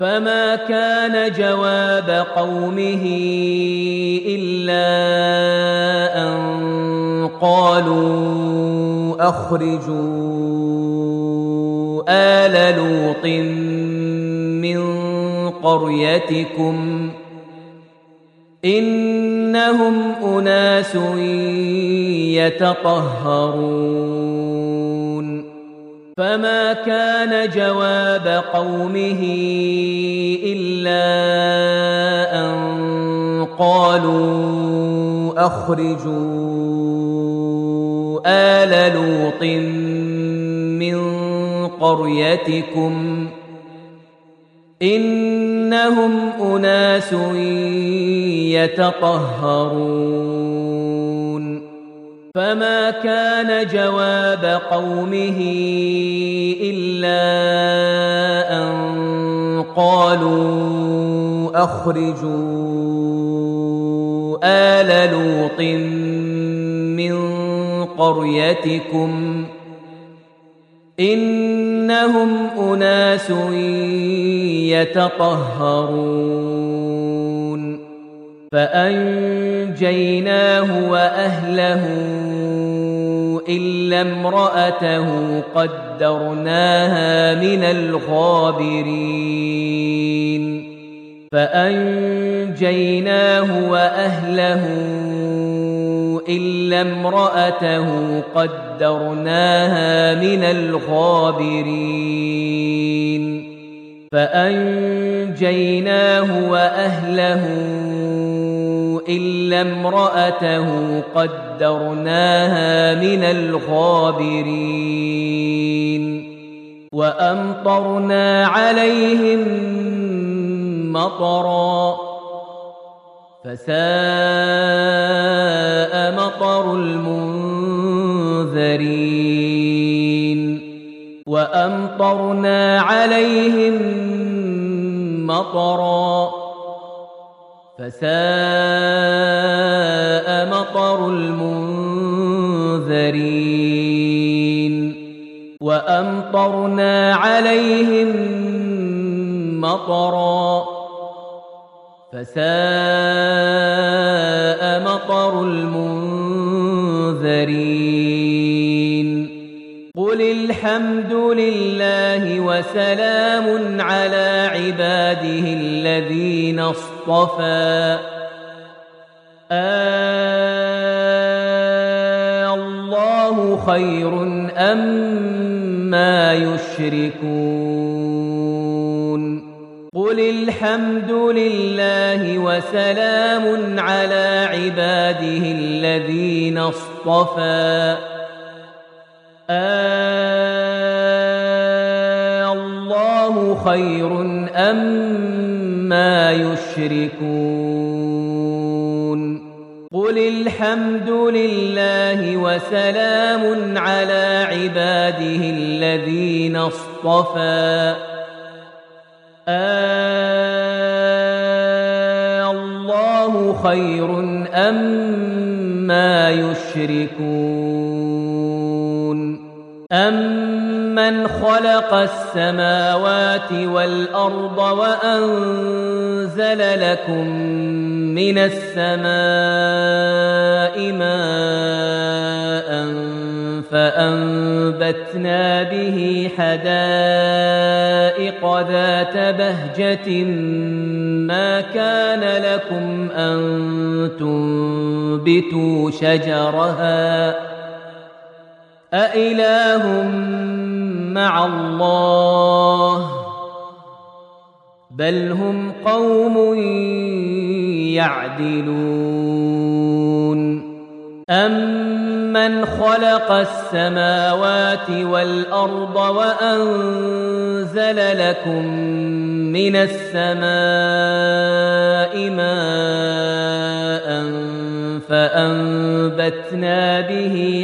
فما كان جواب قومه إلا أن قالوا أخرجوا آل لوط من قريتكم إنهم أناس يتطهرون فما كان جواب قومه إلا أن قالوا أخرجوا آل لوط من قريتكم إنهم أناس يتطهرون فما كان جواب قومه إلا أن قالوا أخرجوا آل لوط من قريتكم إنهم أناس يتطهرون فأنجيناه وأهله إلا امرأته قدرناها من الغابرين فأنجيناه وأهله إلا امرأته قدرناها من الغابرين فأنجيناه وأهله إلا امرأته قدرناها من الغابرين وأمطرنا عليهم مطرا فساء مطر المنذرين وأمطرنا عليهم مطرا فساء مطر المنذرين وأمطرنا عليهم مطرا فساء مطر المنذرين قل الحمد لله وسلام على عباده الذين اصطفى الله خير أما يشركون قل الحمد لله وسلام على عباده الذين اصطفى الله خير أما يشركون قل الحمد لله وسلام على عباده الذين اصطفى الله خير أما يشركون أمن خلق السماوات والأرض وأنزل لكم من السماء ماء فأنبتنا به حدائق ذات بهجة ما كان لكم أن تنبتوا شجرها أإله مع الله بل هم قوم يعدلون أمن خلق السماوات والأرض وأنزل لكم من السماء ماء فأنبتنا به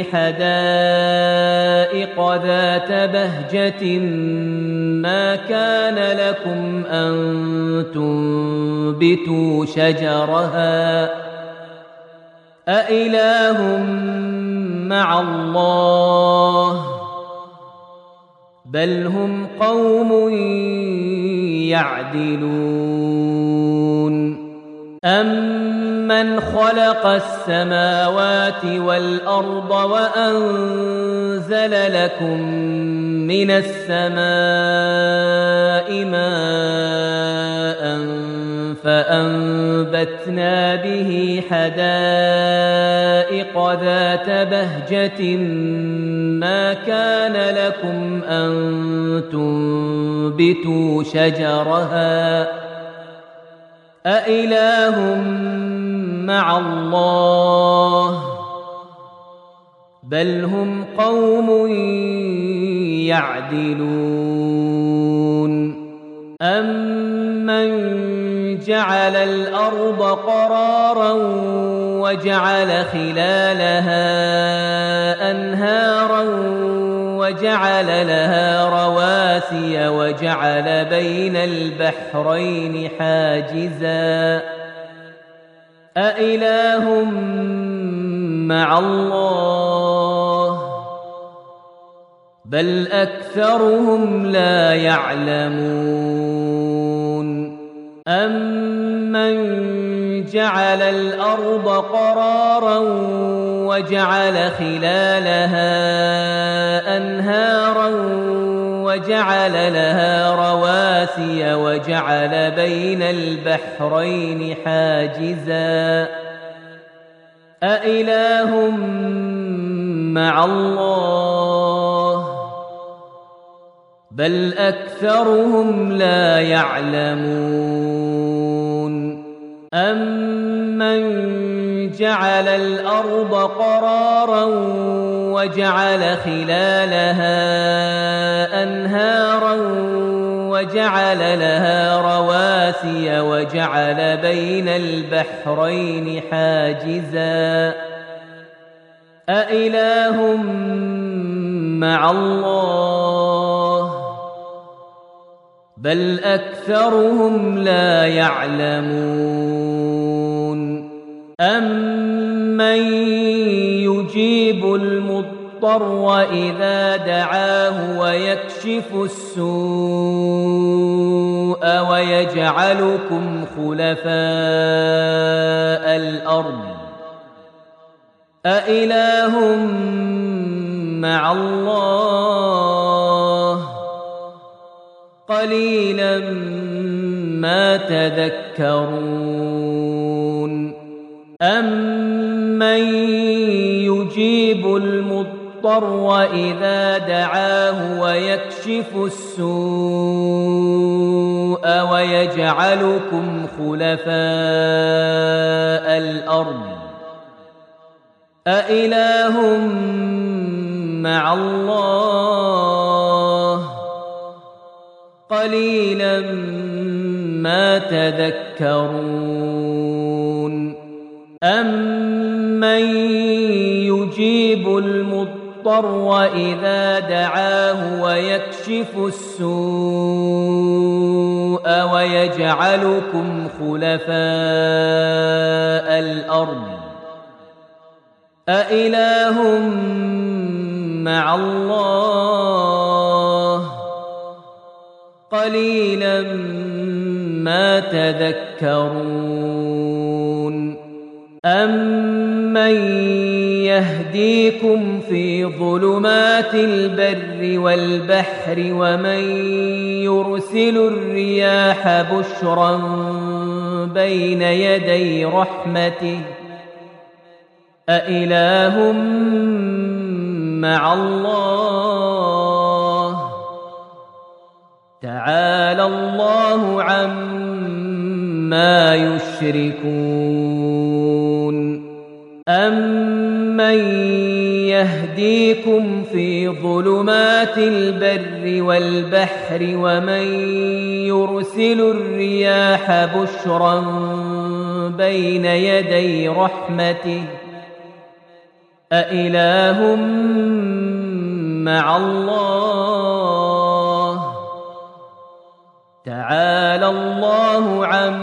حدائق ذات بهجة ما كان لكم أن تنبتوا شجرها أإله مع الله بل هم قوم يعدلون أمن خلق السماوات والأرض وأنزل لكم من السماء ماء فأنبتنا به حدائق ذات بهجة ما كان لكم أن تنبتوا شجرها أإله مع الله بل هم قوم يعدلون أمن جعل الأرض قرارا وجعل خلالها أنهارا وجعل لها رواسي وجعل بين البحرين حاجزا أإله مع الله بل أكثرهم لا يعلمون أمن جعل الأرض قرارا وجعل خلالها أنهارا وجعل لها رواسي وجعل بين البحرين حاجزا أإله مع الله بل أكثرهم لا يعلمون أمن جعل الأرض قرارا وجعل خلالها أنهارا وجعل لها رواسي وجعل بين البحرين حاجزا أإله مع الله بل أكثرهم لا يعلمون أمن يجيب المضطر إذا دعاه ويكشف السوء ويجعلكم خلفاء الأرض أإله مع الله قليلا ما تذكرون أمن يجيب المضطر إذا دعاه ويكشف السوء ويجعلكم خلفاء الأرض أإله مع الله قليلا ما تذكرون أمن يجيب المضطر إذا دعاه ويكشف السوء ويجعلكم خلفاء الأرض أإله مع الله قليلا ما تذكرون أمن يهديكم في ظلمات البر والبحر ومن يرسل الرياح بشرا بين يدي رحمته أإله مع الله تعالى الله عما يشركون أمن يهديكم في ظلمات البر والبحر ومن يرسل الرياح بشرا بين يدي رحمته أإله مع الله تعالى الله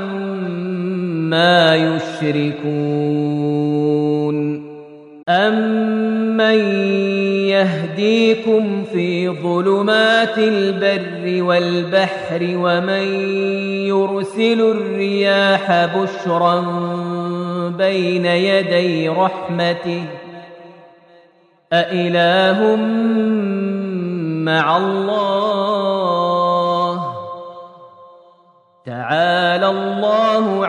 عما يشركون أمن يهديكم في ظلمات البر والبحر ومن يرسل الرياح بشرا بين يدي رحمته أإله مع الله تعالى الله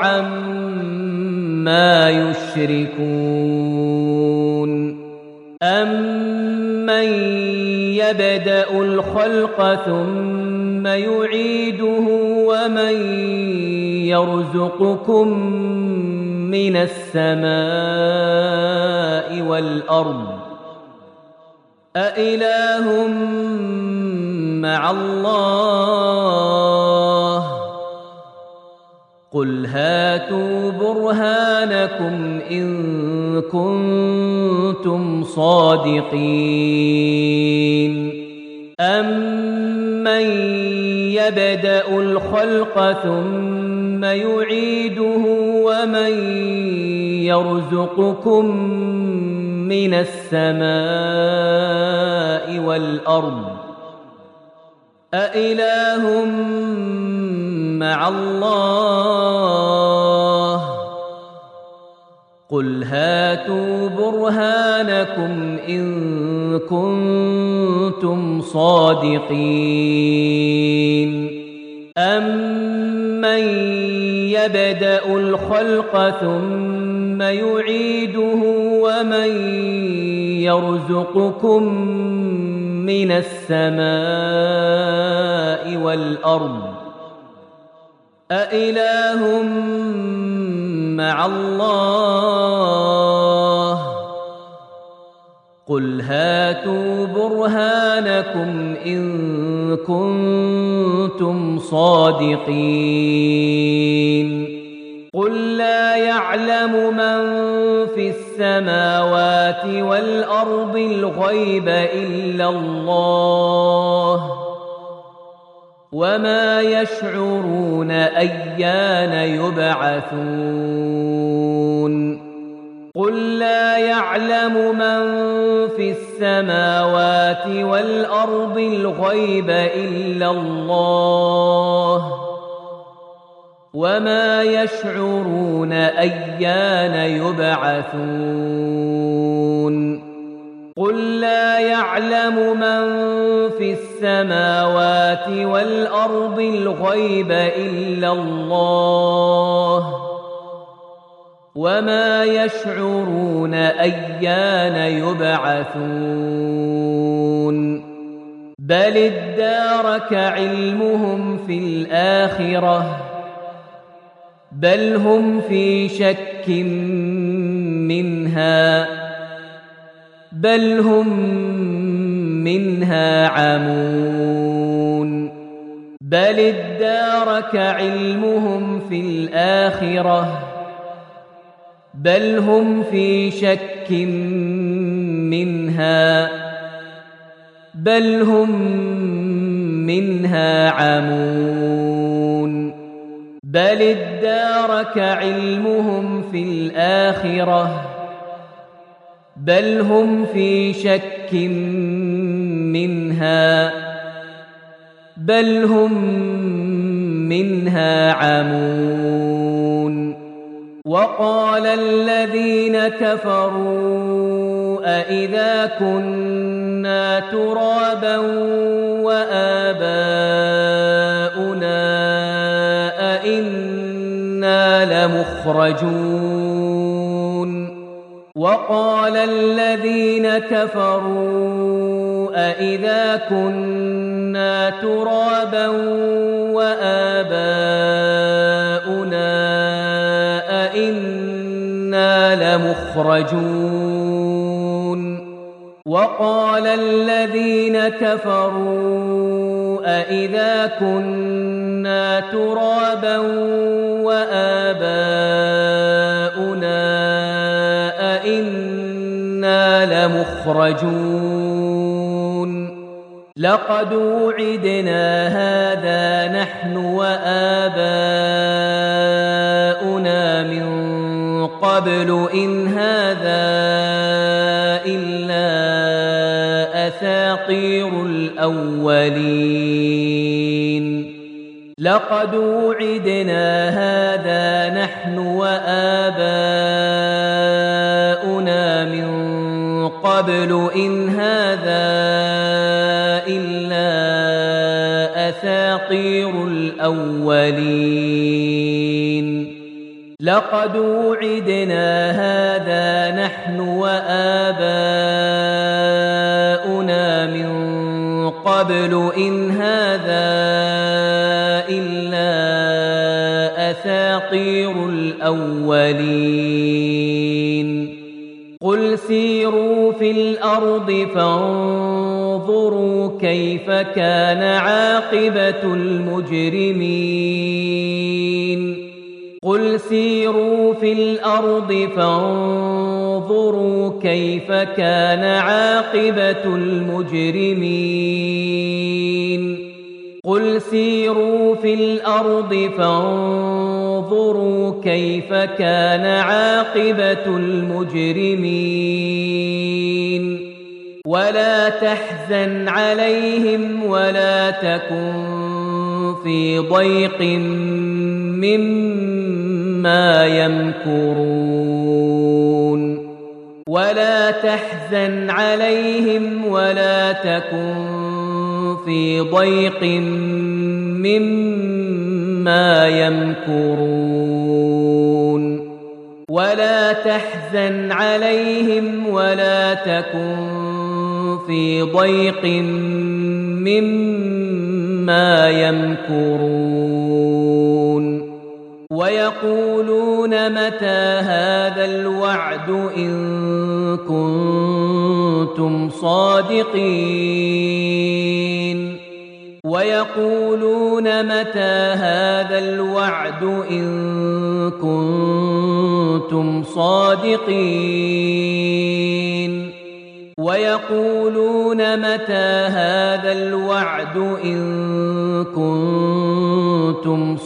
عما يشركون أمن يبدأ الخلق ثم يعيده ومن يرزقكم من السماء والأرض أإله مع الله قل هاتوا برهانكم إن كنتم صادقين أمن يبدأ الخلق ثم يعيده ومن يرزقكم من السماء والأرض أإله مع الله قل هاتوا برهانكم إن كنتم صادقين أمن يبدأ الخلق ثم يعيده ومن يرزقكم من السماء والأرض أإله مع الله قل هاتوا برهانكم إن كنتم صادقين قل لا يعلم من في السماوات والأرض الغيب إلا الله وما يشعرون أيان يبعثون قل لا يعلم من في السماوات والأرض الغيب إلا الله وما يشعرون أيان يبعثون قل لا يعلم من في السماوات والأرض الغيب إلا الله وما يشعرون أيان يبعثون بل ادارك علمهم في الآخرة بل هم في شك منها بل هم منها عمون بل ادارك علمهم في الآخرة بل هم في شك منها بل هم منها عمون بل ادارك علمهم في الآخرة بل هم في شك منها بل هم منها عمون وقال الذين كفروا أإذا كنا ترابا وآباؤنا أإنا لمخرجون وقال الذين كفروا أإذا كنا ترابا وآباؤنا أإنا لمخرجون وقال الذين كفروا أإذا كنا ترابا وآباؤنا أإنا لمخرجون لقد وعدنا هذا نحن وآباؤنا من قبل إن هذا إلا أساطير الأولين لقد وعدنا هذا نحن وآباؤنا من قبل إن هذا إلا أساطير الأولين لقد وعدنا هذا نحن وآباؤنا من قبل إن هذا إلا أساطير الأولين قل سيروا في الأرض فانظروا كيف كان عاقبة المجرمين قل سيروا في الأرض فانظروا كيف كان عاقبة المجرمين قل سيروا في الأرض فانظروا كيف كان عاقبة المجرمين ولا تحزن عليهم ولا تكن في ضيق مما يمكرون ولا تحزن عليهم ولا تكن في ضيق مما يمكرون ولا تحزن عليهم ولا تكن في ضيق مما يمكرون ويقولون متى هذا الوعد إن كنتم صادقين ويقولون متى هذا الوعد إن كنتم صادقين ويقولون متى هذا الوعد إن كنتم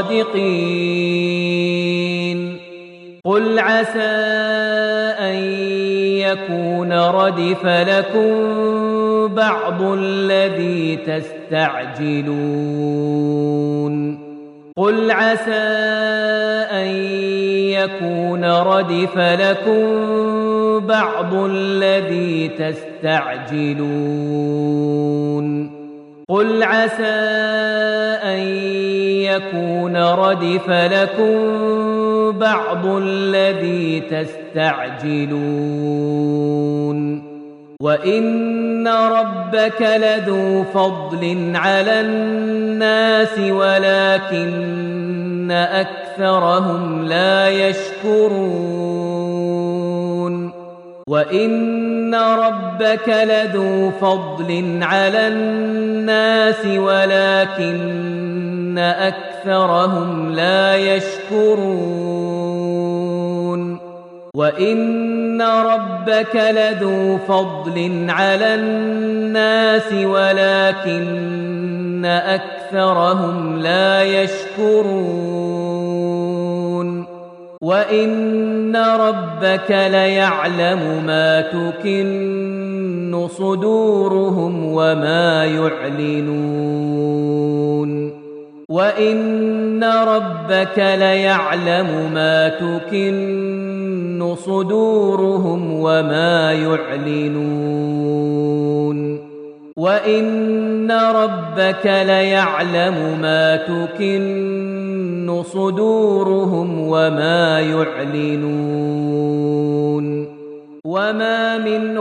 صادقين قل عسى أن يكون ردف لكم بعض الذي تستعجلون قل عسى أن يكون ردف لكم بعض الذي تستعجلون قل عسى أن يكون ردف لكم بعض الذي تستعجلون وإن ربك لذو فضل على الناس ولكن أكثرهم لا يشكرون وإن ربك لذو فضل على الناس ولكن أكثرهم لا يشكرون وإن ربك لذو فضل على الناس ولكن أكثرهم لا يشكرون وإن ربك ليعلم ما تكن صدورهم وما يعلنون وإن ربك ليعلم ما تكن صدورهم وما يعلنون وإن ربك ليعلم ما تكن صدورهم وما يعلنون وما من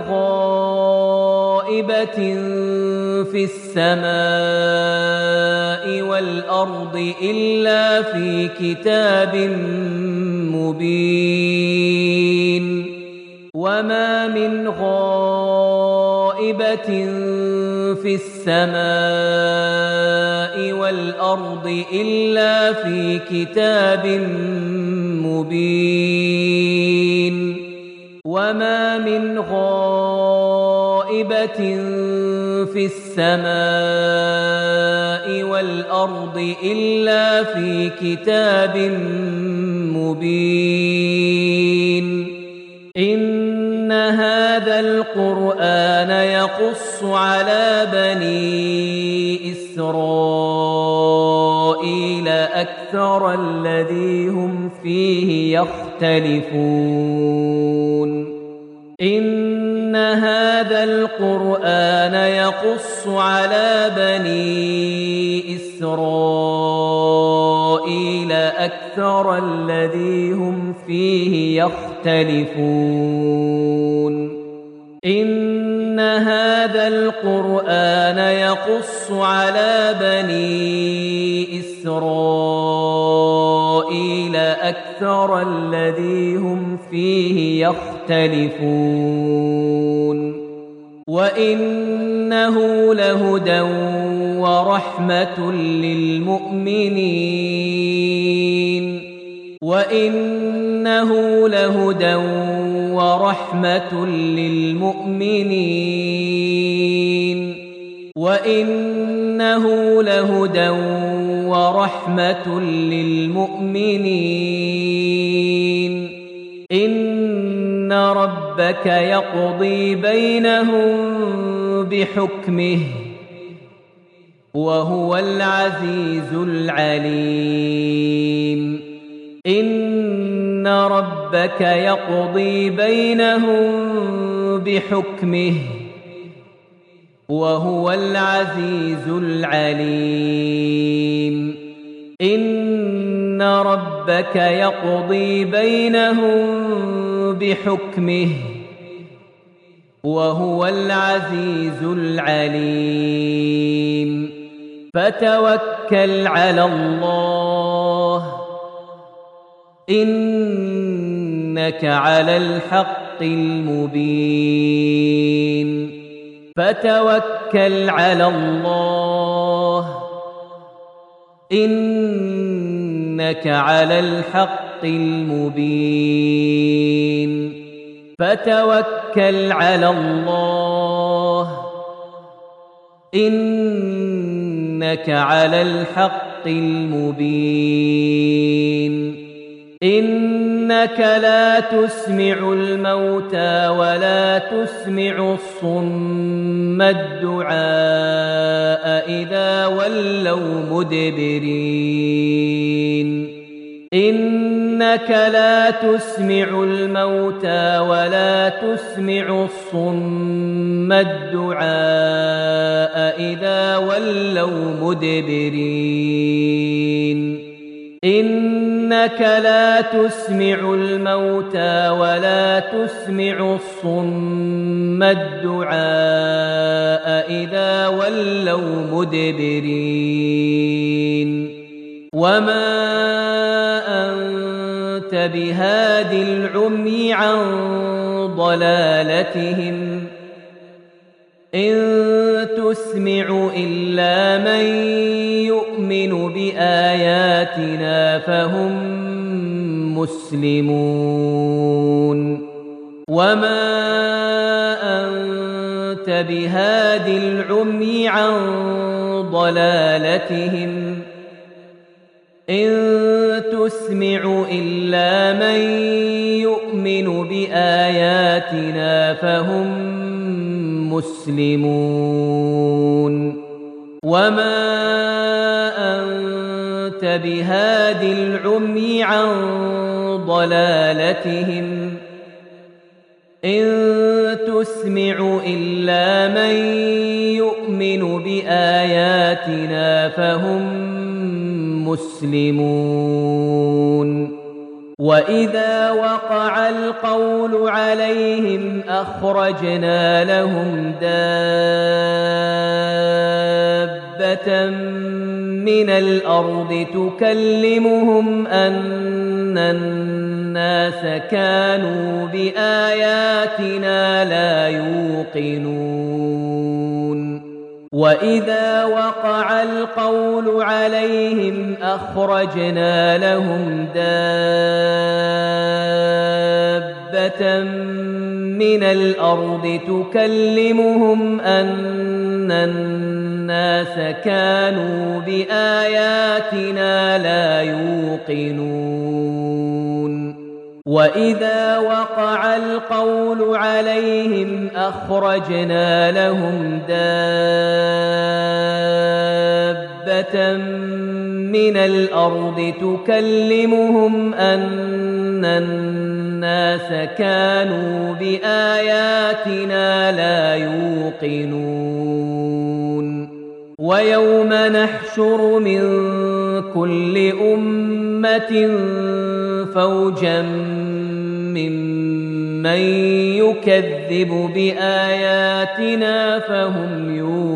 غائبة في السماء والأرض إلا في كتاب مبين وما من غائبة في السماء والأرض إلا في كتاب مبين وما من غائبة في السماء والأرض إلا في كتاب مبين إن هذا القرآن يقص نقص على بني إسرائيل أكثر الذي هم فيه يختلفون إن هذا القرآن يقص على بني إسرائيل أكثر الذي هم فيه يختلفون إن هذا القرآن يقص على بني إسرائيل أكثر الذي هم فيه يختلفون وإنه لهدى ورحمة للمؤمنين وإنه لهدى ورحمة للمؤمنين وإنه لهدى ورحمة للمؤمنين إن ربك يقضي بينهم بحكمه وهو العزيز العليم إن ربك يقضي بينهم بحكمه وهو العزيز العليم إن ربك يقضي بينهم بحكمه وهو العزيز العليم فتوكل على الله إنك على الحق المبين فتوكل على الله إنك على الحق المبين فتوكل على الله إنك على الحق المبين إنك لا تسمع الموتى ولا تسمع الصم الدعاء إذا ولوا مدبرين إنك لا تسمع الموتى ولا تسمع الصم الدعاء إذا ولوا مدبرين إنك لا تسمع الموتى ولا تسمع الصم الدعاء إذا ولوا مدبرين وما أنت بهاد العمي عن ضلالتهم إن تسمع إلا من يؤمن بآياتنا فهم مسلمون وما أنت بهاد العمي عن ضلالتهم إن تسمع إلا من يؤمن بآياتنا فهم مسلمون وما أنت بهاد العمي عن ضلالتهم إن تسمع إلا من يؤمن بآياتنا فهم مسلمون وإذا وقع القول عليهم أخرجنا لهم دابة من الأرض تكلمهم أن الناس كانوا بآياتنا لا يوقنون وإذا وقع القول عليهم أخرجنا لهم دابة من الأرض تكلمهم أن الناس كانوا بآياتنا لا يوقنون وإذا وقع القول عليهم أخرجنا لهم دابة من الأرض تكلمهم أن الناس كانوا بآياتنا لا يوقنون ويوم نحشر من كل أمة فوجا ممن يكذب بآياتنا فهم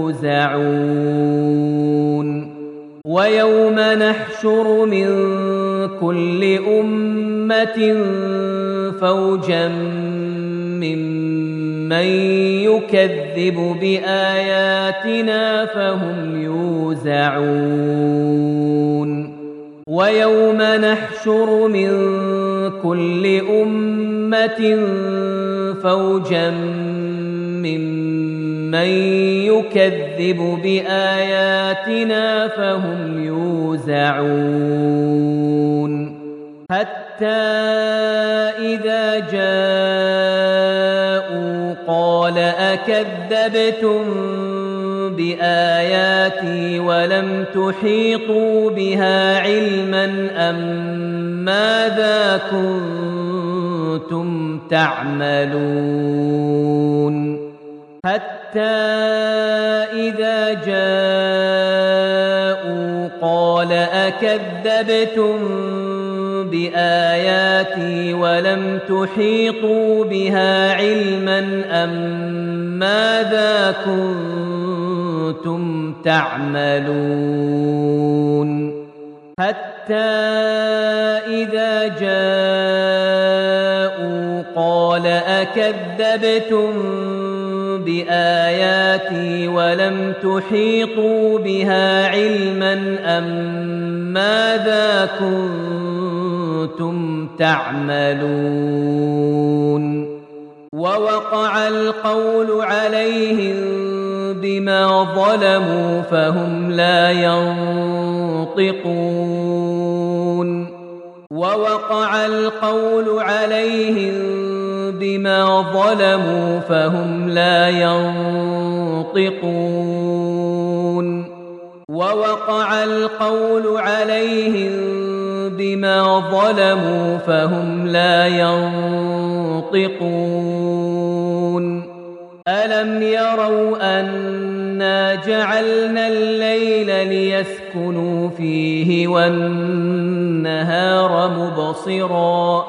يوزعون ويوم نحشر من كل أمة فوجا ممن يكذب بآياتنا فهم يوزعون ويوم نحشر من كل أمة فوجا ممن يكذب بآياتنا فهم يوزعون حتى إذا جاءوا قال أكذبتم بآياتي ولم تحيطوا بها علما أم ماذا كنتم تعملون حتى إذا جاءوا قال أكذبتم بآياتي ولم تحيطوا بها علما أم ماذا كنتم تعملون حتى إذا جاءوا قال أكذبتم بآياتي ولم تحيطوا بها علما أم ماذا كنتم تعملون ووقع القول عليهم بما ظلموا فهم لا ينطقون ووقع القول عليهم بما ظلموا فهم لا ينطقون ووقع القول عليهم بما ظلموا فهم لا ينطقون ألم يروا أنا جعلنا الليل ليسكنوا فيه والنهار مبصرا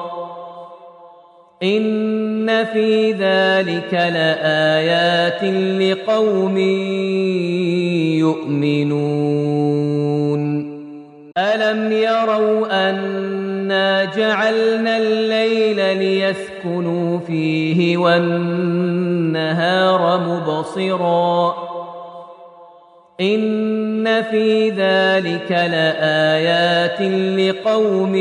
إن في ذلك لآيات لقوم يؤمنون ألم يروا أنا جعلنا الليل ليسكنوا فيه والنهار مبصرا إن في ذلك لآيات لقوم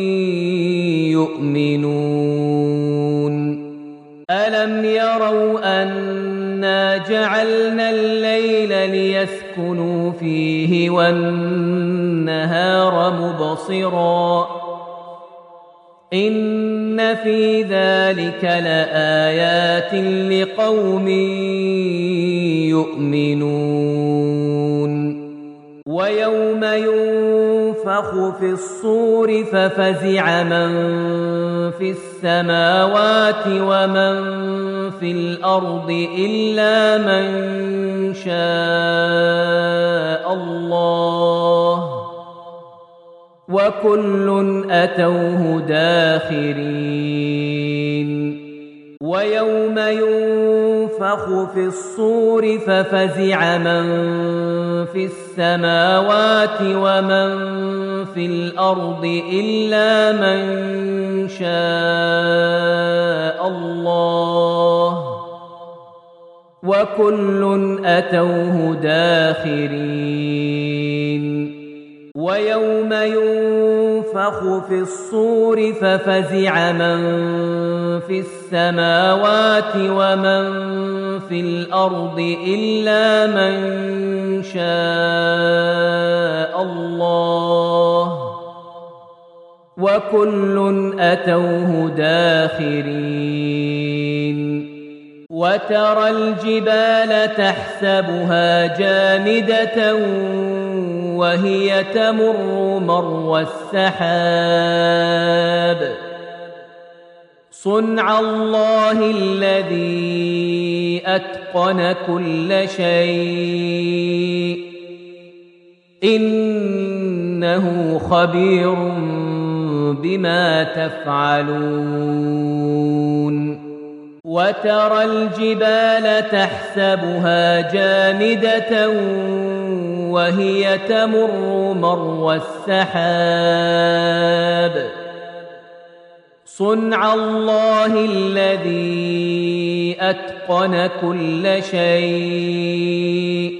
يؤمنون ألم يروا أنا جعلنا الليل ليسكنوا فيه والنهار مبصرا إن في ذلك لآيات لقوم يؤمنون ويوم ينفخ في الصور ففزع من في السماوات ومن في الأرض إلا من شاء الله وكل أتوه داخرين ويوم ينفخ في الصور ففزع من في السماوات ومن في الأرض إلا من شاء الله وكل أتوه داخرين ويوم ينفخ في الصور ففزع من في السماوات ومن في الأرض إلا من شاء الله وكل أتوه داخرين وترى الجبال تحسبها جامدة وهي تمر مر السحاب صنع الله الذي أتقن كل شيء إنه خبير بما تفعلون وترى الجبال تحسبها جامدة وهي تمر مر السحاب صنع الله الذي أتقن كل شيء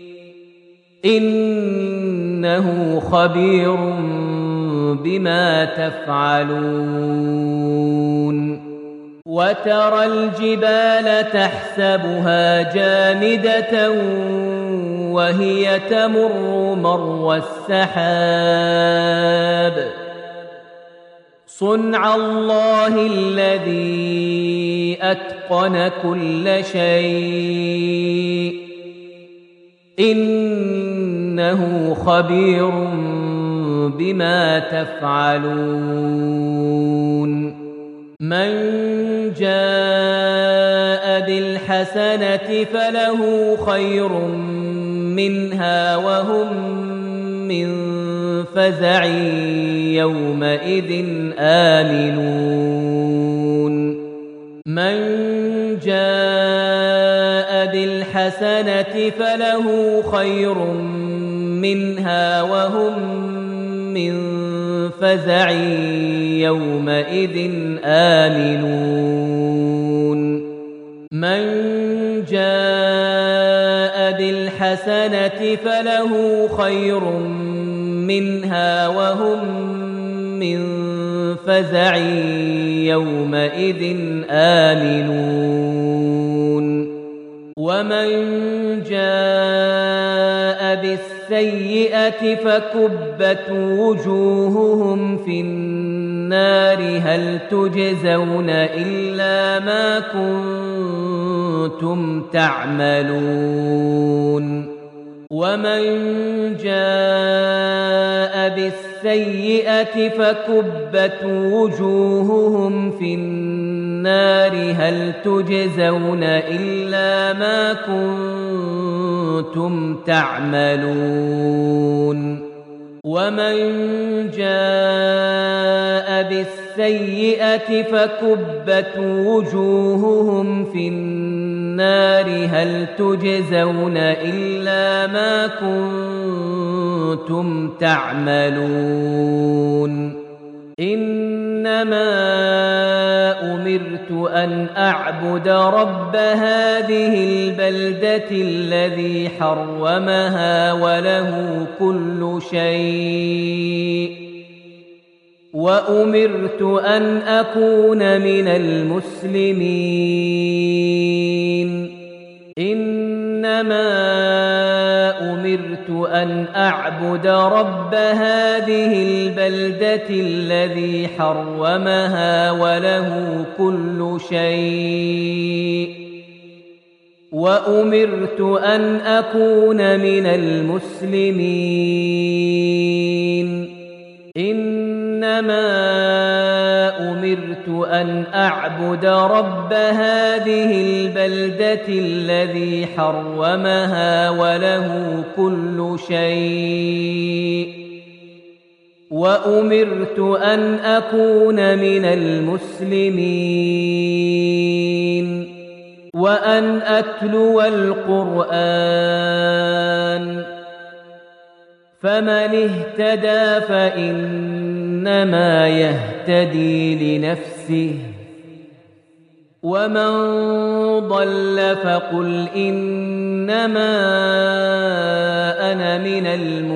إنه خبير بما تفعلون وترى الجبال تحسبها جامدة وهي تمر مر السحاب صنع الله الذي أتقن كل شيء إنه خبير بما تفعلون من جاء بالحسنة فله خير منها وهم من فزع يومئذ آمنون من جاء بالحسنة فله خير منها وهم من فزع يومئذ آمنون من جاء بالحسنة فله خير منها وهم من فزع يومئذ آمنون ومن جاء بالسيئة فكبت وجوههم في النار هل تجزون إلا ما كنتم تعملون ومن جاء بالسيئة فكبت وجوههم في النار هل تجزون إلا ما كنتم تعملون ومن جاء بالسيئة فكبت وجوههم في النار هل تجزون إلا ما كنتم تعملون إنما أمرت أن أعبد رب هذه البلدة الذي حرمها وله كل شيء وأمرت أن أكون من المسلمين إنما أمرت أن أعبد رب هذه البلدة الذي حرمها وله كل شيء وأمرت أن أكون من المسلمين إنما أمرت أن أعبد رب هذه البلدة الذي حرمها وله كل شيء وأمرت أن أكون من المسلمين وأن أتلو القرآن فمن اهتدى فإنما يهتدي لنفسه ومن ضل فقل إنما أنا من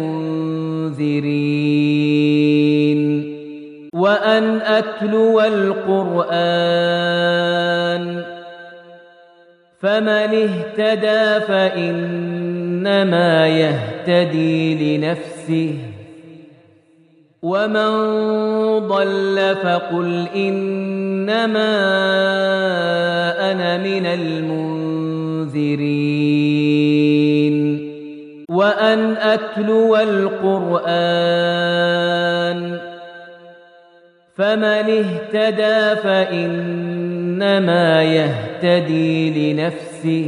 المنذرين وأن أتلو القرآن فمن اهتدى فإنما يهتدي لنفسه ومن ضل فقل إنما أنا من المنذرين وأن أتلو القرآن فمن اهتدى فإنما يهتدي لنفسه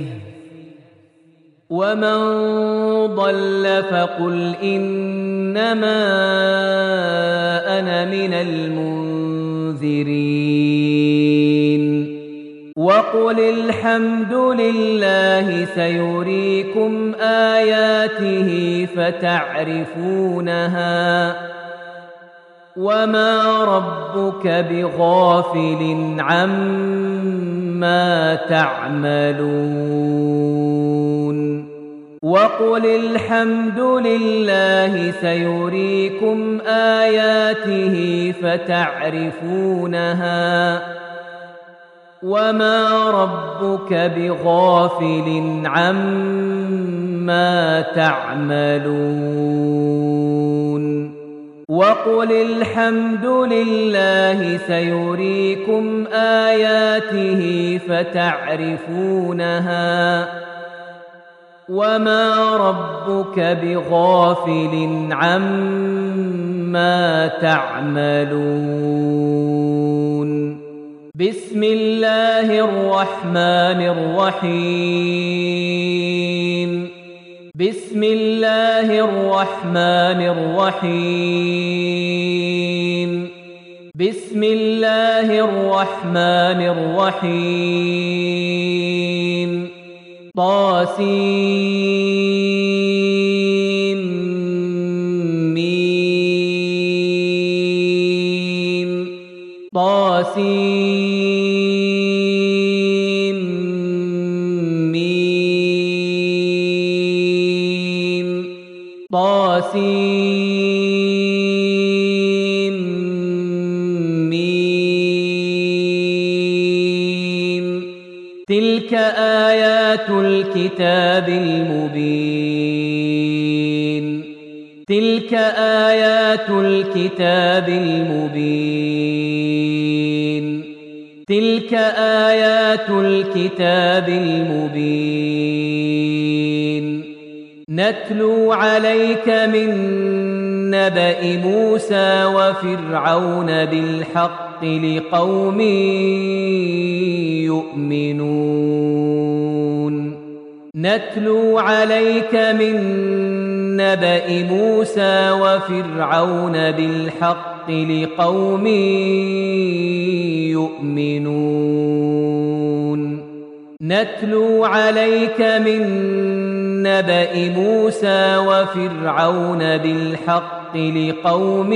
ومن ضل فقل إنما أنا من المنذرين وقل الحمد لله سيريكم آياته فتعرفونها وما ربك بغافل عما تعملون وقل الحمد لله سيريكم آياته فتعرفونها وما ربك بغافل عما تعملون وقل الحمد لله سيريكم آياته فتعرفونها وما ربك بغافل عما تعملون بسم الله الرحمن الرحيم بسم الله الرحمن الرحيم بسم الله الرحمن الرحيم طاسيم ميم طاسيم ميم طاسيم ميم تلك آيات الكتاب المبين تلك آيات الكتاب المبين تلك آيات الكتاب المبين نتلو عليك من نبأ موسى وفرعون بالحق لقوم يؤمنون نتلو عليك من نبأ موسى وفرعون بالحق لقوم يؤمنون نتلو عليك من نبأ موسى وفرعون بالحق لقوم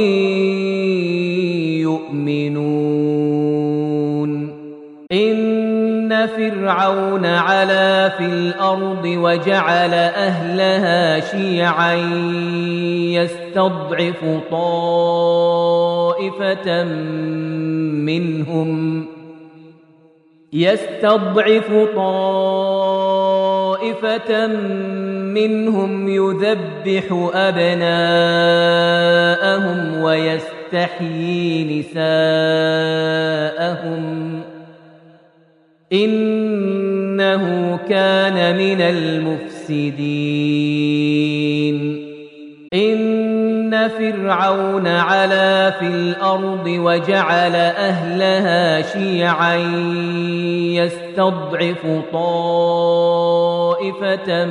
يؤمنون إن فرعون علا في الأرض وجعل أهلها شيعا يستضعف طائفة منهم يذبح أبناءهم ويستحيي نساءهم إنه كان من المفسدين إن فرعون علا في الأرض وجعل أهلها شيعا يستضعف طائفة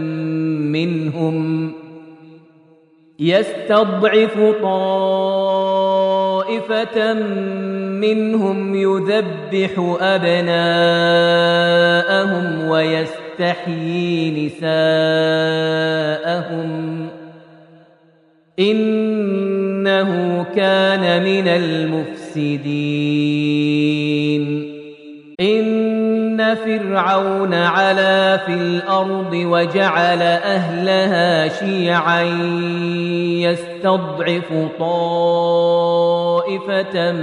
منهم يذبح أبناءهم ويستحيي نساءهم إنه كان من المفسدين إن فرعون علا في الأرض وجعل أهلها شيعا يستضعف طائفة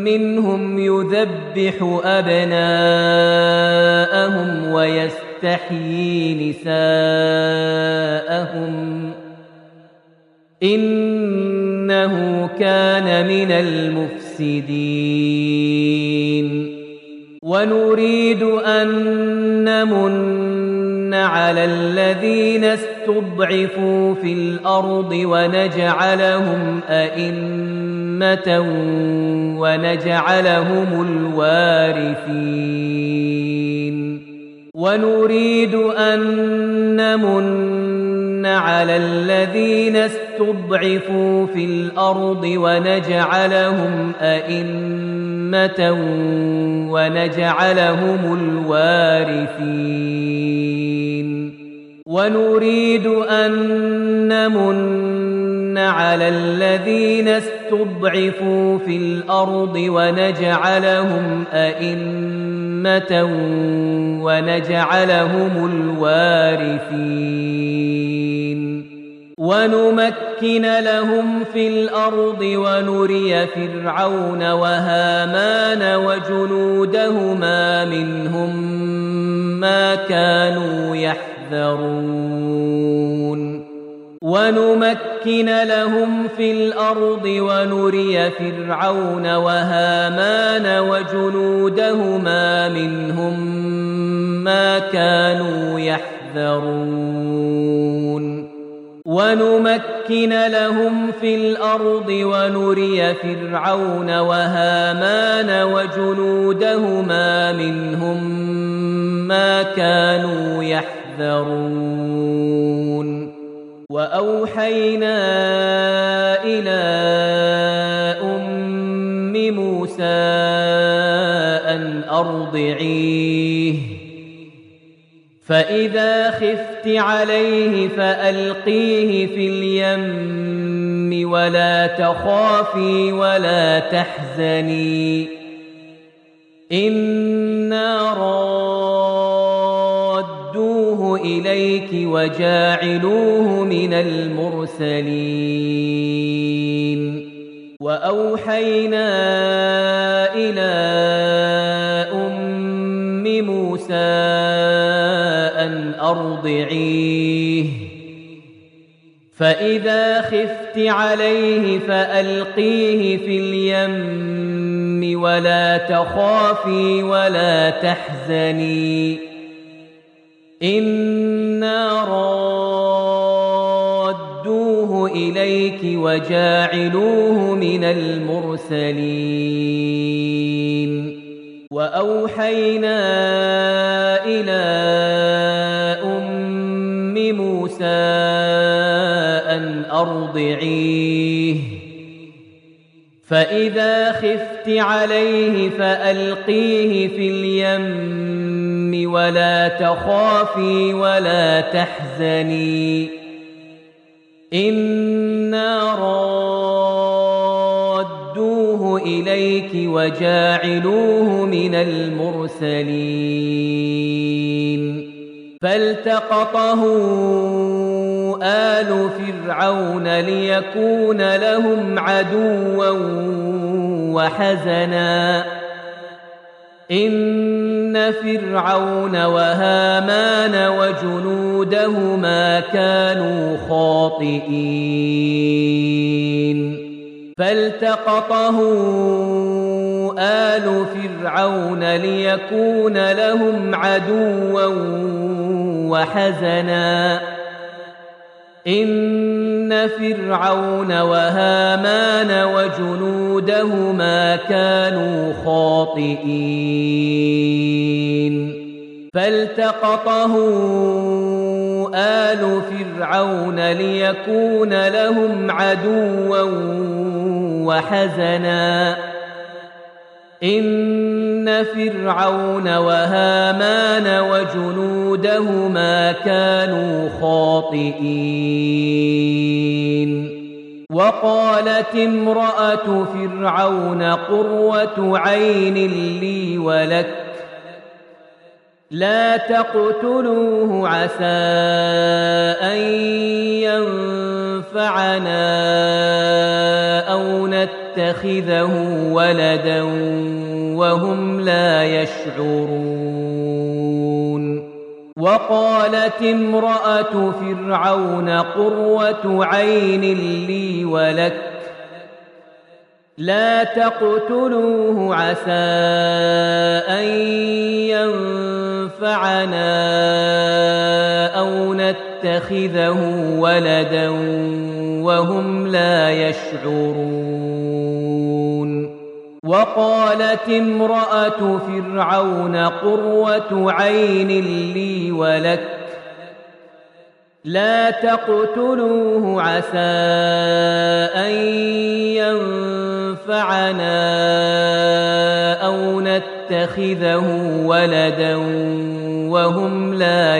منهم يذبح أبناءهم ويستحيي نساءهم إنه كان من المفسدين ونريد أن نمن على الذين استضعفوا في الأرض ونجعلهم أئمة ونجعلهم الوارثين ونريد أن نمن على الذين استضعفوا في الأرض ونجعلهم أئمة ونجعلهم الوارثين ونريد أن نمن على الذين استضعفوا في الأرض ونجعلهم أئمة ونجعلهم الوارثين ونمكن لهم في الأرض ونري فرعون وهامان وجنودهما منهم ما كانوا يحذرون ونمكن لهم في الأرض ونري فرعون وهامان وجنودهما منهم ما كانوا يحذرون ونمكن لهم في الأرض ونري فرعون وهامان وجنودهما منهم ما كانوا يحذرون وأوحينا إلى أم موسى أن أرضعيه فإذا خفت عليه فألقيه في اليم ولا تخافي ولا تحزني إنا رادوه إليك وجاعلوه من المرسلين وأوحينا إلى أم موسى أن أرضعيه فإذا خفت عليه فألقيه في اليم ولا تخافي ولا تحزني إنا رادوه إليك وجاعلوه من المرسلين وأوحينا إلى أم موسى أن أرضعيه فإذا خفت عليه فألقيه في اليم ولا تخافي ولا تحزني إنا رادوه إليك وجاعلوه من المرسلين فالتقطه آل فرعون ليكون لهم عدوا وحزنا إن فرعون وهامان وجنودهما كانوا خاطئين فالتقطه آل فرعون ليكون لهم عدوا وحزنا إن فرعون وهامان وجنودهما كانوا خاطئين فالتقطه آل فرعون ليكون لهم عدوا وحزنا إن فرعون وهامان وجنودهما كانوا خاطئين وقالت امرأة فرعون قرة عين لي ولك لا تقتلوه عسى أن ينفعنا أو نتخذه نتخذه ولدا وهم لا يشعرون وقالت امرأة فرعون قرة عين لي ولك لا تقتلوه عسى أن ينفعنا أو نتخذه ولدا وهم لا يشعرون وقالت امرأة فرعون قرة عين لي ولك لا تقتلوه عسى أن ينفعنا أو نتخذه ولدا وهم لا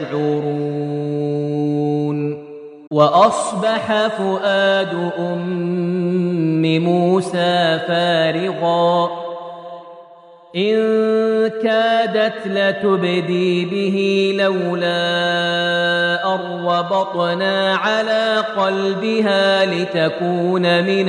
يشعرون وأصبح فؤاد أم موسى فارغا إن كادت لتبدي به لولا أن ربطنا على قلبها لتكون من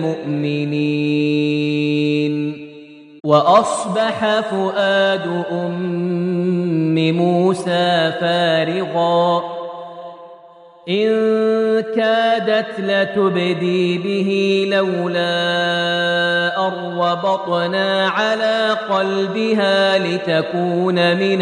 المؤمنين وأصبح فؤاد أم موسى فارغا إن كادت لتبدي به لولا أن ربطنا على قلبها لتكون من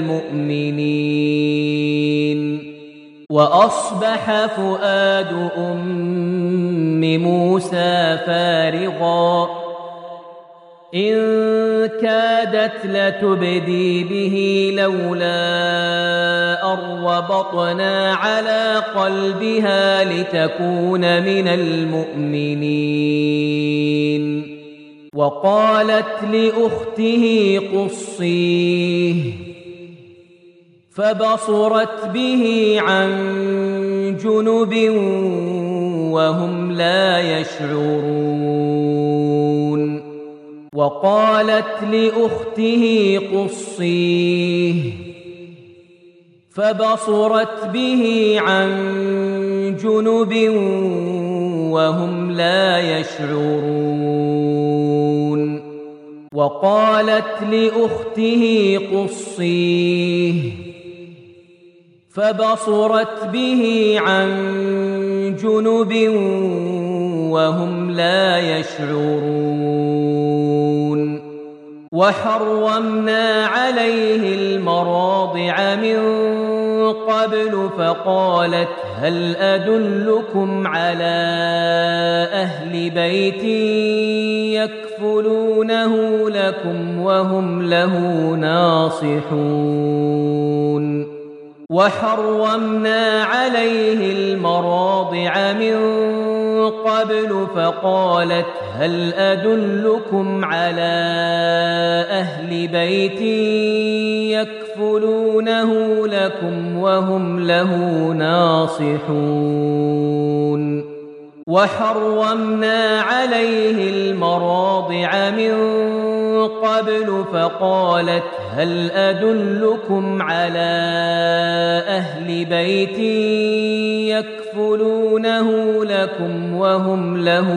المؤمنين وأصبح فؤاد أم موسى فارغا إن كادت لتبدي به لولا أن ربطنا على قلبها لتكون من المؤمنين وقالت لأخته قصيه فبصرت به عن جنب وهم لا يشعرون وقالت لأخته قصيه فبصرت به عن جنب وهم لا يشعرون وقالت لأخته قصيه فبصرت به عن جنب وهم لا يشعرون وحرمنا عليه المراضع من قبل فقالت هل أدلكم على أهل بيت يكفلونه لكم وهم له ناصحون وحرمنا عليه المراضع من قبل فقالت هل أدلكم على أهل بيت يكفلونه لكم وهم له ناصحون وحرمنا عليه المراضع من قبل فقالت هل أدلكم على أهل بيت يكفلونه لكم وهم له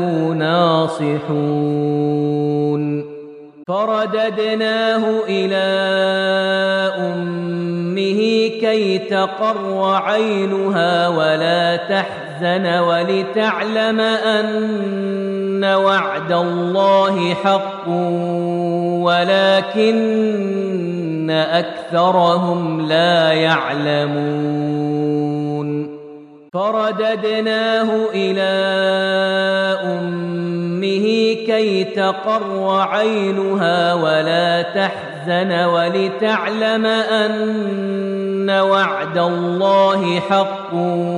ناصحون فرددناه إلى أمه كي تقر عينها ولا تحزن ولتعلم أن وعد الله حق ولكن أكثرهم لا يعلمون فرددناه إلى أمه كي تقر عينها ولا تحزن ولتعلم أن وعد الله حق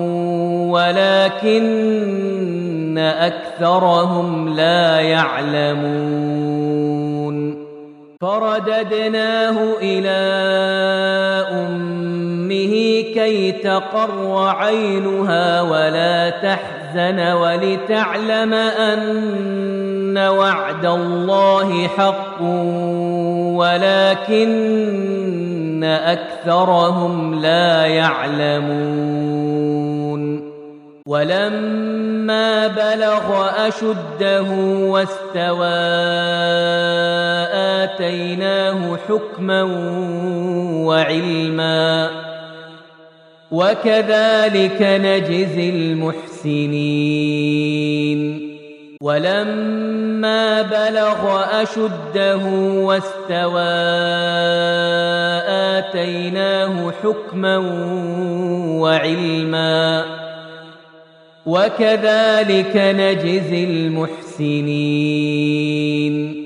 ولكن أكثرهم لا يعلمون فرددناه إلى أمه كي تقر عينها ولا تحزن ولتعلم أن وعد الله حق ولكن أكثرهم لا يعلمون ولما بلغ أشده واستوى آتيناه حكما وعلما وكذلك نجزي المحسنين ولما بلغ أشده واستوى آتيناه حكما وعلما وكذلك نجزي المحسنين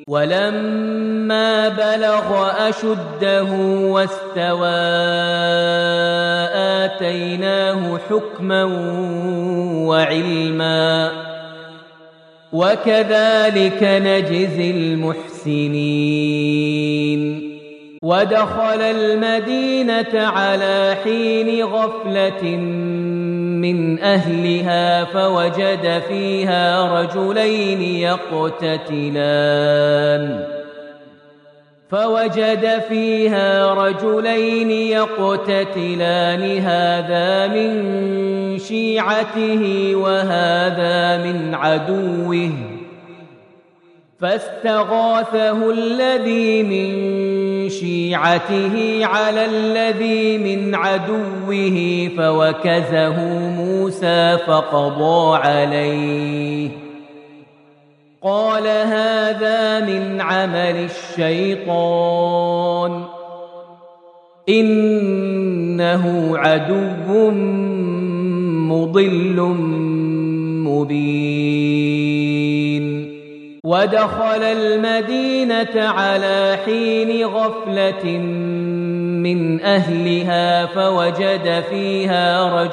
ولما بلغ أشده واستوى آتيناه حكما وعلما وكذلك نجزي المحسنين ودخل المدينة على حين غفلة من أهلها فوجد فيها رجلين يقتتلان هذا من شيعته وهذا من عدوه فاستغاثه الذي من شيعته على الذي من عدوه فوكزه موسى فقضى عليه قال هذا من عمل الشيطان إنه عدو مضل مبين ودخل المدينة على حين غفلة من أهلها فوجد فيها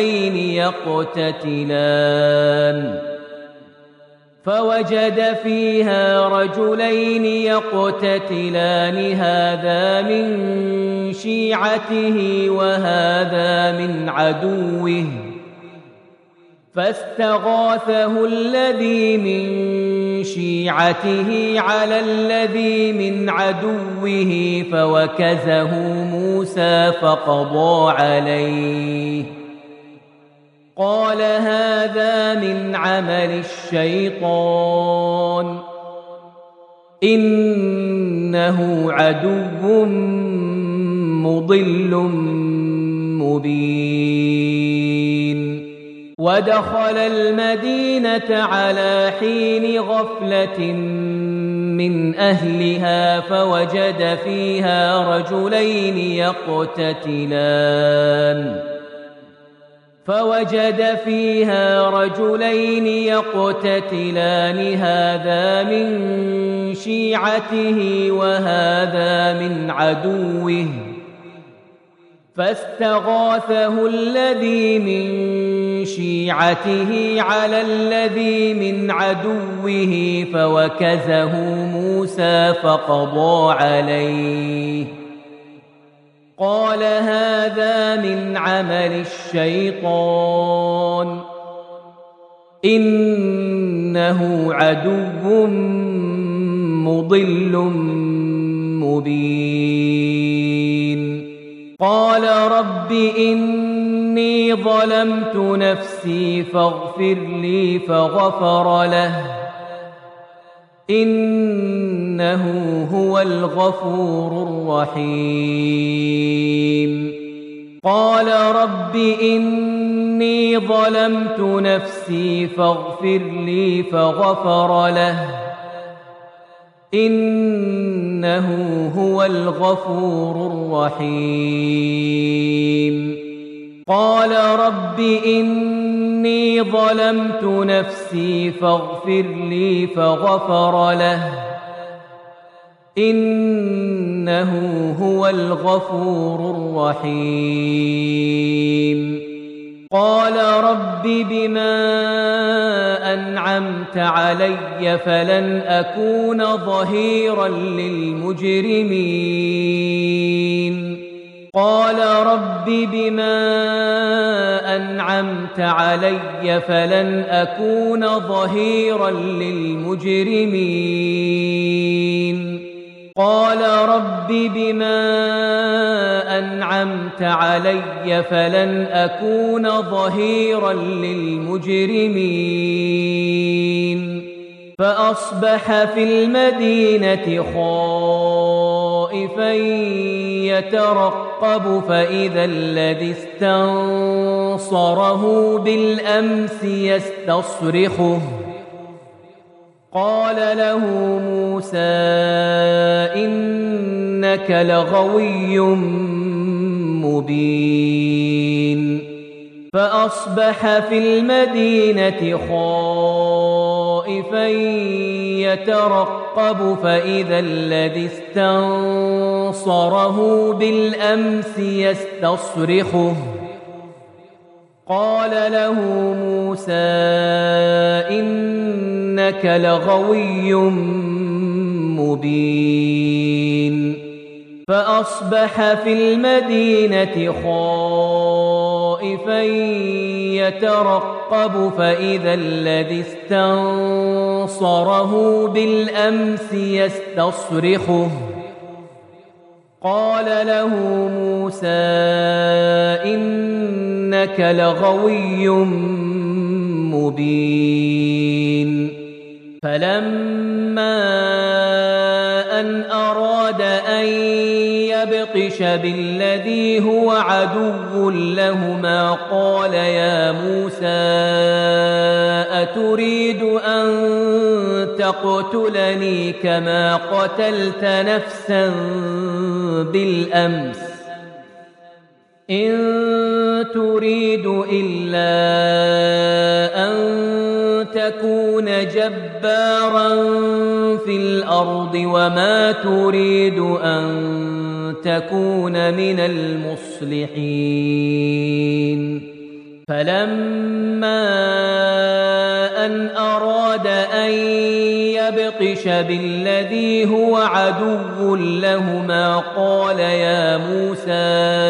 رجلين يقتتلان هذا من شيعته وهذا من عدوه فاستغاثه الذي من شيعته على الذي من عدوه فوكزه موسى فقضى عليه قال هذا من عمل الشيطان إنه عدو مضل مبين ودخل المدينة على حين غفلة من أهلها فوجد فيها رجلين يقتتلان هذا من شيعته وهذا من عدوه فاستغاثه الذي من شيعته على الذي من عدوه فوكزه موسى فقضى عليه قال هذا من عمل الشيطان إنه عدو مضل مبين قال رب إني ظلمت نفسي فاغفر لي فغفر له إنه هو الغفور الرحيم قال رب إني ظلمت نفسي فاغفر لي فغفر له إنه هو الغفور الرحيم قال رب إني ظلمت نفسي فاغفر لي فغفر له إنه هو الغفور الرحيم قال رب بما أنعمت علي فلن أكون ظهيرا للمجرمين قال رب بما أنعمت علي فلن أكون ظهيرا للمجرمين قال رب بما أنعمت علي فلن أكون ظهيرا للمجرمين فأصبح في المدينة خائفا يترقب فإذا الذي استنصره بالأمس يستصرخه قال له موسى إنك لغوي مبين فأصبح في المدينة خائفا يترقب فإذا الذي استنصره بالأمس يستصرخه قال له موسى إنك لغوي مبين فأصبح في المدينة خائفا يترقب فإذا الذي استنصره بالأمس يستصرخه قال له موسى إنك لغوي مبين فلما أن أراد أن يبطش بالذي هو عدو لهما قال يا موسى أتريد أن تقتلني كما قتلت نفسا بالأمس إن تريد إلا أن تكون جبارا في الأرض وما تريد أن تكون من المصلحين فلما أن أراد أن يبطش بالذي هو عدو لهما قال يا موسى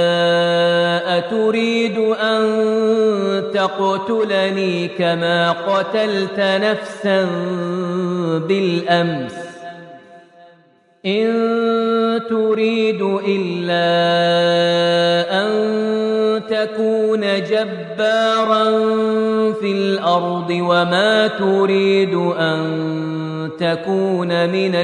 أتريد أن تقتلني كما قتلت نفسا بالأمس إن تريد إلا أن تكون جبارا في الأرض وما تريد أن تكون من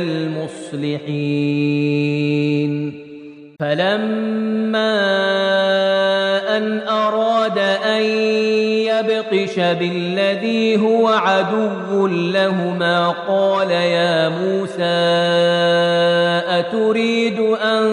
المصلحين فلما أن أراد أن يبطش بالذي هو عدو لهما قال يا موسى أتريد أن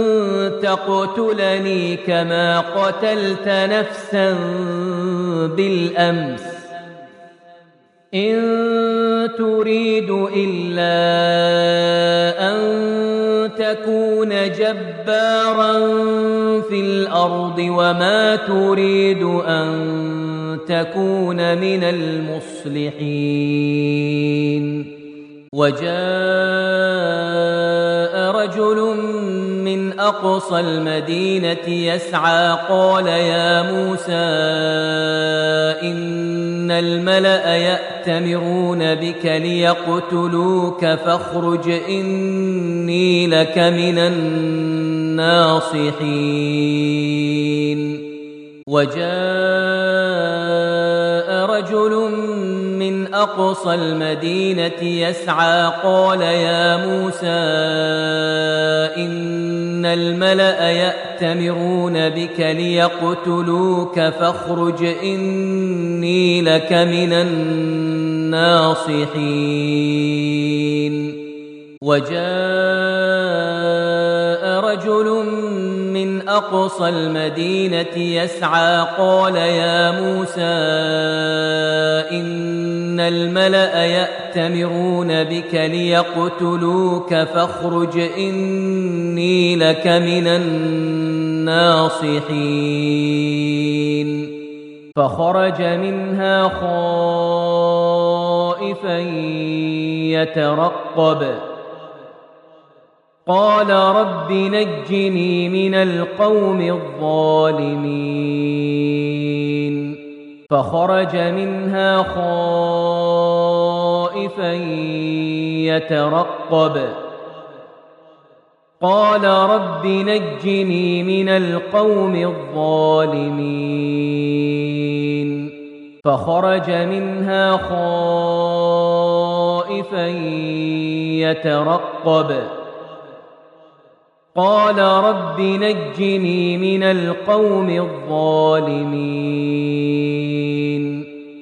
تقتلني كما قتلت نفسا بالأمس إن تريد إلا أن تكون جبارا في الأرض وما تريد أن تكون من المصلحين وجاء رجل من أقصى المدينة يسعى قال يا موسى إن الملأ يأتمرون بك ليقتلوك فاخرج إني لك من الناصحين وجاء رجل من أقصى المدينة يسعى قال يا موسى إن الملأ يأتمرون بك ليقتلوك فاخرج إني لك من الناصحين وجاء رجل من أقصى المدينة يسعى قال يا موسى إن الملأ يأتمرون بك ليقتلوك فاخرج إني لك من الناصحين فخرج منها خائفا يترقب قال رب نجني من القوم الظالمين فخرج منها خائفا يترقب قال رب نجني من القوم الظالمين فخرج منها خائفا يترقب قال رب نجني من القوم الظالمين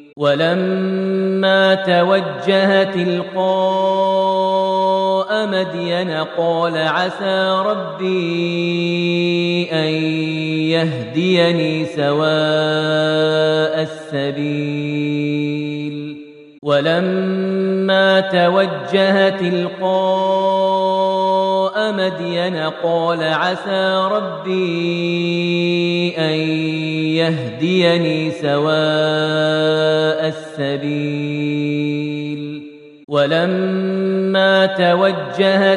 ولما توجه تلقاء مدين قال عسى ربي أن يهديني سواء السبيل ولما توجه تلقاء مدين قال عسى ربي أن يهديني سواء السبيل ولما توجه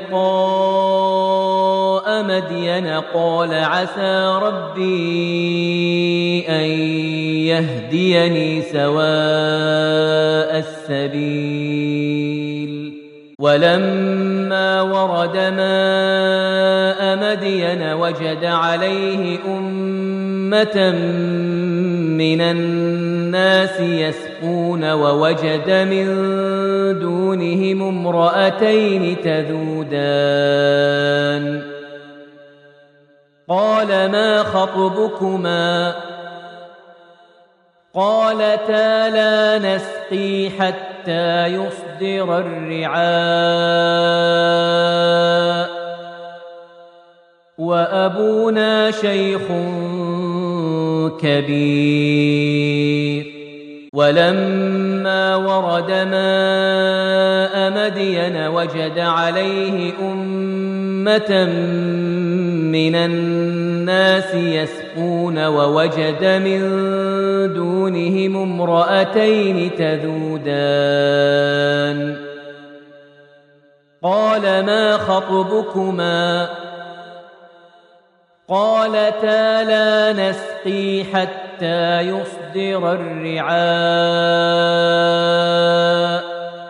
تلقاء مدين قال عسى ربي أن يهديني سواء السبيل ولما ورد ماء مدين وجد عليه أمة من الناس يسقون ووجد من دونهم امرأتين تذودان قال ما خطبكما قالتا لا نسقي حتى يصدر الرعاء وأبونا شيخ كبير ولما ورد ماء مدين وجد عليه أمة من الناس يسقون ووجد من دونهم امرأتين تذودان قال ما خطبكما قالتا لا نسقي حتى يصدر الرعاء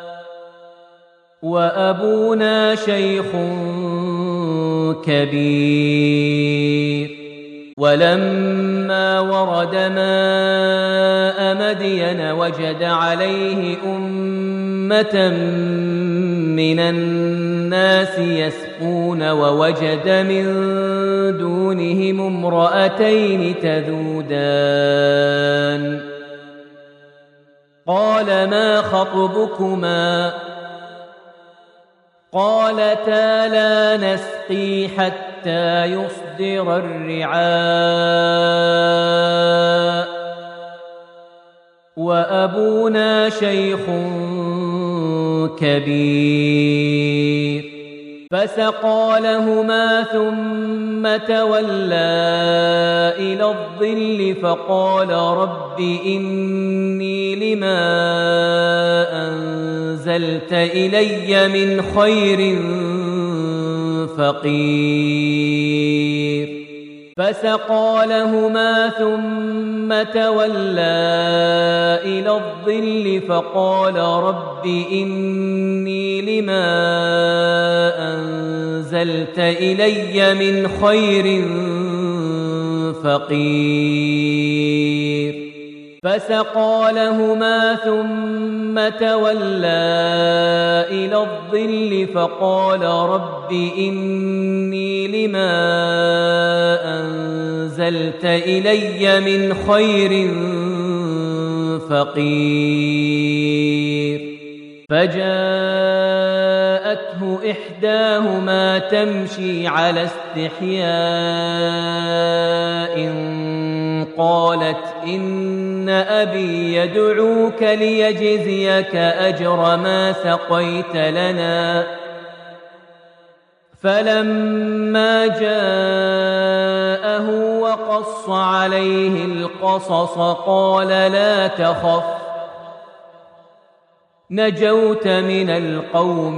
وأبونا شيخ كبير ولما ورد ماء مدين وجد عليه أمة من الناس يسقون ووجد من دونهم امرأتين تذودان قال ما خطبكما قالتا لا نسقي حتى يصدر الرعاء وأبونا شيخ كبير فسقى لهما ثم تولى إلى الظل فقال رب إني لما أنزلت إلي من خير فقير فسقى لهما ثم تولى إلى الظل فقال رب إني لما أنزلت إلي من خير فقير فسقى لهما ثم تولى إلى الظل فقال رب إني لما أنزلت إلي من خير فقير فجاءته إحداهما تمشي على استحياء قالت إن أبي يدعوك ليجزيك أجر ما سقيت لنا فلما جاءه وقص عليه القصص قال لا تخف نجوت من القوم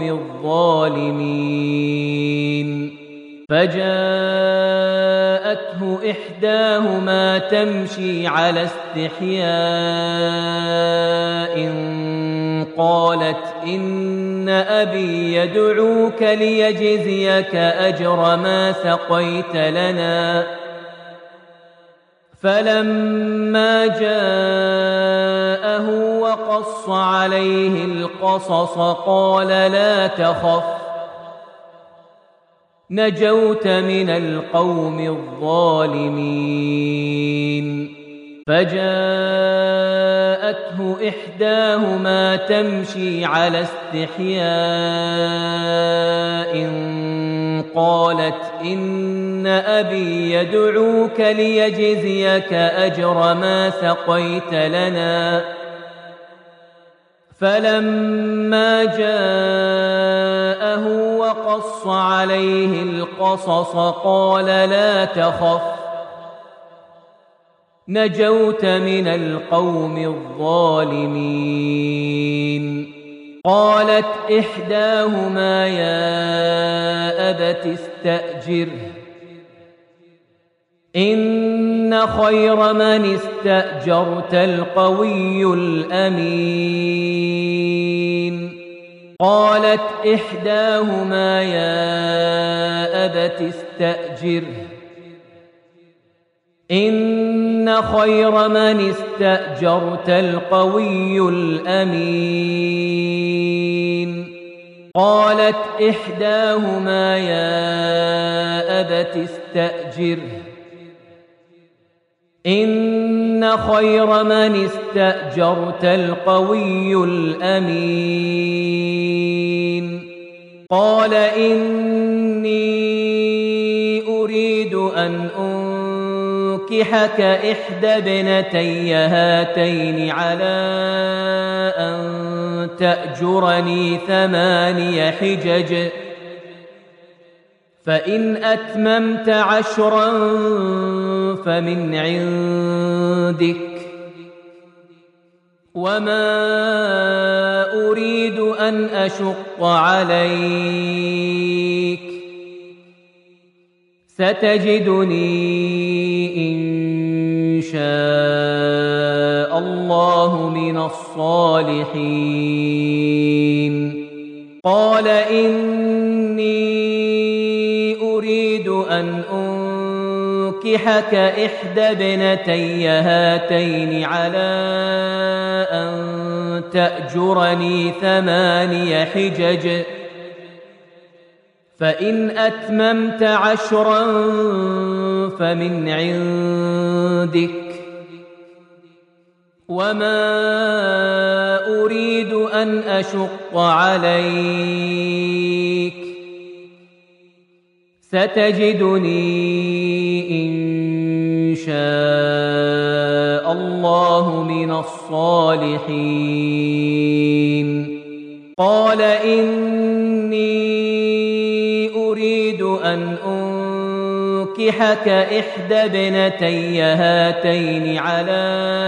الظالمين فجاءته إحداهما تمشي على استحياء قالت إن إن أبي يدعوك ليجزيك أجر ما سقيت لنا. فلما جاءه وقص عليه القصص قال لا تخف نجوت من القوم الظالمين. فجاءته إحداهما تمشي على استحياء قالت إن أبي يدعوك ليجزيك أجر ما سقيت لنا. فلما جاءه وقص عليه القصص قال لا تخف نجوت من القوم الظالمين. قالت إحداهما يا أبت استأجره إن خير من استأجرت القوي الأمين. قالت إحداهما يا أبت استأجره إن خير من استأجرت القوي الأمين. قالت إحداهما يا أبت استأجره إن خير من استأجرت القوي الأمين. قال إني أريد أن أنكحك إحدى ابنتي هاتين على أن تأجرني 8 حجج فإن أتممت 10 فمن عندك وما أريد أن أشق عليك ستجدني إن شاء الله من الصالحين. قال إني أريد أن أنكحك إحدى ابنتي هاتين على أن تأجرني 8 حجج فإن أتممت 10 فمن عندك وما أريد أن أشق عليك ستجدني إن شاء الله من الصالحين. قال إني أريد أن أنكحك إحدى ابنتي هاتين على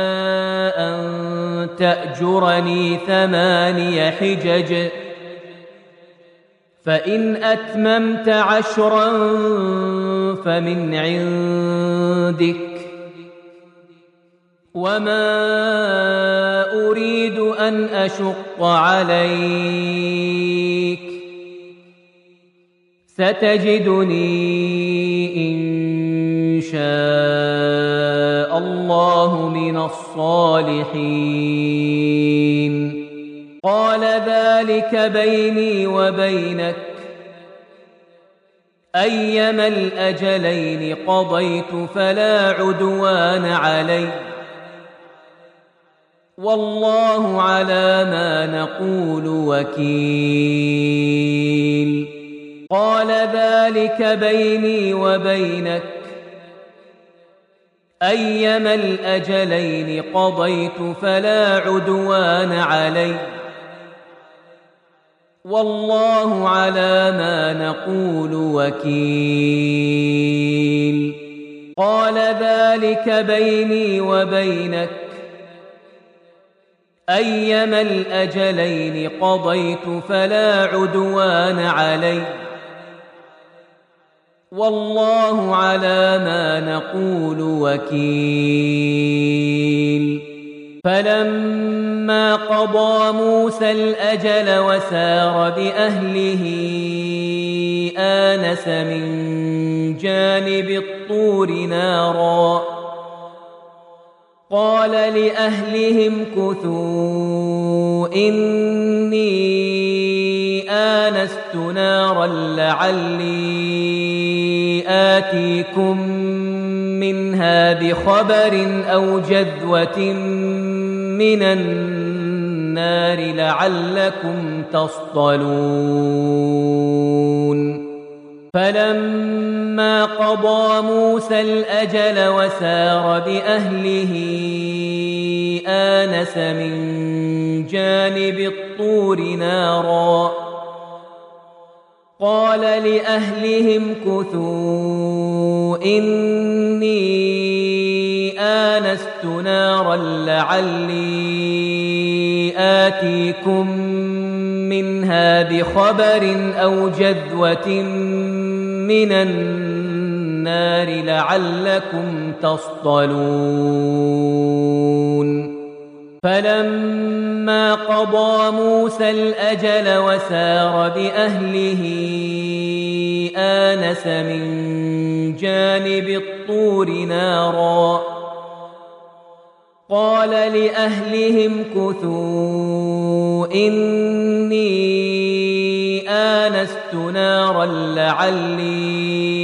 أن تأجرني 8 حجج فإن أتممت 10 فمن عندك وما أريد أن أشق عليك ستجدني إن شاء الله من الصالحين. قال ذلك بيني وبينك أيما الأجلين قضيت فلا عدوان علي والله على ما نقول وكيل. قال ذلك بيني وبينك أيما الأجلين قضيت فلا عدوان علي والله على ما نقول وكيل. قال ذلك بيني وبينك أيما الأجلين قضيت فلا عدوان علي والله على ما نقول وكيل. فلما قضى موسى الأجل وسار بأهله آنس من جانب الطور نارا قال لأهلهم كثوا إني آنست نارا لعلي آتيكم منها بخبر أو جذوة من النار لعلكم تصطلون فلما قضى موسى الأجل وسار بأهله آنس من جانب الطور نارا قال لأهلهم كثوا إني آنست نارا لعلي آتيكم منها بخبر أو جذوة من النار لعلكم تصطلون فلما قضى موسى الأجل وسار بأهله آنس من جانب الطور نارا قال لأهلهم كثوا إني آنست نارا لعلي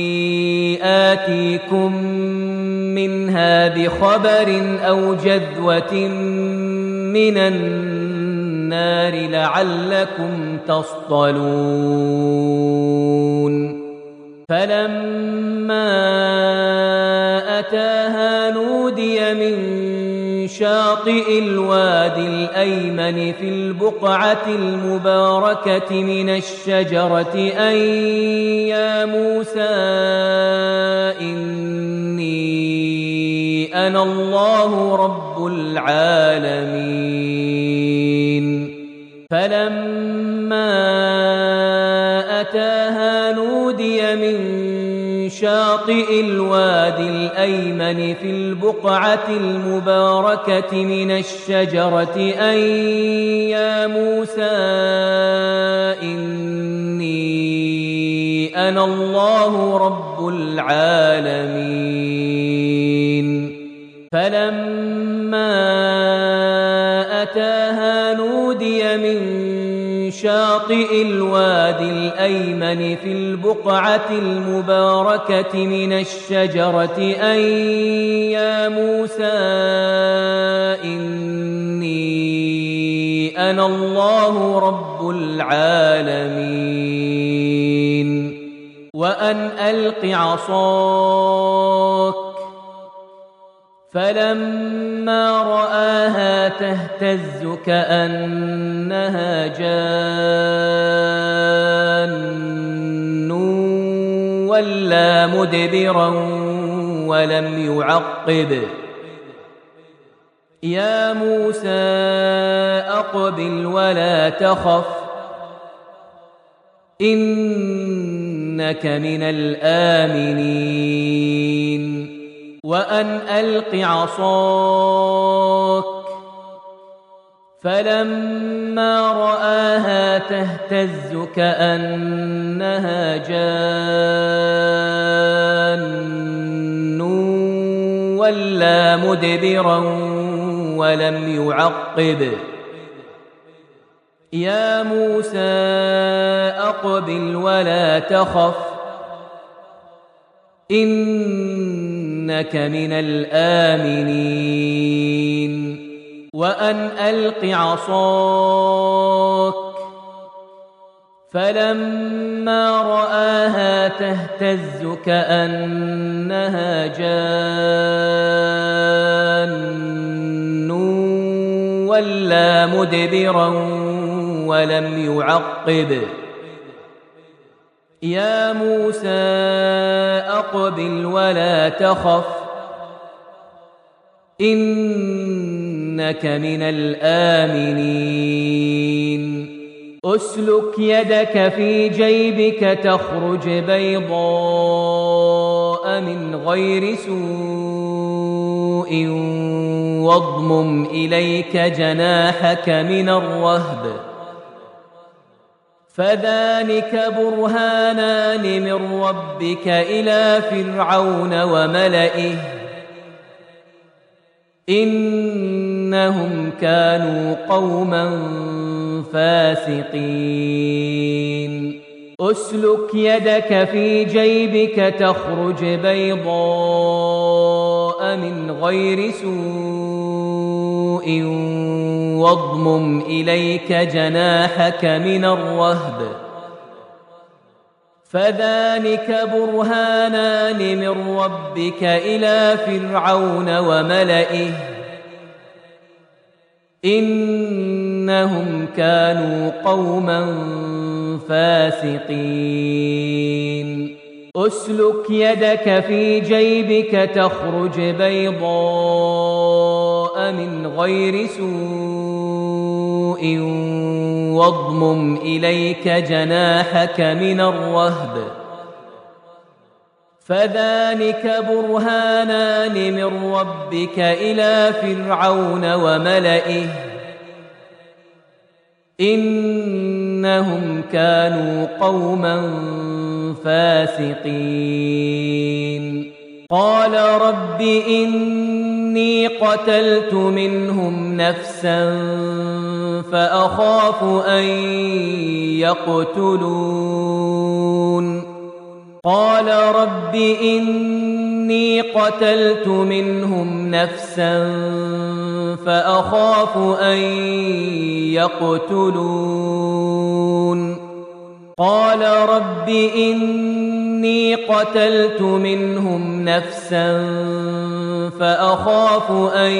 آتيكم منها بخبر أو جذوة من النار لعلكم تصطلون فلما أتاها نودي من شاطئ الوادي الأيمن في البقعة المباركة من الشجرة أن يا موسى إني أنا الله رب العالمين فلما أتاها نودي من شاطئ الوادي الأيمن في البقعة المباركة من الشجرة أن يا موسى إني أنا الله رب العالمين فلما أتاها نودي من شاطئ الوادي الأيمن في البقعة المباركة من الشجرة أن يا موسى إني أنا الله رب العالمين وأن ألق عصاك فلما رآها تهتز كأنها جان ولا مدبرا ولم يعقب يا موسى أقبل ولا تخف إنك من الآمنين وأن ألق عصاك فلما رآها تهتز كأنها جان ولا مدبرا ولم يعقب يا موسى أقبل ولا تخف إنك من الآمنين وأن ألق عصاك فلما رآها تهتز كأنها جان ولا مدبرا ولم يعقب يا موسى أقبل ولا تخف إنك من الآمنين أسلك يدك في جيبك تخرج بيضاء من غير سوء واضمم إليك جناحك من الرهب فذلك برهانان من ربك إلى فرعون وملئه إنهم كانوا قوما فاسقين أسلك يدك في جيبك تخرج بيضاء من غير سوء واضمم إليك جناحك من الرهب فذلك برهانان من ربك إلى فرعون وملئه إنهم كانوا قوما فاسقين أسلك يدك في جيبك تخرج بيضاء من غير سوء واضمم إليك جناحك من الرهب فذلك برهانان من ربك إلى فرعون وملئه إنهم كانوا قوما فاسقين قال رب إني قتلت منهم نفسا فأخاف أن يقتلون قال رب إني قتلت منهم نفسا فأخاف أن يقتلون قال رب إني قتلت منهم نفسا فأخاف أن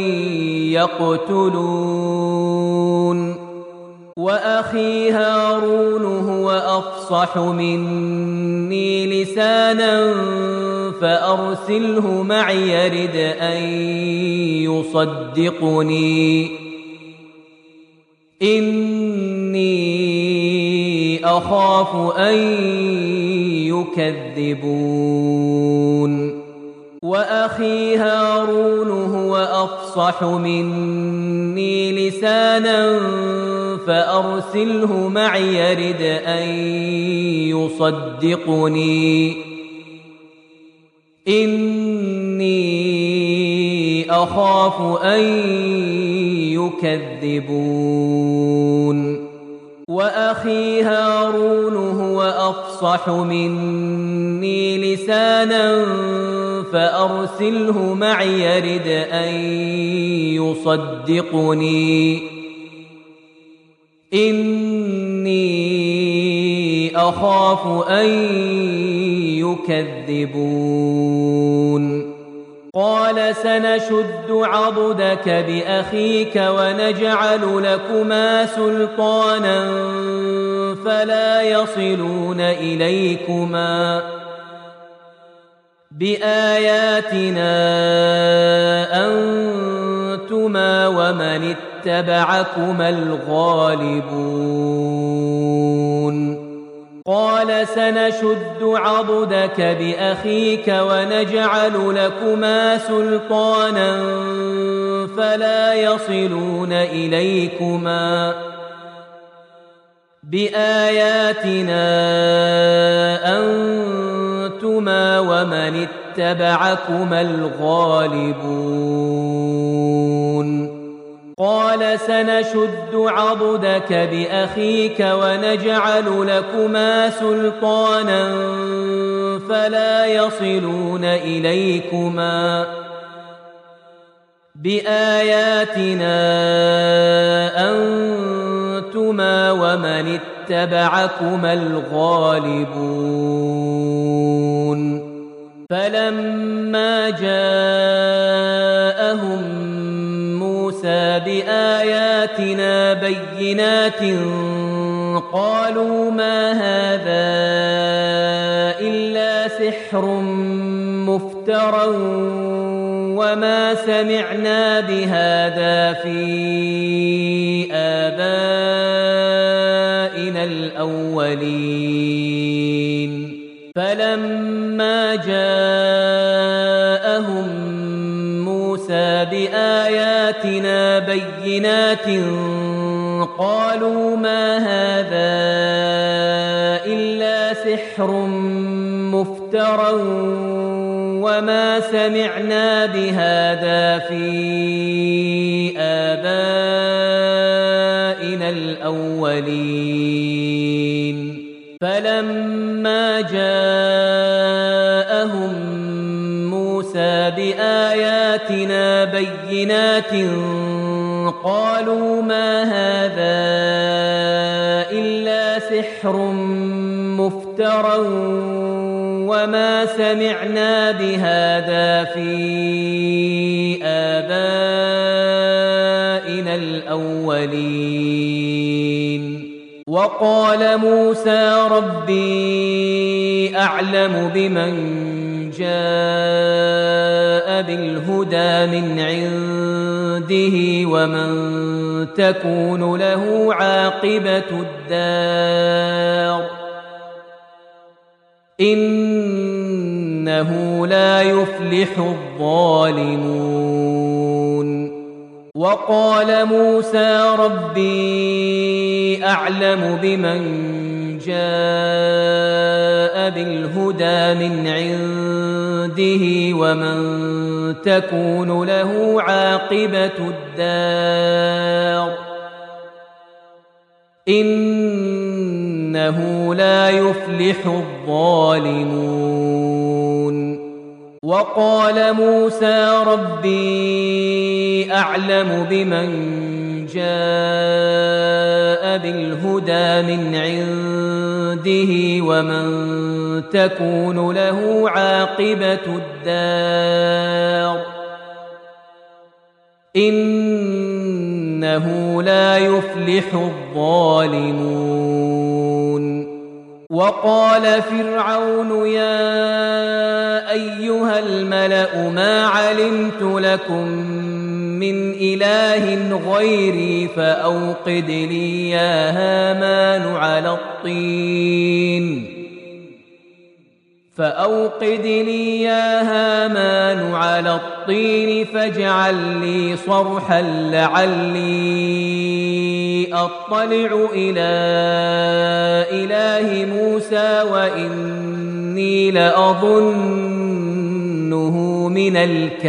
يقتلون وأخي هارون هو أفصح مني لسانا فأرسله معي يرد أن يصدقني إني أخاف أن يكذبون وأخي هارون هو أفصح مني لسانا فأرسله معي يرد أن يصدقني إني أخاف أن يكذبون وأخي هارون هو أفصح مني لسانا فأرسله معي يرد أن يصدقني إني أخاف أن يكذبون قال سنشد عضدك بأخيك ونجعل لكما سلطانا فلا يصلون إليكما بآياتنا أنتما ومن اتبعكما الغالبون قال سنشد عضدك بأخيك ونجعل لكما سلطانا فلا يصلون إليكما بآياتنا أنتما ومن اتبعكما الغالبون قال سنشد عضدك بأخيك ونجعل لكما سلطانا فلا يصلون إليكما بآياتنا أنتما ومن اتبعكما الغالبون فلما جاءهم موسى بآياتنا بينات قالوا ما هذا إلا سحر مفترى وما سمعنا بهذا في آبائنا الأولين فلما جاءهم موسى موسى بآياتنا بينات قالوا ما هذا إلا سحر مفترى وما سمعنا بهذا في آبائنا الأولين فلما جاءهم موسى بآياتنا بينات قالوا ما هذا إلا سحر مفترى وما سمعنا بهذا في آبائنا الأولين وقال موسى ربي أعلم بمن جاء بالهدى من عنده ومن تكون له عاقبة الدار إنه لا يفلح الظالمون وقال موسى ربي أعلم بمن جاء بالهدى من عنده ومن تكون له عاقبة الدار إنه لا يفلح الظالمون وقال موسى ربي أعلم بمن جاء بالهدى من عنده ومن تكون له عاقبة الدار إنه لا يفلح الظالمون وقال فرعون يا أيها الملأ ما علمت لكم من إله غيري فأوقد لي يا هامان على الطين فاجعل لي صرحا لعلي أطلع إلى إله موسى وإني لأظنه من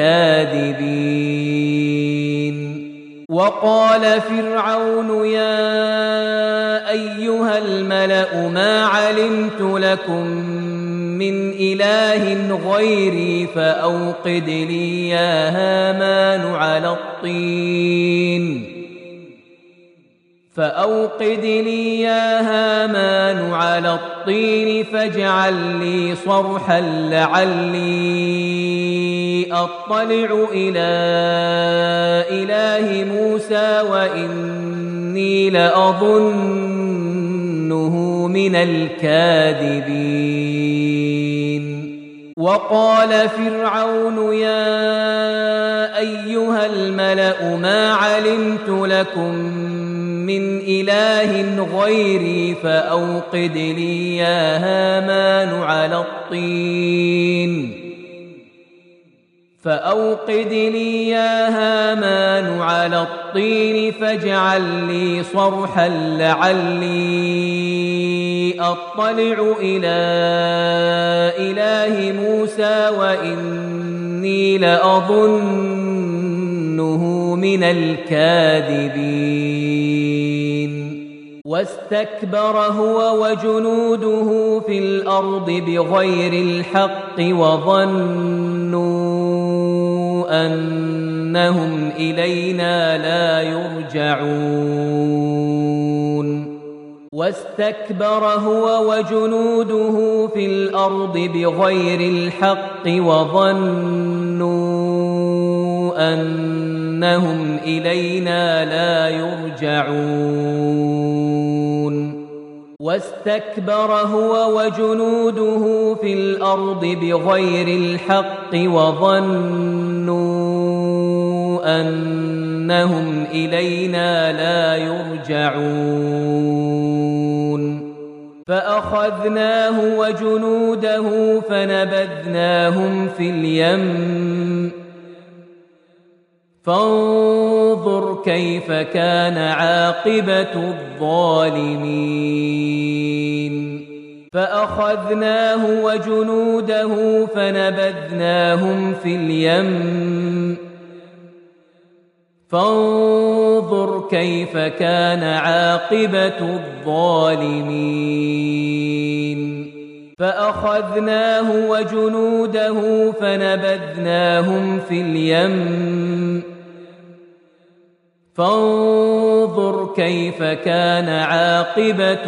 الكاذبين وقال فرعون يا أيها الملأ ما علمت لكم من إله غيري فأوقد لي يا هامان على الطين فاجعل لي صرحا لعلي أطلع إلى إله موسى وإني لأظنه من الكاذبين وقال فرعون يا أيها الملأ ما علمت لكم من إله غيري فأوقد لي يا هامان على الطين فاجعل لي صرحا لعلي أطلع إلى إله موسى وإني لأظنه من الكاذبين واستكبر هو وجنوده في الأرض بغير الحق وظنوا أنهم إلينا لا يرجعون واستكبر هو وجنوده في الأرض بغير الحق وظنوا أنهم إلينا لا يرجعون واستكبر هو وجنوده في الأرض بغير الحق وظنوا أنهم إلينا لا يرجعون فأخذناه وجنوده فنبذناهم في اليم فانظر كيف كان عاقبة الظالمين فأخذناه وجنوده فنبذناهم في اليم فانظر كيف كان عاقبة الظالمين فأخذناه وجنوده فنبذناهم في اليم فانظر كيف كان عاقبة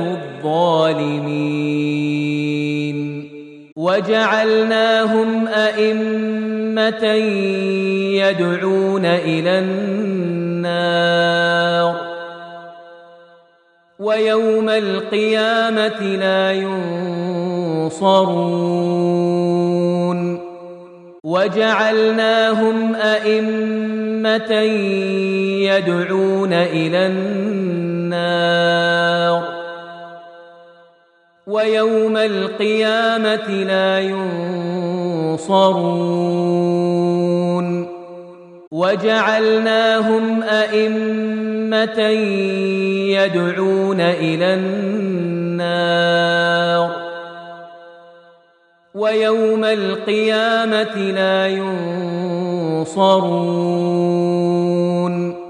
الظالمين وجعلناهم أئمة يدعون إلى النار ويوم القيامة لا ينصرون وجعلناهم أئمة يدعون إلى النار ويوم القيامة لا ينصرون وجعلناهم أئمة يدعون إلى النار ويوم القيامة لا ينصرون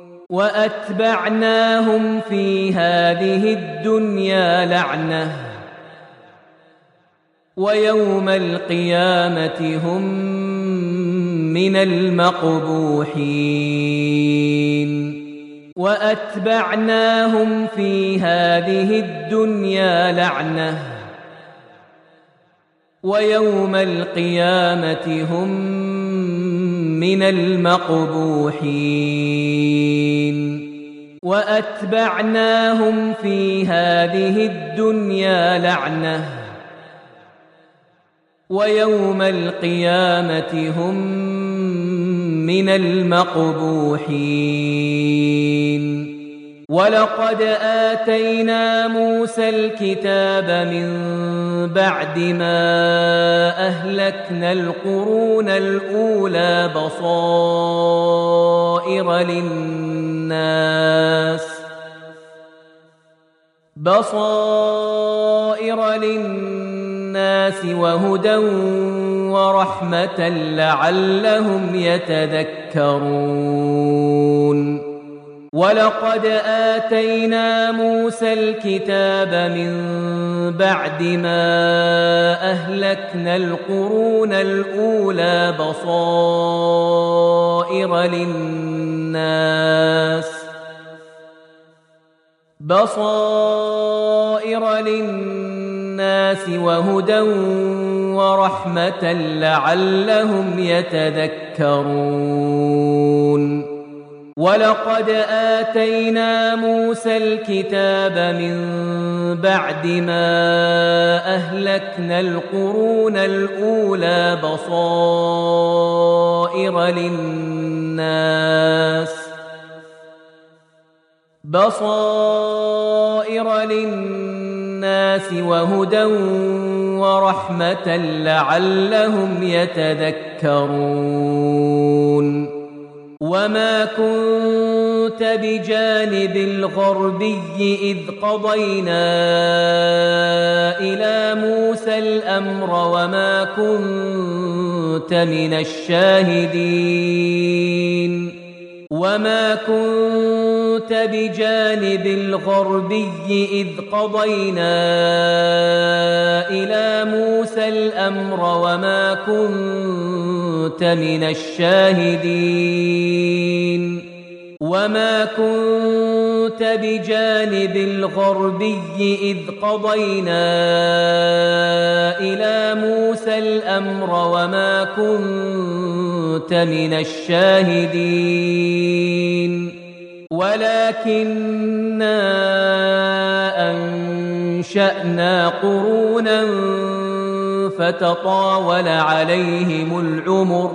وأتبعناهم في هذه الدنيا لعنة ويوم القيامة هم من المقبوحين وأتبعناهم في هذه الدنيا لعنة ويوم القيامة هم من المقبوحين وأتبعناهم في هذه الدنيا لعنة ويوم القيامة هم من المقبوحين ولقد آتينا موسى الكتاب من بعد ما أهلكنا القرون الأولى بصائر للناس وهدى ورحمة لعلهم يتذكرون ولقد آتينا موسى الكتاب من بعد ما أهلكنا القرون الأولى بصائر للناس وهدى ورحمة لعلهم يتذكرون ولقد آتينا موسى الكتاب من بعد ما أهلكنا القرون الأولى بصائر للناس وهدى ورحمة لعلهم يتذكرون وما كنت بجانب الغربي إذ قضينا إلى موسى الأمر وما كنت من الشاهدين وما كنت بجانب الغربي إذ قضينا إلى موسى الأمر وما كنت من الشاهدين وما كنت بجانب الغربي إذ قضينا إلى موسى الأمر وما كنت من الشاهدين ولكننا أنشأنا قرونا فتطاول عليهم العمر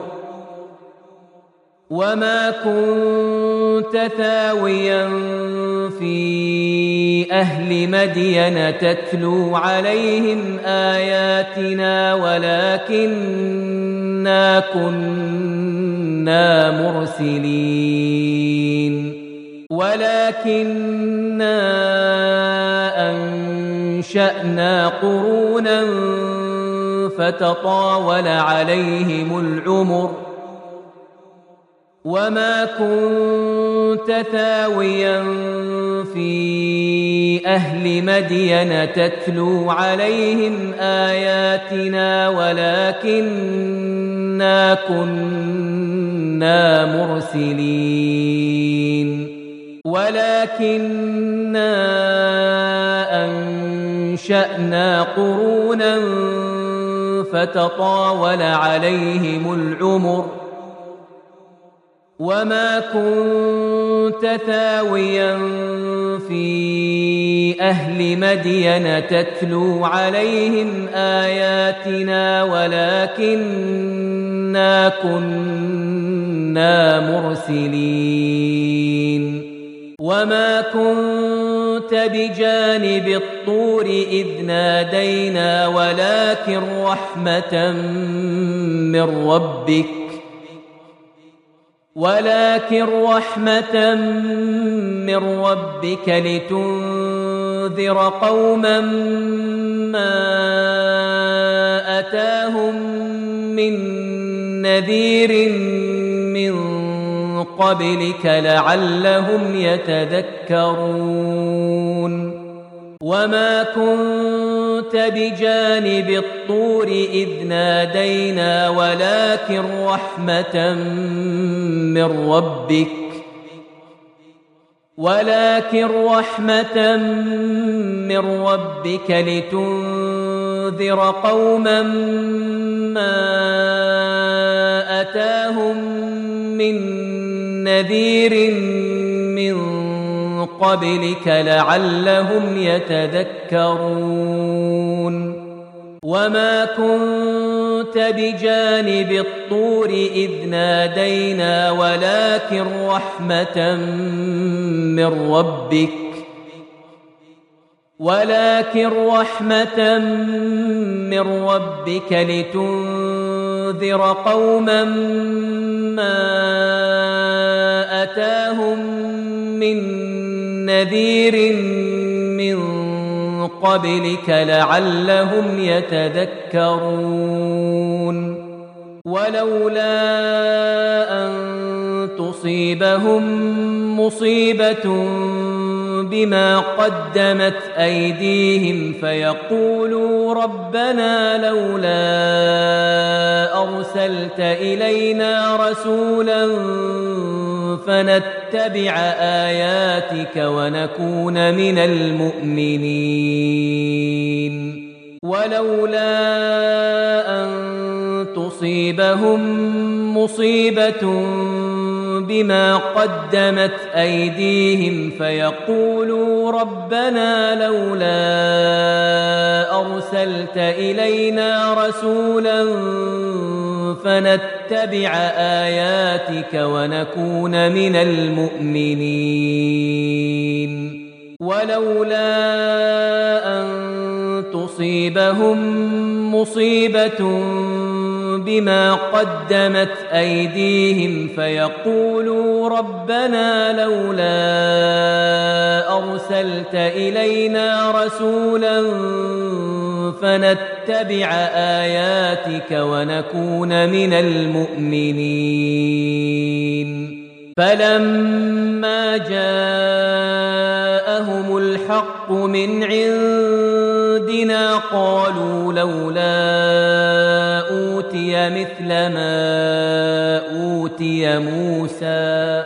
وما كنت ثاويا في أهل مدين تتلو عليهم آياتنا ولكننا كنا مرسلين ولكننا أنشأنا قرونا فتطاول عليهم العمر وما كنت ثاويا في أهل مدين تتلو عليهم آياتنا ولكننا كنا مرسلين ولكننا أنشأنا قرونا فتطاول عليهم العمر وما كنت ثاويا في أهل مدين تتلو عليهم آياتنا ولكننا كنا مرسلين وما كنت بجانب الطور إذ نادينا ولكن رحمة من ربك لتنذر قوما ما أتاهم من نذير من قبلك لعلهم يتذكرون وما كنت بجانب الطور إذ نادينا ولكن رحمة من ربك لتنذر قوما ما أتاهم من نذير من قبلك لعلهم يتذكرون وما كنت بجانب الطور إذ نادينا ولكن رحمة من ربك لتنذر قوما ما أتاهم من نذير من قبلك لعلهم يتذكرون ولولا أن تصيبهم مصيبة بما قدمت أيديهم فيقولوا ربنا لولا أرسلت إلينا رسولا فنتبع آياتك ونكون من المؤمنين ولولا أن تصيبهم مصيبة بما قدمت أيديهم فيقولوا ربنا لولا أرسلت إلينا رسولا فنتبع آياتك ونكون من المؤمنين ولولا أن تصيبهم مصيبة بما قدمت أيديهم فيقولوا ربنا لولا أرسلت إلينا رسولا فنتبع آياتك ونكون من المؤمنين فلما جاءهم الحق من عندنا قالوا لولا أوتي مثل ما أوتي موسى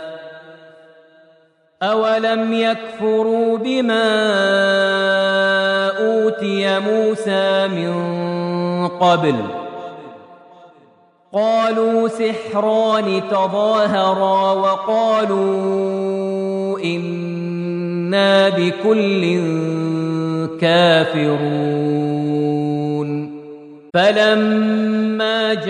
أولم يكفروا بما أوتي موسى من قبل قالوا سحران تظاهرا وقالوا إنا بكل كافرون فلما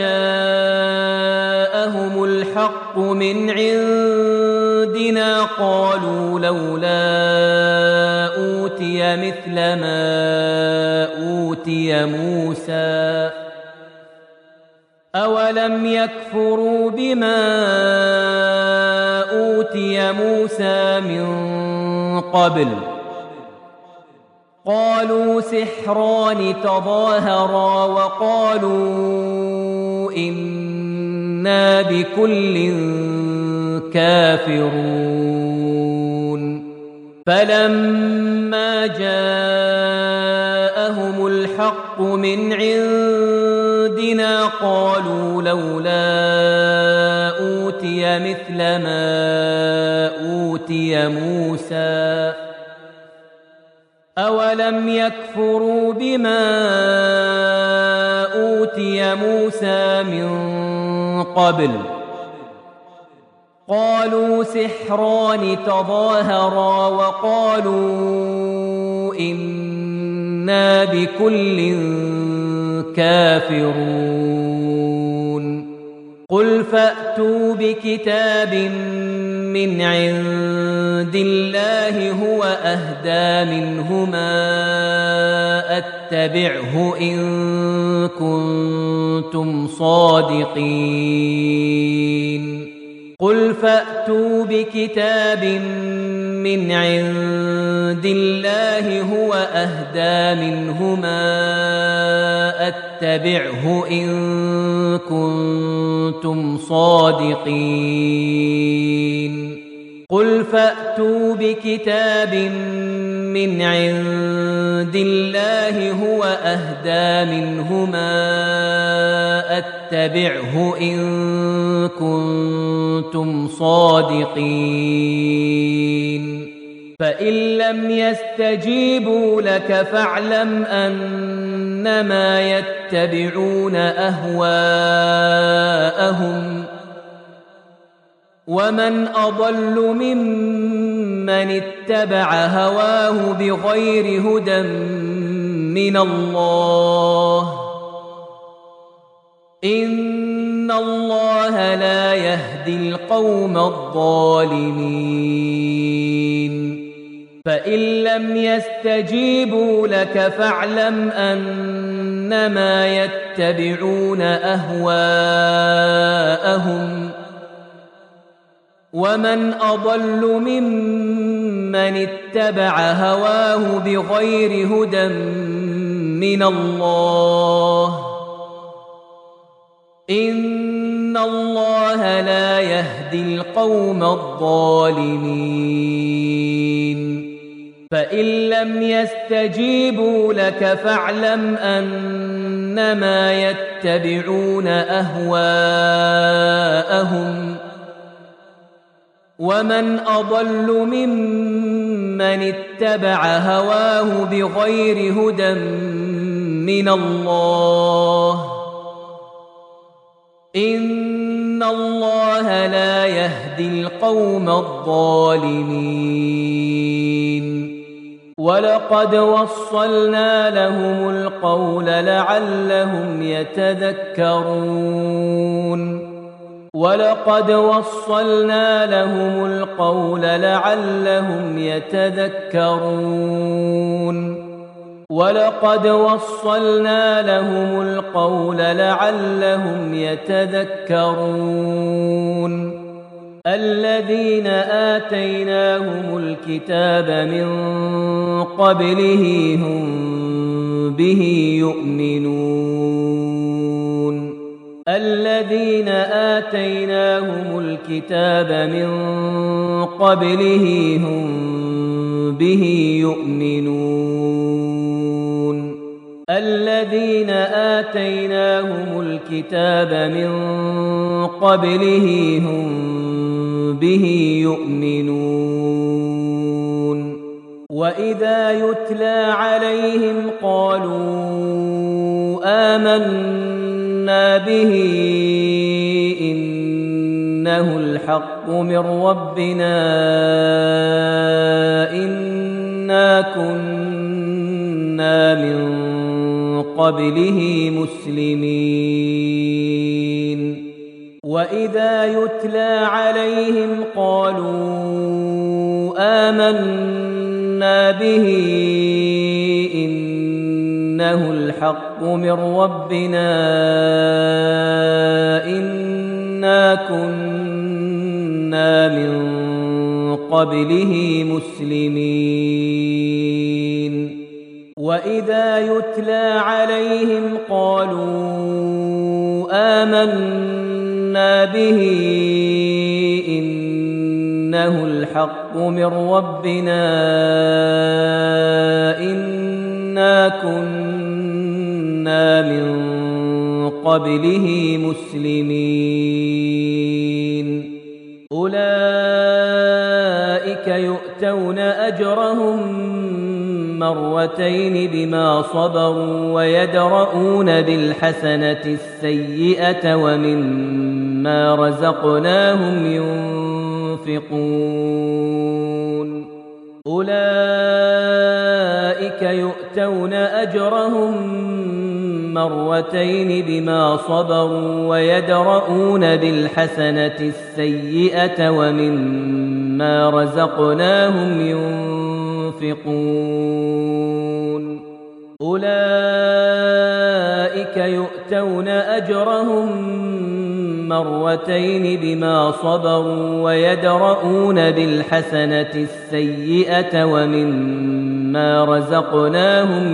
جاءهم الحق من عندنا قالوا لولا أوتي مثل ما أوتي موسى أولم يكفروا بما أوتي موسى من قبل قالوا سحران تظاهرا وقالوا إنا بكل كافرون فلما جاءهم الحق من عندنا قالوا لولا أوتي مثل ما أوتي موسى أولم يكفروا بما أوتي موسى من قبل قالوا سحران تظاهرا وقالوا إنا بكل كافرون قل فأتوا بكتاب من عند الله هو أهدى منهما أتبعه إن كنتم صادقين قل فأتوا بكتاب من عند الله هو أهدى منهما أتبعه إن كنتم صادقين قل فأتوا بكتاب من عند الله هو أهدى منهما أتبعه إن كنتم صادقين فإن لم يستجيبوا لك فاعلم أنما يتبعون أهواءهم ومن أضل ممن اتبع هواه بغير هدى من الله إن الله لا يهدي القوم الظالمين فإن لم يستجيبوا لك فاعلم أنما يتبعون أهواءهم ومن أضل ممن اتبع هواه بغير هدى من الله إن الله لا يهدي القوم الظالمين فإن لم يستجيبوا لك فاعلم أنما يتبعون أهواءهم ومن أضل ممن اتبع هواه بغير هدى من الله إن الله لا يهدي القوم الظالمين ولقد وصلنا لهم القول لعلهم يتذكرون ولقد وصلنا لهم القول لعلهم يتذكرون ولقد وصلنا لهم القول لعلهم يتذكرون الذين آتيناهم الكتاب من قبله هم به يؤمنون الذين آتيناهم الكتاب من قبله هم به يؤمنون الذين آتيناهم الكتاب من قبله هم به يؤمنون وإذا يتلى عليهم قالوا آمنا به إنه الحق من ربنا إنا كنا من قبله مسلمين وإذا يتلى عليهم قالوا آمنا به إنه الحق من ربنا إنا كنا من قبله مسلمين وإذا يتلى عليهم قالوا آمنا به إنه الحق من ربنا إنا كنا من قبله مسلمين أولئك يؤتون أجرهم مرتين بما صبروا ويدرؤون بالحسنة السيئة ومما رزقناهم ينفقون أولئك يؤتون أجرهم مرتين بما صبروا ويدرؤون بالحسنة السيئة ومما رزقناهم ينفقون أولئك يؤتون أجرهم مرتين بما صبروا ويدرؤون بالحسنة السيئة ومما رزقناهم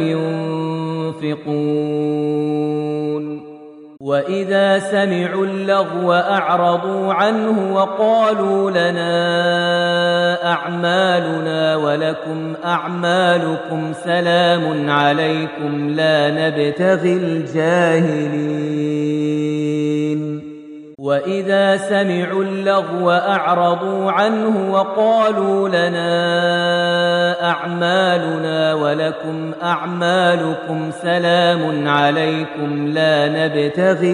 ينفقون وإذا سمعوا اللغو أعرضوا عنه وقالوا لنا أعمالنا ولكم أعمالكم سلام عليكم لا نبتغي الجاهلين وإذا سمعوا اللغو أعرضوا عنه وقالوا لنا أعمالنا ولكم أعمالكم سلام عليكم لا نبتغي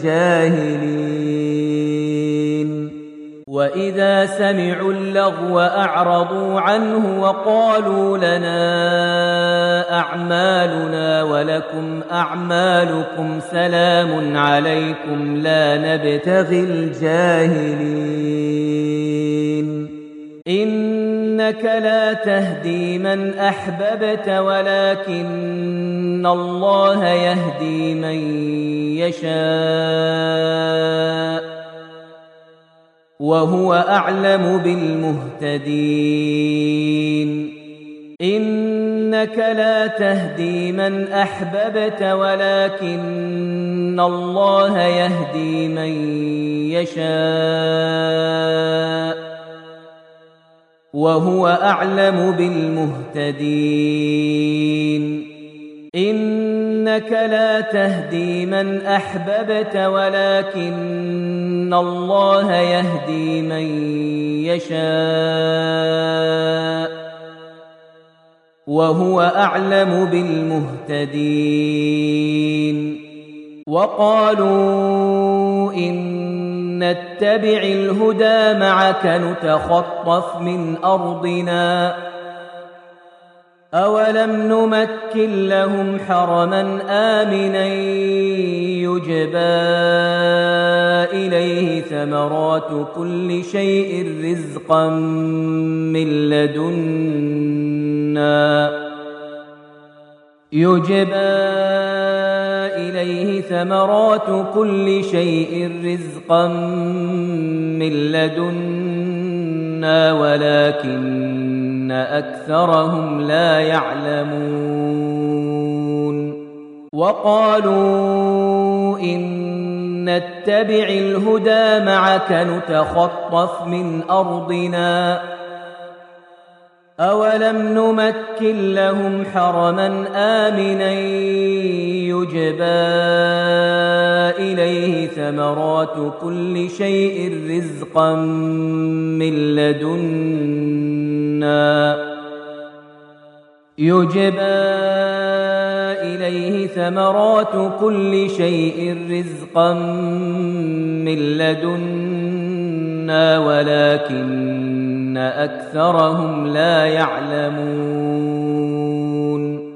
الجاهلين وإذا سمعوا اللغو أعرضوا عنه وقالوا لنا أعمالنا ولكم أعمالكم سلام عليكم لا نبتغي الجاهلين إنك لا تهدي من أحببت ولكن الله يهدي من يشاء وهو أعلم بالمهتدين إنك لا تهدي من أحببت ولكن الله يهدي من يشاء وهو أعلم بالمهتدين إنك لا تهدي من أحببت ولكن الله يهدي من يشاء وهو أعلم بالمهتدين وقالوا إن نتبع الهدى معك نتخطف من أرضنا أولم نمكن لهم حرما آمنا يجبى إليه ثمرات كل شيء رزقا من لدنا إليه ثمرات كل شيء رزقا من لدنا ولكن أكثرهم لا يعلمون وقالوا إن نتبع الهدى معك نتخطف من أرضنا أولم نمكن لهم حرما آمنا يجبى إليه ثمرات كل شيء رزقا من لدنا إليه ثمرات كل شيء رزقا من لدنا ولكن أكثرهم لا يعلمون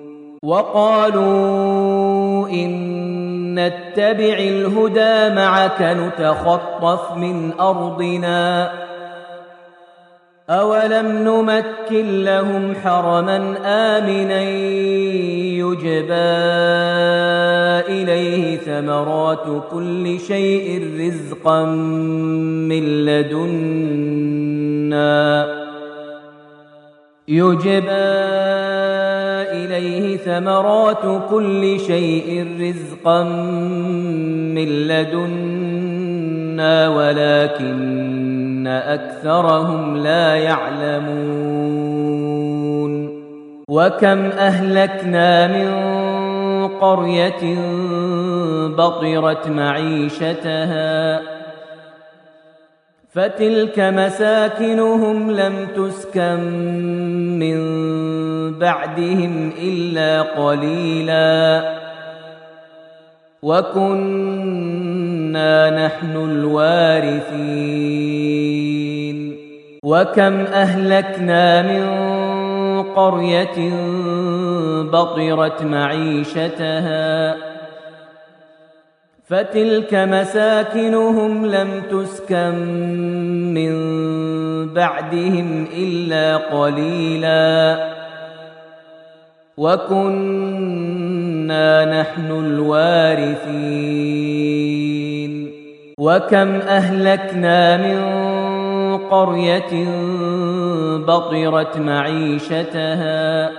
وقالوا إن نتبع الهدى معك نتخطف من أرضنا أولم نمكن لهم حرما آمنا يجبى إليه ثمرات كل شيء رزقا من لدنا يجبى إليه ثمرات كل شيء رزقا من لدنا ولكن أكثرهم لا يعلمون وكم أهلكنا من قرية بطرت معيشتها فتلك مساكنهم لم تسكن من بعدهم إلا قليلا وكنا نحن الوارثين وكم أهلكنا من قرية بطرت معيشتها فتلك مساكنهم لم تسكن من بعدهم إلا قليلا وكنا نحن الوارثين وكم أهلكنا من قرية بطرت معيشتها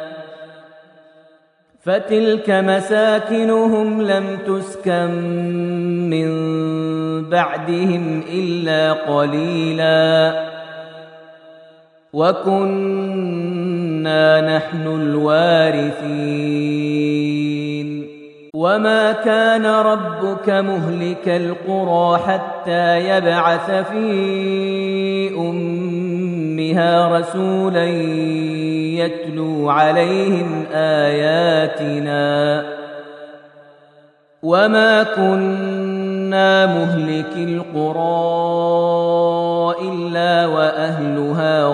فتلك مساكنهم لم تسكن من بعدهم إلا قليلا وكنا نحن الوارثين وما كان ربك مهلك القرى حتى يبعث في أمها رسولا يتلو عليهم آياتنا وما كنا مهلك القرى إلا وأهلها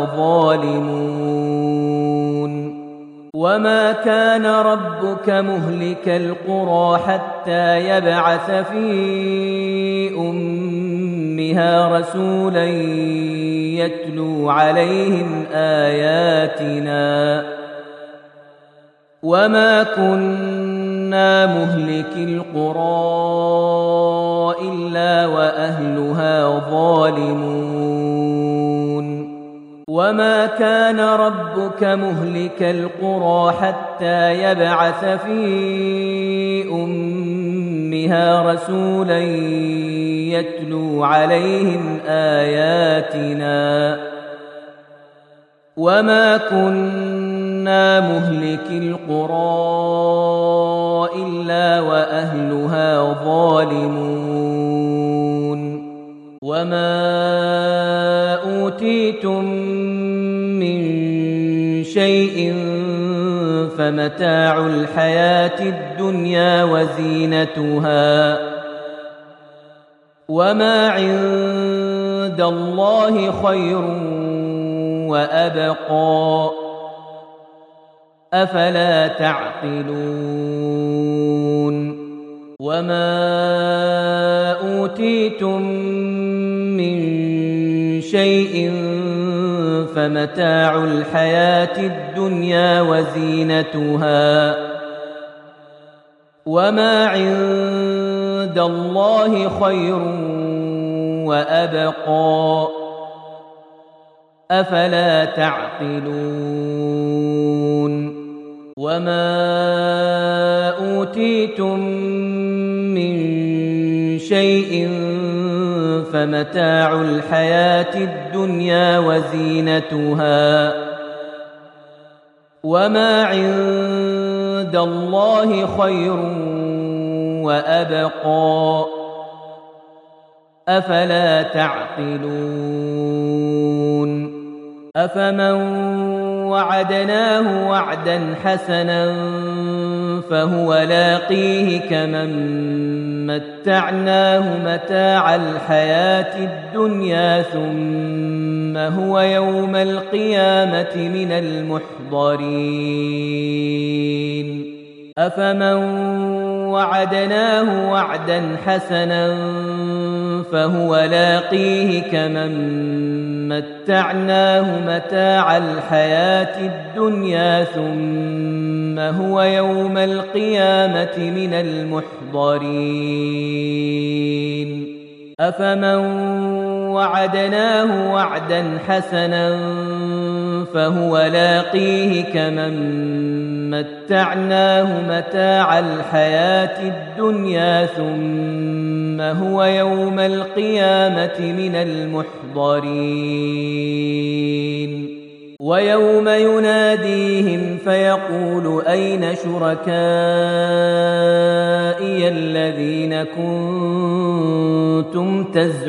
ظالمون وما كان ربك مهلك القرى حتى يبعث في أمها رسولا يتلو عليهم آياتنا وما كنا مهلك القرى إلا وأهلها ظالمون وما كان ربك مهلك القرى حتى يبعث في أمها رسولا يتلو عليهم آياتنا وما كنا مهلك القرى إلا وأهلها ظالمون وما أوتيتم من شيء فمتاع الحياة الدنيا وزينتها وما عند الله خير وأبقى أفلا تعقلون وما أوتيتم من شيء فمتاع الحياة الدنيا وزينتها وما عند الله خير وأبقى أفلا تعقلون وما أوتيتم من شيء فمتاع الحياة الدنيا وزينتها وما عند الله خير وأبقى أفلا تعقلون أفمن وعدناه وعدا حسنا فهو لاقيه كمن متعناه متاع الحياة الدنيا ثم هو يوم القيامة من المحضرين أفمن وعدناه وعدا حسنا فهو لاقيه كمن متعناه متاع الحياة الدنيا ثم هو يوم القيامة من المحضرين أفمن وعدناه وعدا حسنا فهو لاقيه كمن متعناه متاع الحياة الدنيا ثم هو يوم القيامة من المحضرين ويوم يناديهم فيقول أين شركائي الذين كنتم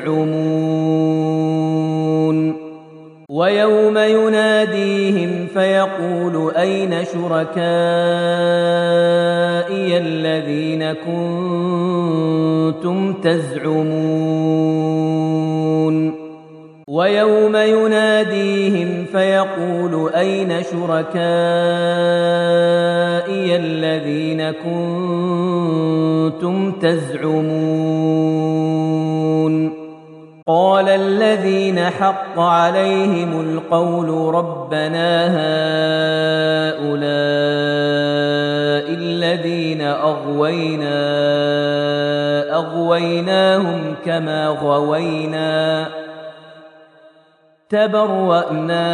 تزعمون ويوم يناديهم فيقول أين شركائي الذين كنتم تزعمون ويوم يناديهم فيقول أين شركائي الذين كنتم تزعمون قال الذين حق عليهم القول ربنا هؤلاء الذين أغويناهم كما غوينا تبرأنا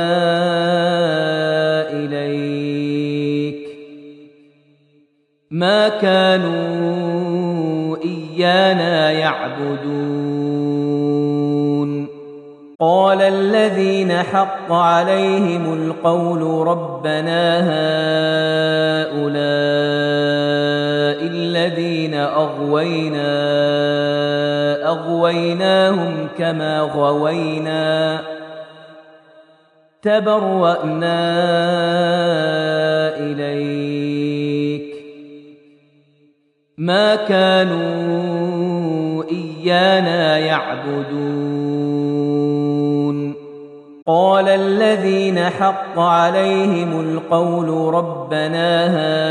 إليك ما كانوا إيانا يعبدون قال الذين حق عليهم القول ربنا هؤلاء الذين أغويناهم كما غوينا تبرأنا إليك ما كانوا إيانا يعبدون قال الذين حق عليهم القول ربنا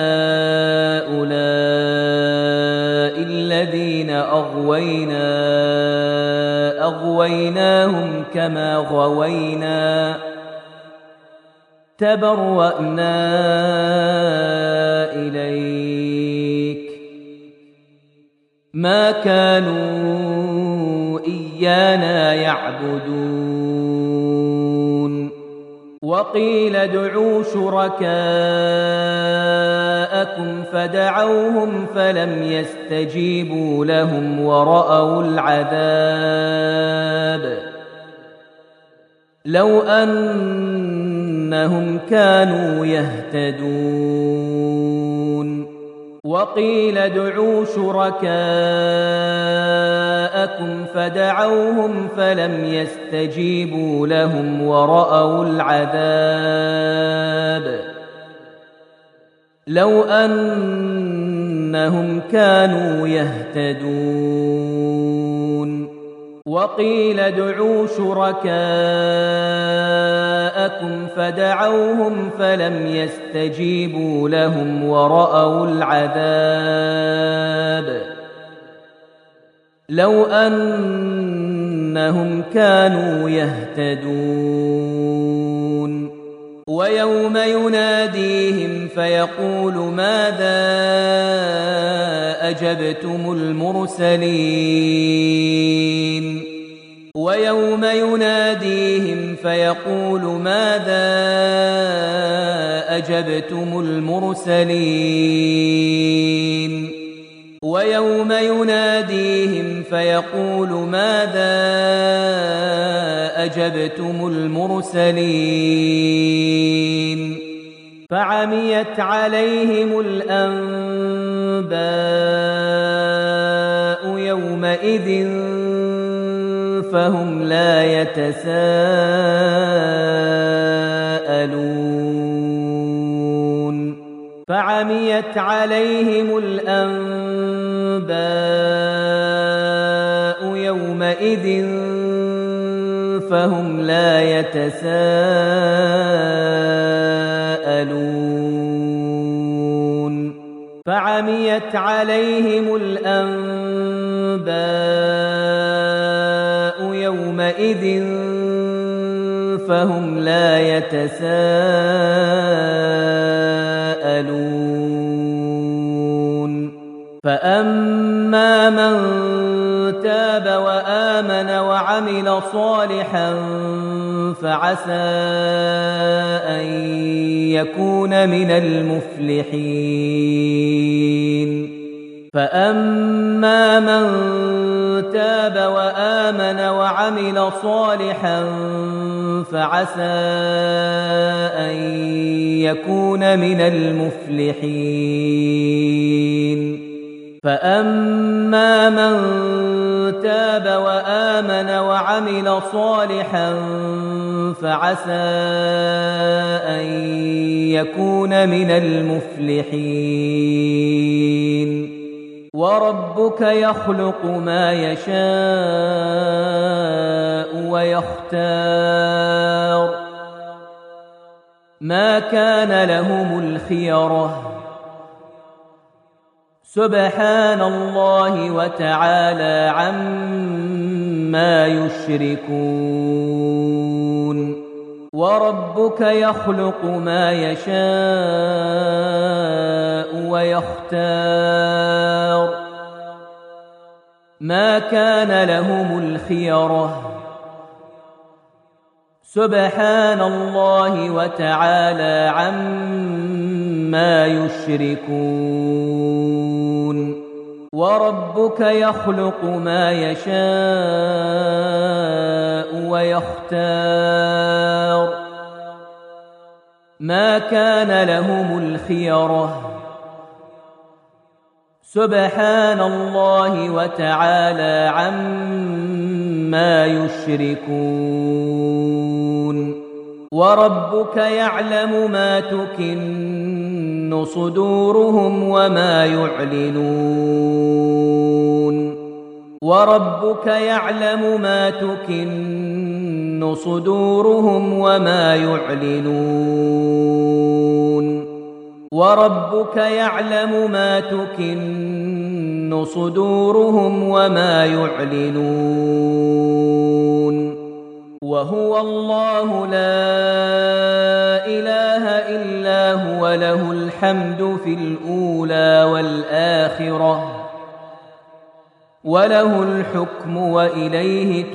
هؤلاء الذين أغويناهم كما غوينا تبرأنا إليك ما كانوا إيانا يعبدون وقيل ادعوا شركاءكم فدعوهم فلم يستجيبوا لهم ورأوا العذاب لو أنهم كانوا يهتدون وقيل ادعوا شركاءكم فدعوهم فلم يستجيبوا لهم ورأوا العذاب لو أنهم كانوا يهتدون وقيل ادعوا شركاءكم فدعوهم فلم يستجيبوا لهم ورأوا العذاب لو أنهم كانوا يهتدون ويوم يناديهم فيقول ماذا أجبتم المرسلين ويوم يناديهم فيقول ماذا أجبتم المرسلين ويوم يناديهم فيقول ماذا أجبتم المرسلين فعميت عليهم الأنباء يومئذ فهم لا يتساءلون فعميت عليهم الأنباء يومئذ فهم لا يتساءلون فعميت عليهم الأنباء يومئذ فهم لا يتساءلون فأما من تاب وآمن وعمل صالحا فعسى أن يكون من المفلحين فأما من تاب وآمن وعمل صالحا فعسى أن يكون من المفلحين فأما من تاب وآمن وعمل صالحا فعسى أن يكون من المفلحين وربك يخلق ما يشاء ويختار ما كان لهم الخيرة سبحان الله وتعالى عما يشركون وربك يخلق ما يشاء ويختار ما كان لهم الخيرة سبحان الله وتعالى عما يشركون وربك يخلق ما يشاء ويختار ما كان لهم الخيرة سبحان الله وتعالى عما يشركون وربك يعلم ما تكن صدورهم وما يعلنون وربك يعلم ما تكن صدورهم وما يعلنون وربك يعلم ما تكن صدورهم وما يعلنون وهو الله لا إله إلا هو له الحمد في الأولى والآخرة وله الحكم وإليه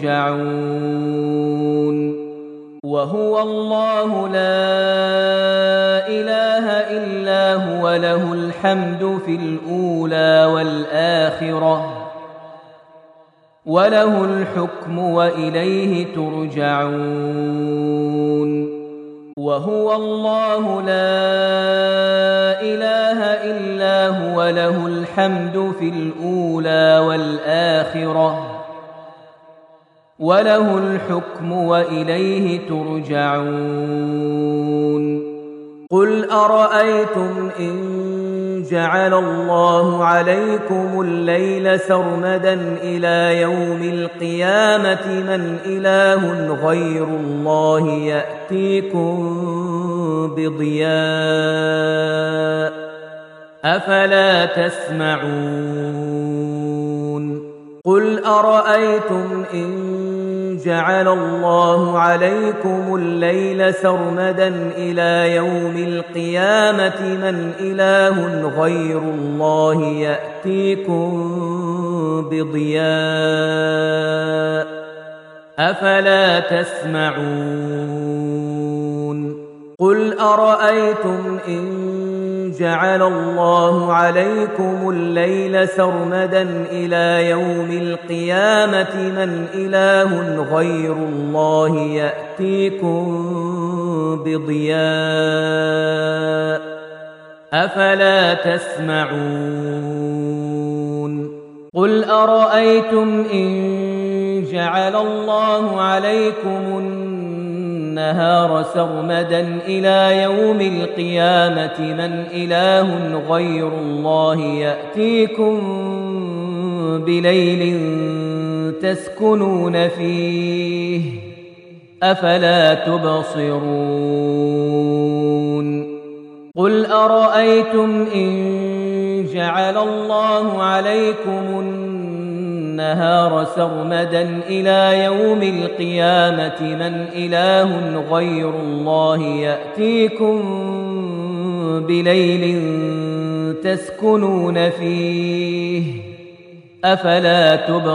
ترجعون وهو الله لا إله إلا هو له الحمد في الأولى والآخرة وله الحكم وإليه ترجعون وهو الله لا إله إلا هو له الحمد في الأولى والآخرة وله الحكم وإليه ترجعون قل أرأيتم إن جعل الله عليكم الليل سرمدا إلى يوم القيامة من إله غير الله يأتيكم بضياء أفلا تسمعون قل أرأيتم إن جعل الله عليكم الليل سرمدا إلى يوم القيامة من إله غير الله يأتيكم بضياء أفلا تسمعون قل أرأيتم إن جعل الله عليكم الليل سرمدا إلى يوم القيامة من إله غير الله يأتيكم بضياء أفلا تسمعون قل أرأيتم إن جعل الله عليكم النهار سرمدا إلى يوم القيامة من إله غير الله يأتيكم بليل تسكنون فيه أفلا تبصرون قل أرأيتم إن جعل الله عليكم النهار سرمدا إلى يوم القيامة من إله غير الله يأتيكم بليل تسكنون فيه أفلا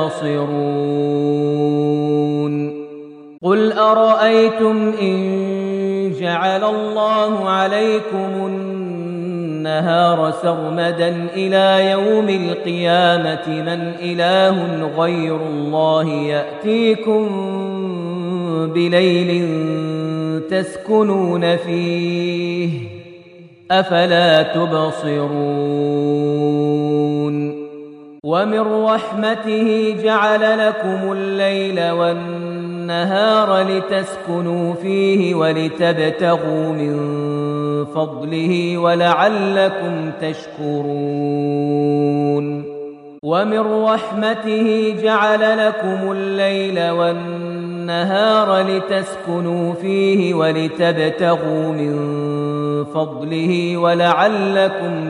تبصرون قل أرأيتم إن جعل الله عليكم النهار سرمدا إلى يوم القيامة من إله غير الله يأتيكم بليل تسكنون فيه أفلا تبصرون ومن رحمته جعل لكم الليل والنهار لتسكنوا فيه ولتبتغوا من فضله ولعلكم تشكرون ومن رحمته جعل لكم الليل والنهار لتسكنوا فيه ولتبتغوا من فضله ولعلكم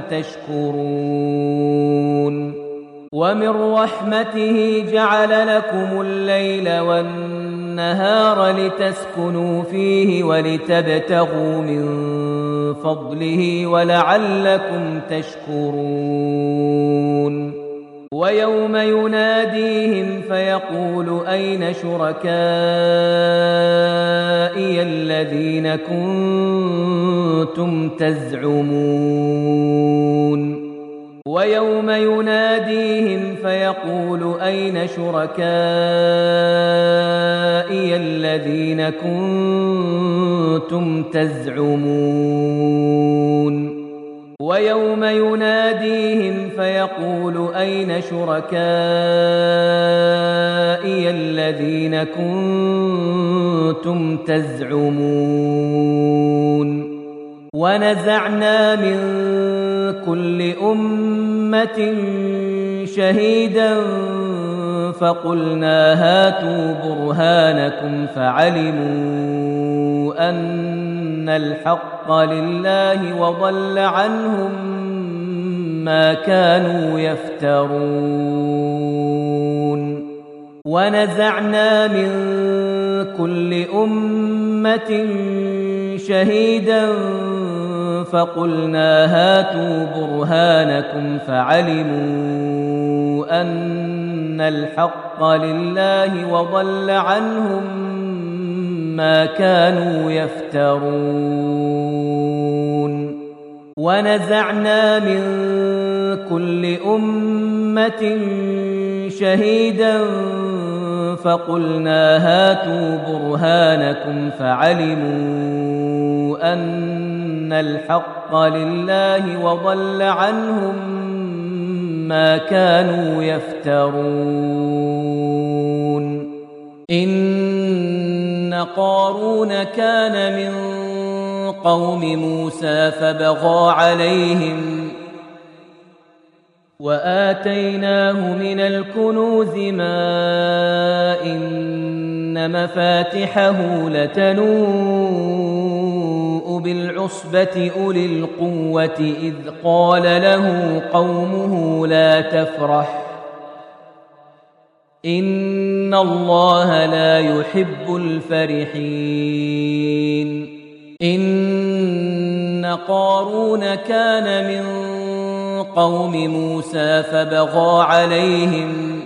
تشكرون ومن رحمته جعل لكم الليل والنهار لتسكنوا فيه ولتبتغوا من فضله ولعلكم تشكرون ويوم يناديهم فيقول أين شركائي الذين كنتم تزعمون ويوم يناديهم فيقول أين شركائي الذين كنتم تزعمون ويوم يناديهم فيقول أين شركائي الذين كنتم تزعمون ونزعنا من كل أمة شهيدا فقلنا هاتوا برهانكم فعلموا أن الحق لله وضل عنهم ما كانوا يفترون ونزعنا من كل أمة شهيدا فقلنا هاتوا برهانكم فعلموا أن الحق لله وضل عنهم ما كانوا يفترون ونزعنا من كل أمة شهيدا فقلنا هاتوا برهانكم فعلموا أن الحق لله وضل عنهم ما كانوا يفترون إن قارون كان من قوم موسى فبغى عليهم وآتيناه من الكنوز ما إن مفاتحه لتنوء بالعصبة أولي القوة إذ قال له قومه لا تفرح إن الله لا يحب الفرحين إن قارون كان من قوم موسى فبغى عليهم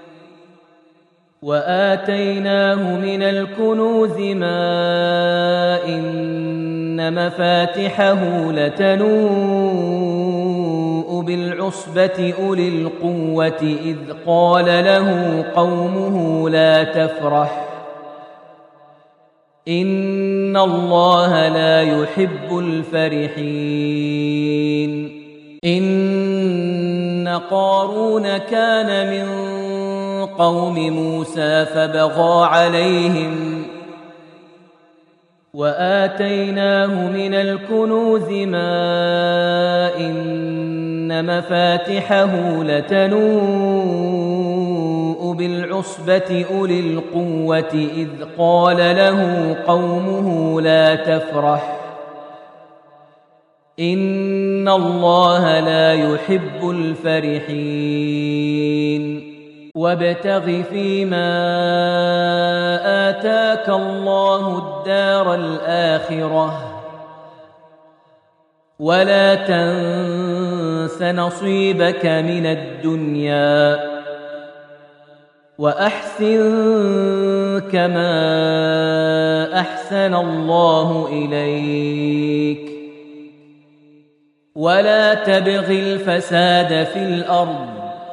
وآتيناه من الكنوز ما إن مفاتحه لتنوء بالعصبة أولي القوة إذ قال له قومه لا تفرح إن الله لا يحب الفرحين إن قارون كان من قوم موسى فبغى عليهم وآتيناه من الكنوز ما إن مفاتحه لتنوء بالعصبة أولي القوة إذ قال له قومه لا تفرح إن الله لا يحب الفرحين وابتغ فيما آتاك الله الدار الآخرة ولا تنس نصيبك من الدنيا وأحسن كما أحسن الله إليك ولا تبغ الفساد في الأرض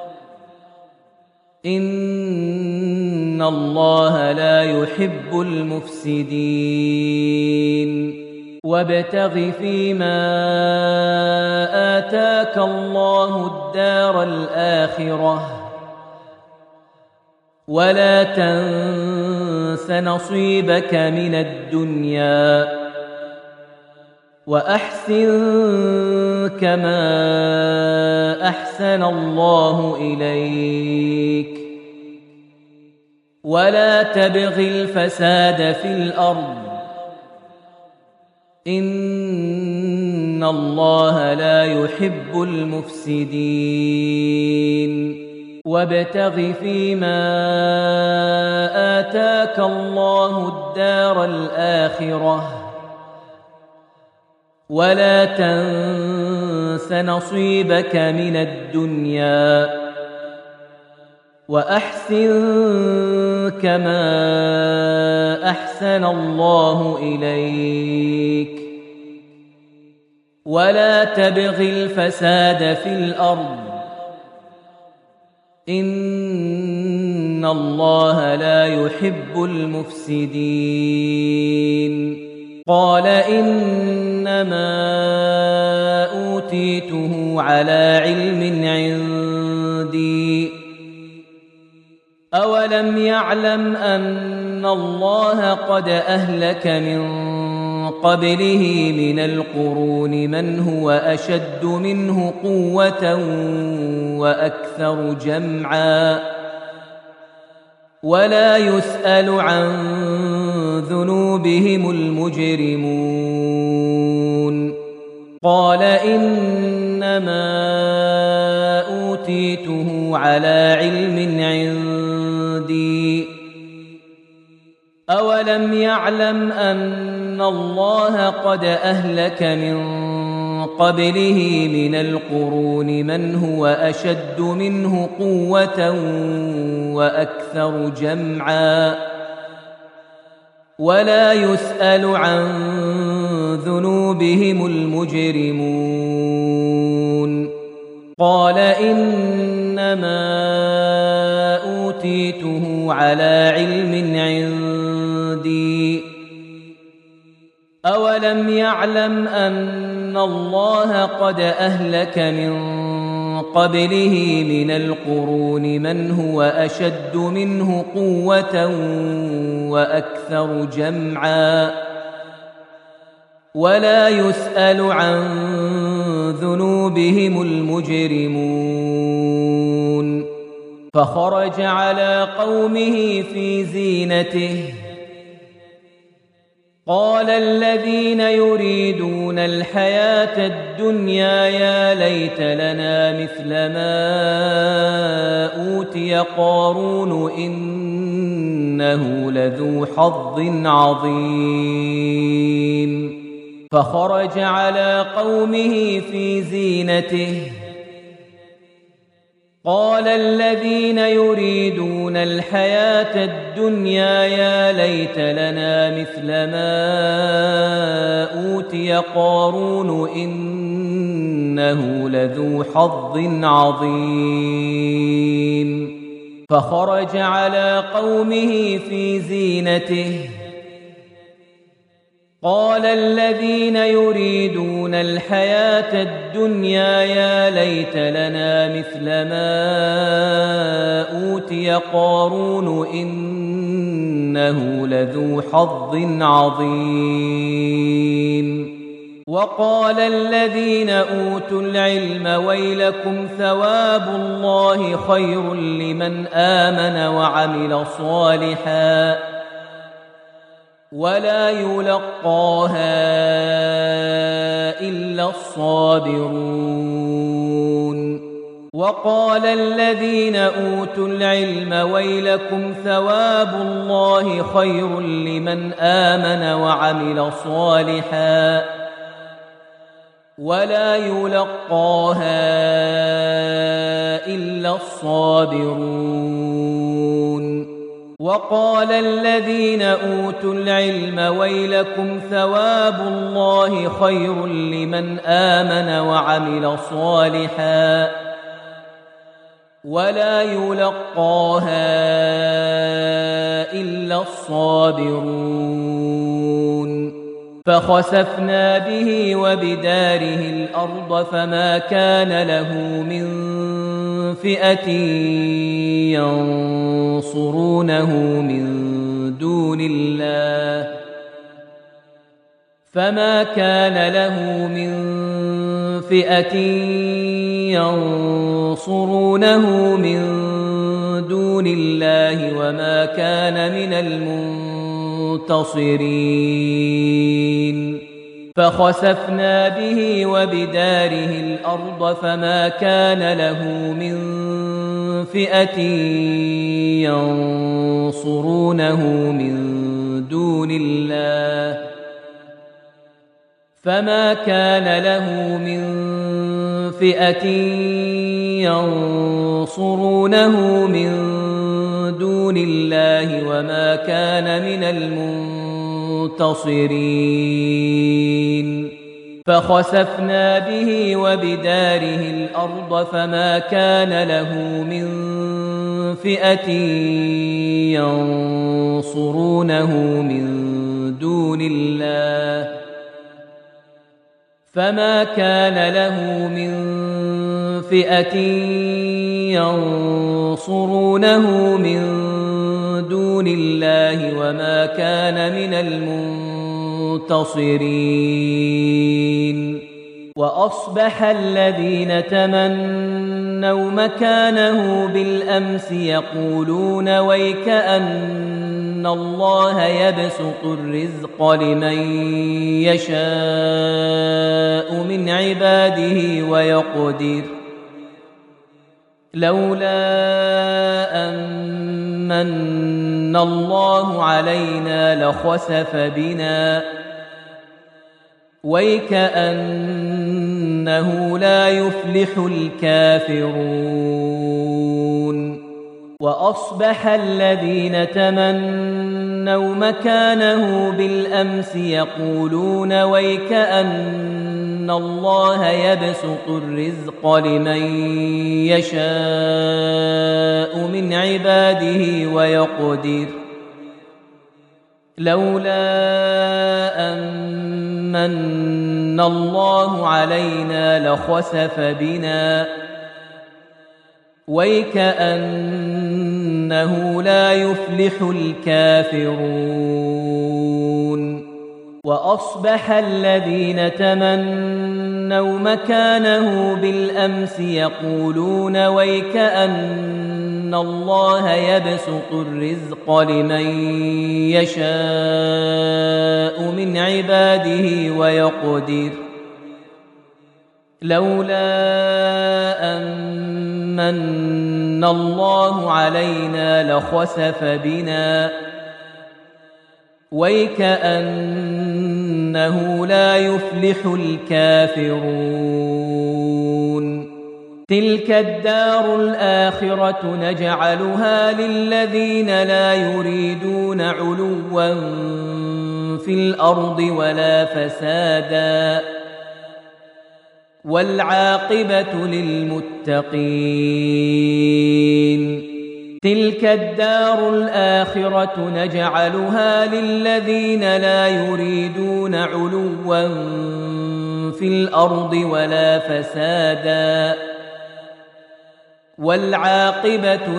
إن الله لا يحب المفسدين وابتغ فيما آتاك الله الدار الآخرة ولا تنس نصيبك من الدنيا وأحسن كما أحسن الله إليك ولا تبغ الفساد في الأرض إن الله لا يحب المفسدين وابتغ فيما آتاك الله الدار الآخرة ولا تنس نصيبك من الدنيا وأحسن كما أحسن الله إليك ولا تبغ الفساد في الأرض إن الله لا يحب المفسدين قال إنما أوتيته على علم عندي أولم يعلم أن الله قد أهلك من قبله من القرون من هو أشد منه قوة وأكثر جمعا ولا يسأل عن ذنوبهم المجرمون قال إنما أوتيته على علم عندي أولم يعلم أن الله قد أهلك من قبله من القرون من هو أشد منه قوة وأكثر جمعا ولا يسأل عن ذنوبهم المجرمون قال إنما أوتيته على علم عندي أولم يعلم أن الله قد أهلك من قبله من القرون من هو أشد منه قوة وأكثر جمعا ولا يسأل عن ذنوبهم المجرمون فخرج على قومه في زينته قال الذين يريدون الحياة الدنيا يا ليت لنا مثل ما أوتي قارون إنه لذو حظ عظيم فخرج على قومه في زينته قال الذين يريدون الحياة الدنيا يا ليت لنا مثل ما أوتي قارون إنه لذو حظ عظيم فخرج على قومه في زينته قال الذين يريدون الحياة الدنيا يا ليت لنا مثل ما أوتي قارون إنه لذو حظ عظيم وقال الذين أوتوا العلم ويلكم ثواب الله خير لمن آمن وعمل صالحا ولا يلقاها إلا الصابرون وقال الذين أوتوا العلم ويلكم ثواب الله خير لمن آمن وعمل صالحا ولا يلقاها إلا الصابرون وقال الذين أوتوا العلم ويلكم ثواب الله خير لمن آمن وعمل صالحا ولا يلقاها إلا الصابرون فخسفنا به وبداره الأرض فما كان له من فئة ينصرونه من دون الله فما كان له من فئة ينصرونه من دون الله وما كان من المنتصرين فخسفنا به وبداره الأرض فما كان له من فئة ينصرونه من دون الله فما كان له من فئة ينصرونه من دون الله وما كان من المنتصرين فخسفنا به وبداره الأرض فما كان له من فئة ينصرونه من دون الله فما كان له من فئة ينصرونه من دون الله وما كان من المنتصرين وأصبح الذين تمنوا مكانه بالأمس يقولون ويكأن الله يبسط الرزق لمن يشاء من عباده ويقدر لولا أن من الله علينا لخسف بنا ويكأنه لا يفلح الكافرون وأصبح الذين تمنوا مكانه بالأمس يقولون ويكأن الله يبسط الرزق لمن يشاء من عباده ويقدر لولا أن من الله علينا لخسف بنا ويكأنه لا يفلح الكافرون وأصبح الذين تمنوا مكانه بالأمس يقولون ويكأن الله يبسط الرزق لمن يشاء من عباده ويقدر لولا أن من الله علينا لخسف بنا ويكأنه لا يفلح الكافرون تلك الدار الآخرة نجعلها للذين لا يريدون علوا في الأرض ولا فسادا والعاقبة للمتقين تلك الدار الآخرة نجعلها للذين لا يريدون علوا في الأرض ولا فسادا والعاقبة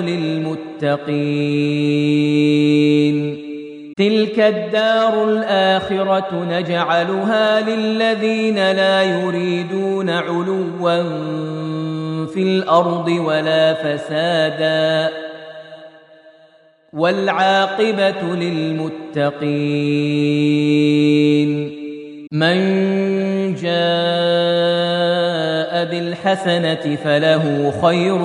للمتقين تلك الدار الآخرة نجعلها للذين لا يريدون علوا في الأرض ولا فسادا والعاقبة للمتقين من جاء بالحسنة فله خير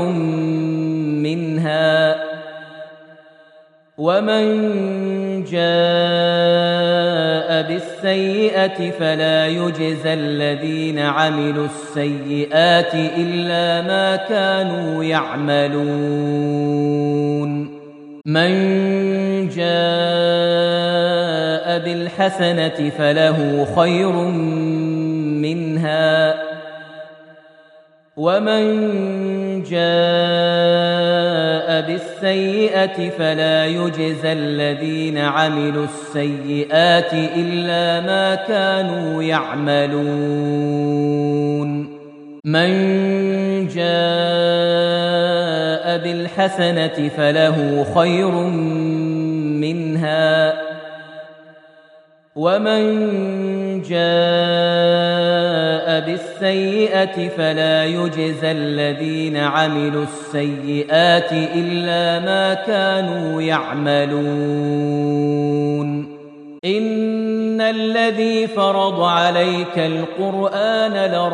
منها ومن جاء بالسيئة فلا يجزى الذين عملوا السيئات إلا ما كانوا يعملون من جاء بالحسنة فله خير منها ومن جاء بالسيئة فلا يجزى الذين عملوا السيئات إلا ما كانوا يعملون من جاء بالحسنة فله خير منها ومن جاء بالسيئة فلا يجزى الذين عملوا السيئات إلا ما كانوا يعملون إن الذي فرض عليك القرآن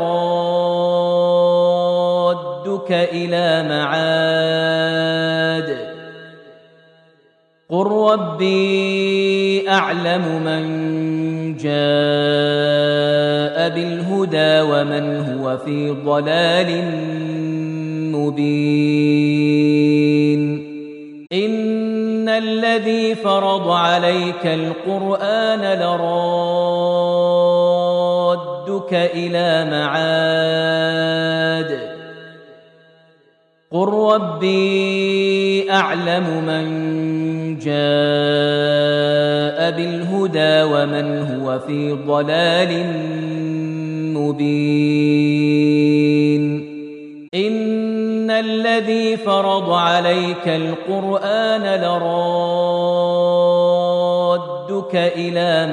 لرادك إلى معاد قل ربي أعلم من جاء بالهدى ومن هو في ضلال مبين إن الذي فرض عليك القرآن لرادك إلى معاد قل ربي أعلم من جاء بالهدى ومن هو في ضلال مبين إن الذي فرض عليك القرآن لرادك إلى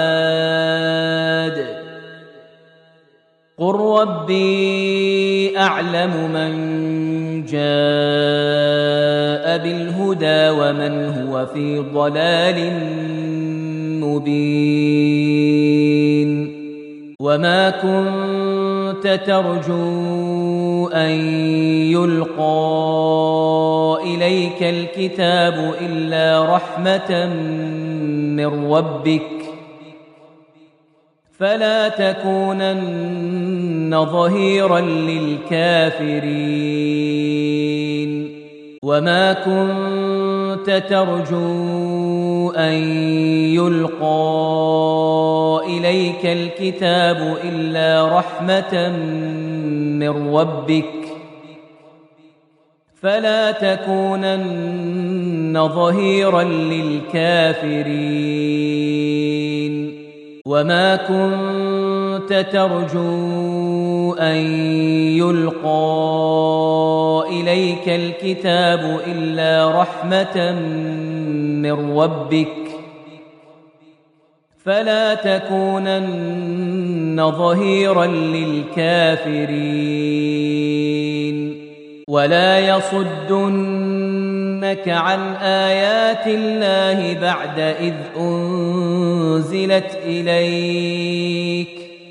معاد قل ربي أعلم من جاء بالهدى ومن هو في ضلال مبين وما كنت ترجو أن يلقى إليك الكتاب إلا رحمة من ربك فلا تكونن ظهيرا للكافرين وما كنت ترجو أن يلقى إليك الكتاب إلا رحمة من ربك فلا تكونن ظهيرا للكافرين وما كنت ترجو أن يلقى إليك الكتاب إلا رحمة من ربك فلا تكونن ظهيرا للكافرين ولا يصدنك عن آيات الله بعد إذ أنزلت إليك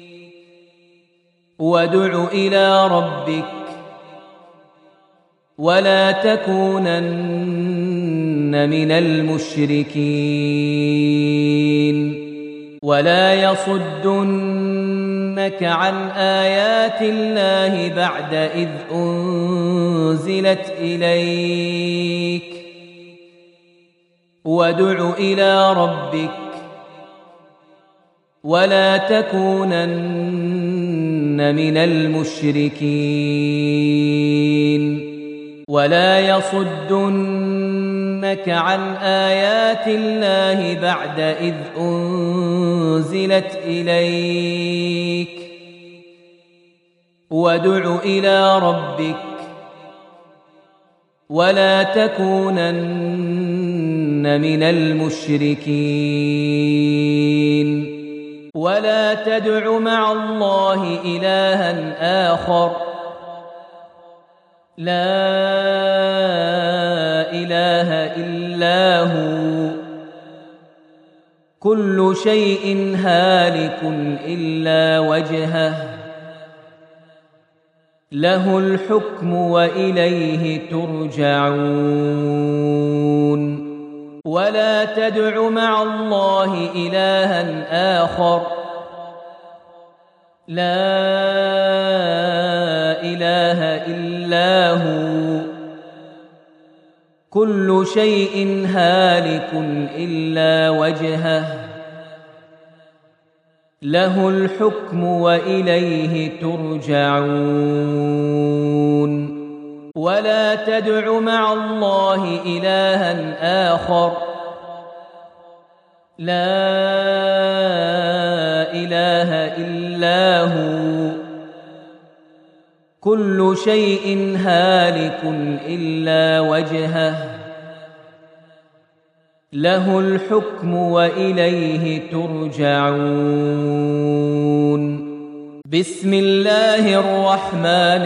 وادع إلى ربك ولا تكونن من المشركين ولا يصدنك عن آيات الله بعد إذ أنزلت إليك وادع إلى ربك ولا تكونن من المشركين ولا يصدنك عن آيات الله بعد إذ أنزلت إليك وادع إلى ربك ولا تكونن من المشركين ولا تدع مع الله إلها آخر لا إله إلا هو كل شيء هالك إلا وجهه له الحكم وإليه ترجعون ولا تدع مع الله إلها آخر لا إله إلا هو كل شيء هالك إلا وجهه له الحكم وإليه ترجعون ولا تدع مع الله إلها آخر لا إله إلا هو كل شيء هالك إلا وجهه له الحكم وإليه ترجعون بسم الله الرحمن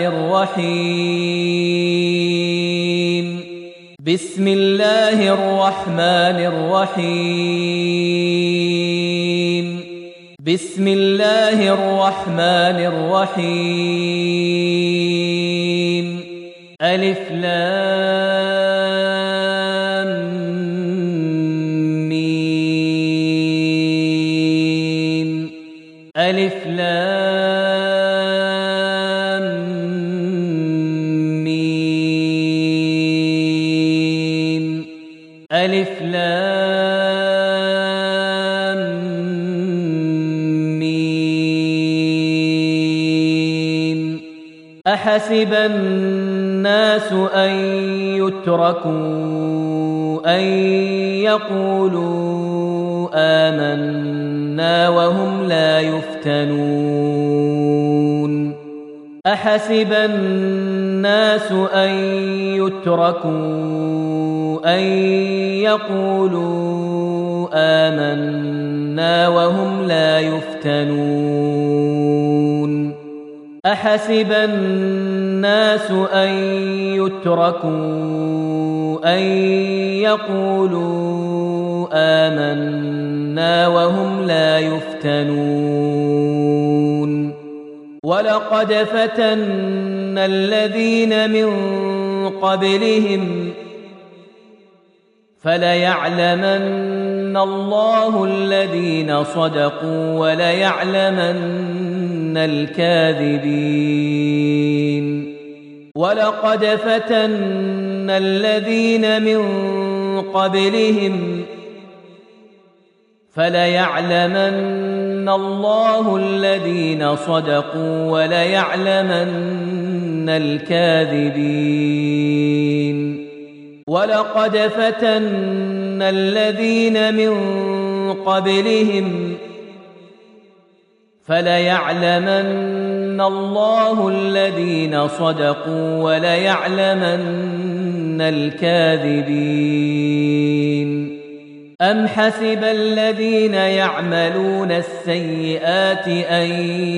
الرحيم بسم الله الرحمن الرحيم بسم الله الرحمن الرحيم ألف لام ميم ألف لام ميم ألف لام ميم أحسب الناس أن يتركوا أن يقولوا آمنا وهم لا يفتنون أحسب الناس أن يتركوا أن يقولوا آمنا وهم لا يفتنون أحسب الناس أن يتركوا أن يقولوا آمنا وهم لا يفتنون ولقد فتنا الذين من قبلهم فليعلمن الله الذين صدقوا وليعلمن الكاذبين ولقد فتنا الذين من قبلهم فليعلمن الله الذين صدقوا وليعلمن الكاذبين ولقد فتنا الذين من قبلهم فليعلمن الله الذين صدقوا وليعلمن الكاذبين أم حسب الذين يعملون السيئات أن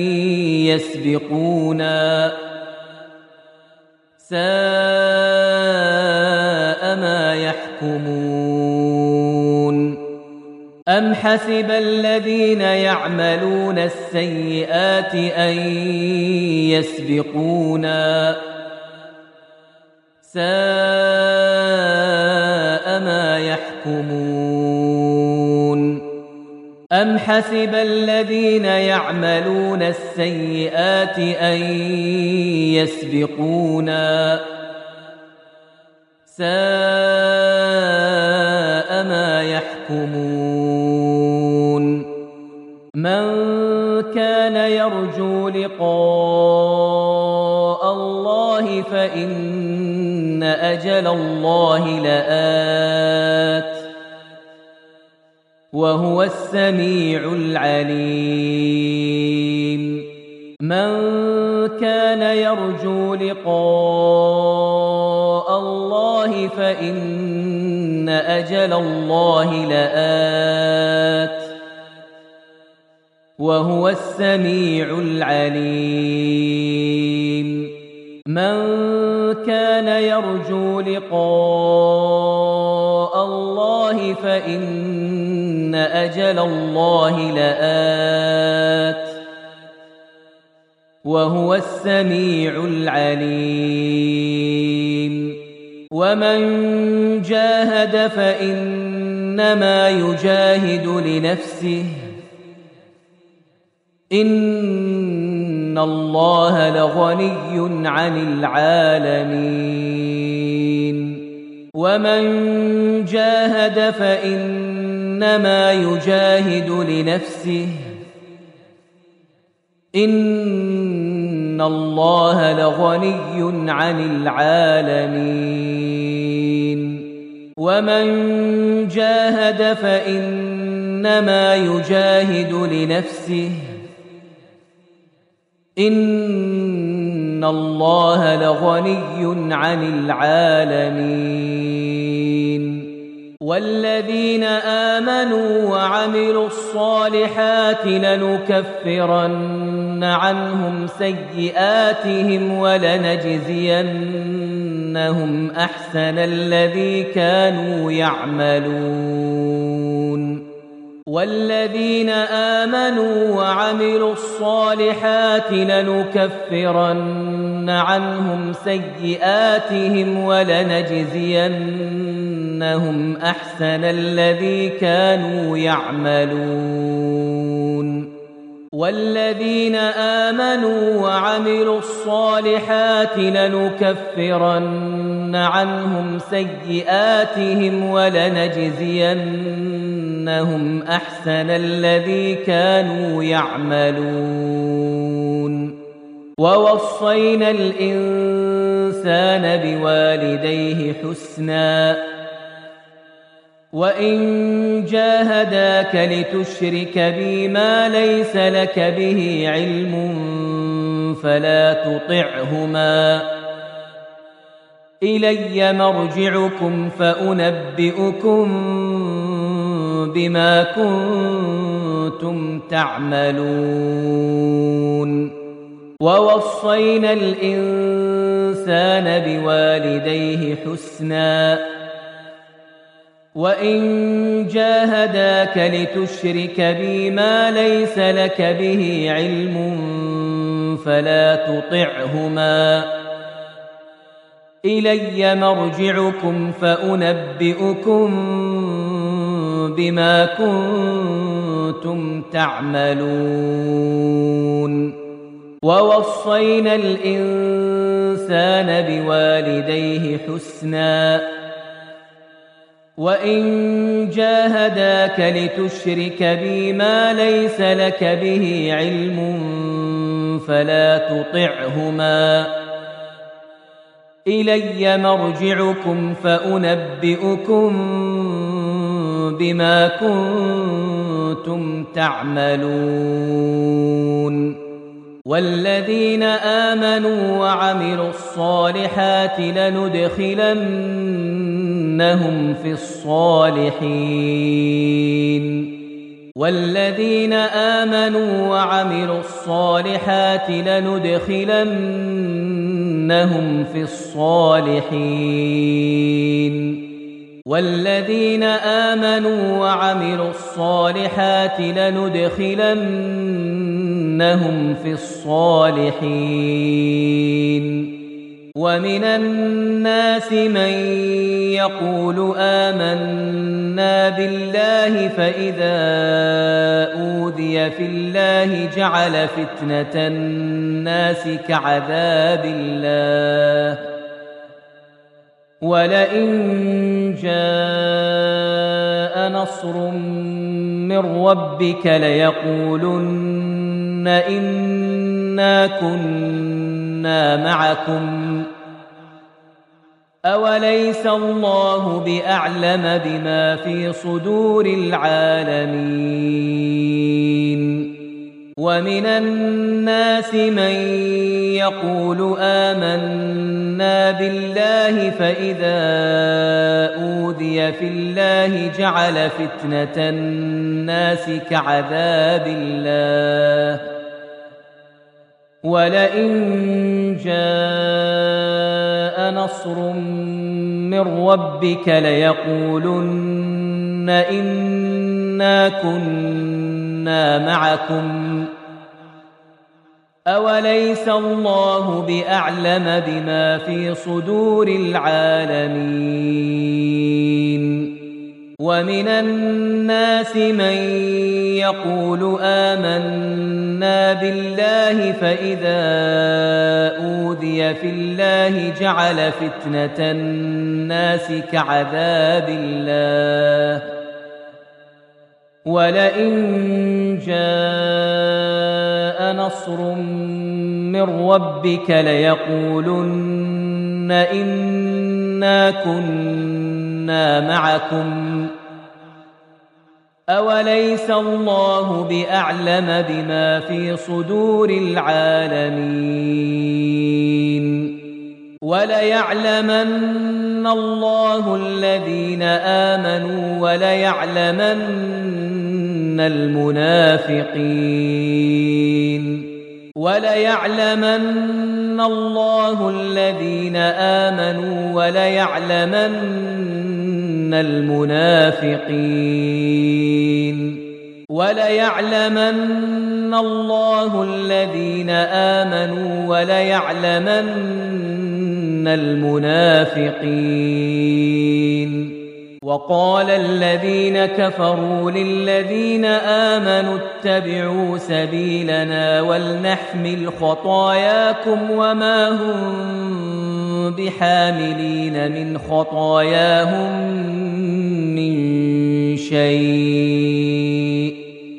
يسبقونا ساء ما يحكمون أم حسب الذين يعملون السيئات أن يسبقونا ساء ما يحكمون أم حسب الذين يعملون السيئات أن يسبقونا ساء ما يحكمون من كان يرجو لقاء الله فإن أجل الله لآت وهو السميع العليم من كان يرجو لقاء الله فإن أجل الله لآت وهو السميع العليم من كان يرجو لقاء الله فإن أجل الله لآت وهو السميع العليم ومن جاهد فإن فإنما يجاهد لنفسه إن الله لغني عن العالمين ومن جاهد فإنما يجاهد لنفسه إن الله لغني عن العالمين ومن جاهد فإنما يجاهد لنفسه إن الله لغني عن العالمين والذين آمنوا وعملوا الصالحات لنكفرن عنهم سيئاتهم ولنجزينهم أحسن الذي كانوا يعملون والذين آمنوا وعملوا الصالحات لنكفرن عنهم سيئاتهم ولنجزينهم أحسن الذي كانوا يعملون والذين آمنوا وعملوا الصالحات لنكفرن عنهم سيئاتهم ولنجزينهم أحسن الذي كانوا يعملون ووصينا الإنسان بوالديه حسنا وإن جاهداك لتشرك بي ما ليس لك به علم فلا تطعهما إلي مرجعكم فأنبئكم بما كنتم تعملون ووصينا الإنسان بوالديه حسنا وإن جاهداك لتشرك بي ما ليس لك به علم فلا تطعهما إلي مرجعكم فأنبئكم بما كنتم تعملون ووصينا الإنسان بوالديه حسنا وإن جاهداك لتشرك بي ما ليس لك به علم فلا تطعهما إلي مرجعكم فأنبئكم بما كنتم تعملون والذين آمنوا وعملوا الصالحات لندخلنهم في الصالحين والذين آمنوا وعملوا الصالحات لندخلنهم في الصالحين والذين آمنوا وعملوا الصالحات لندخلنهم في الصالحين ومن الناس من يقول آمنا بالله فإذا أوذي في الله جعل فتنة الناس كعذاب الله ولئن جاء نصر من ربك ليقولن إنا كنا معكم أوليس الله بأعلم بما في صدور العالمين ومن الناس من يقول آمنا بالله فإذا أوذي في الله جعل فتنة الناس كعذاب الله ولئن جاء نصر من ربك ليقولن إنا كنا معكم أوليس الله بأعلم بما في صدور العالمين ومن الناس من يقول آمنا بالله فإذا أوذي في الله جعل فتنة الناس كعذاب الله ولئن جاء نصر من ربك ليقولن إنا كنا معكم أوليس الله بأعلم بما في صدور العالمين وليعلمن الله الذين آمنوا وليعلمن المنافقين وليعلمن الله الذين آمنوا وليعلمن المنافقين وليعلمن الله الذين آمنوا وليعلمن المنافقين وقال الذين كفروا للذين آمنوا اتبعوا سبيلنا ولنحمل خطاياكم وما هم بحاملين من خطاياهم من شيء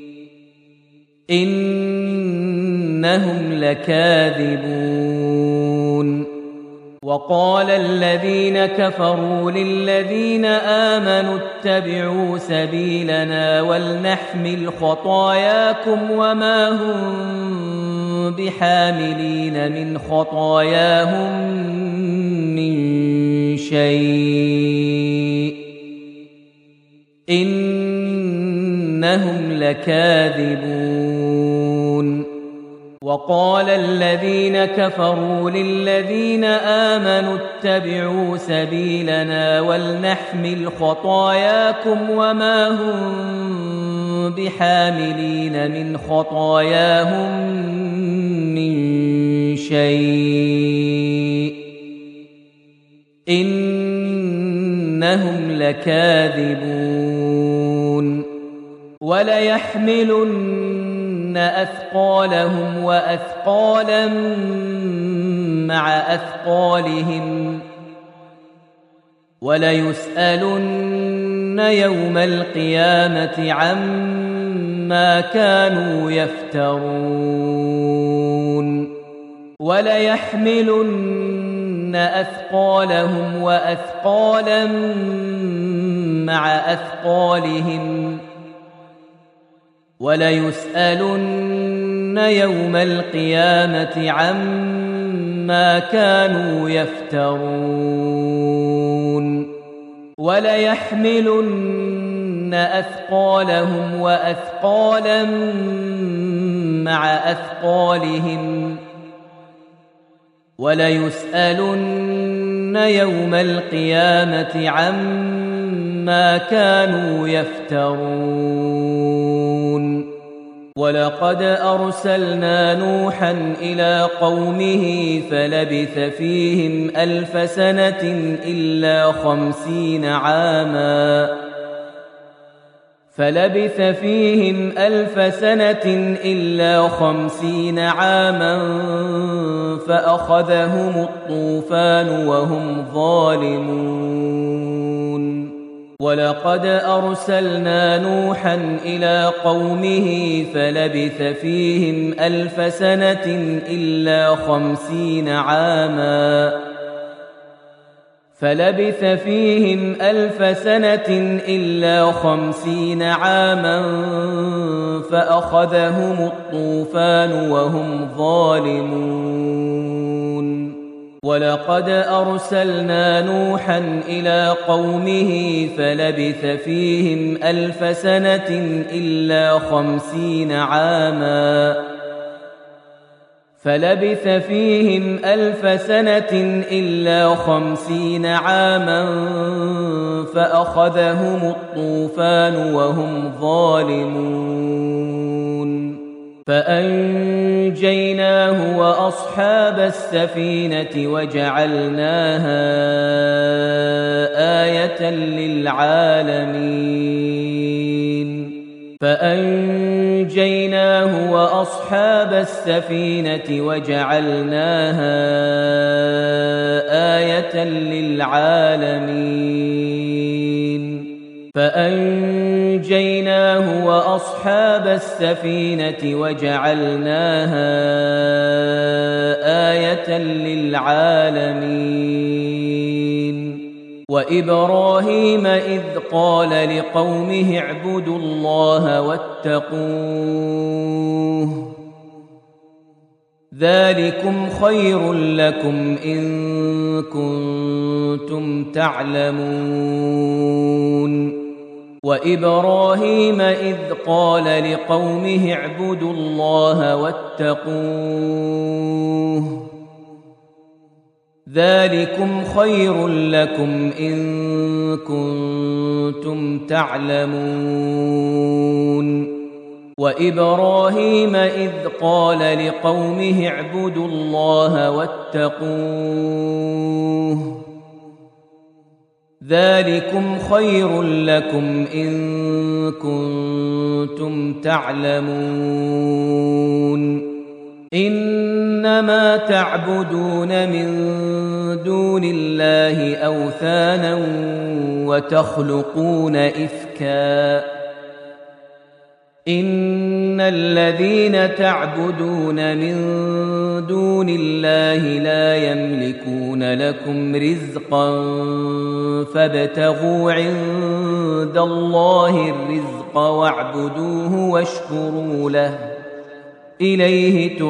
إنهم لكاذبون وقال الذين كفروا للذين آمنوا اتبعوا سبيلنا ولنحمل خطاياكم وما هم بحاملين من خطاياهم من شيء إنهم لكاذبون وقال الذين كفروا للذين آمنوا اتبعوا سبيلنا ولنحمل خطاياكم وما هم بحاملين من خطاياهم من شيء إنهم لكاذبون وليحملن أثقالهم وأثقالا مع أثقالهم وليسألن يوم القيامة عما كانوا يفترون وليحملن أثقالهم وأثقالا مع أثقالهم وليسألن يوم القيامة عما كانوا يفترون وليحملن أثقالهم وأثقالا مع أثقالهم وليسألن يوم القيامة عما كانوا يفترون ولقد أرسلنا نوحا إلى قومه فلبث فيهم 1000 سنة إلا 50 عاما فلبث فيهم 1000 سنة إلا 50 عاما فأخذهم الطوفان وهم ظالمون ولقد أرسلنا نوحا إلى قومه فلبث فيهم 1000 سنة إلا 50 عاما فلبث فيهم 1000 سنة إلا 50 عاما فأخذهم الطوفان وهم ظالمون ولقد أرسلنا نوحا إلى قومه فلبث فيهم 1000 سنة إلا 50 عاما فلبث فيهم 1000 سنة إلا 50 عاما فأخذهم الطوفان وهم ظالمون فأنجيناه وأصحاب السفينة وجعلناها آية للعالمين فأنجيناه وأصحاب السفينة وجعلناها آية للعالمين فأنجيناه وأصحاب السفينة وجعلناها آية للعالمين وإبراهيم إذ قال لقومه اعبدوا الله واتقوه ذلكم خير لكم إن كنتم تعلمون وإبراهيم إذ قال لقومه اعبدوا الله واتقوه ذلكم خير لكم إن كنتم تعلمون وإبراهيم إذ قال لقومه اعبدوا الله واتقوه ذلكم خير لكم إن كنتم تعلمون إنما تعبدون من دون الله أوثانا وتخلقون إفكا إن الذين تعبدون من دون الله لا يملكون لكم رزقا فابتغوا عند الله الرزق واعبدوه واشكروا له إليه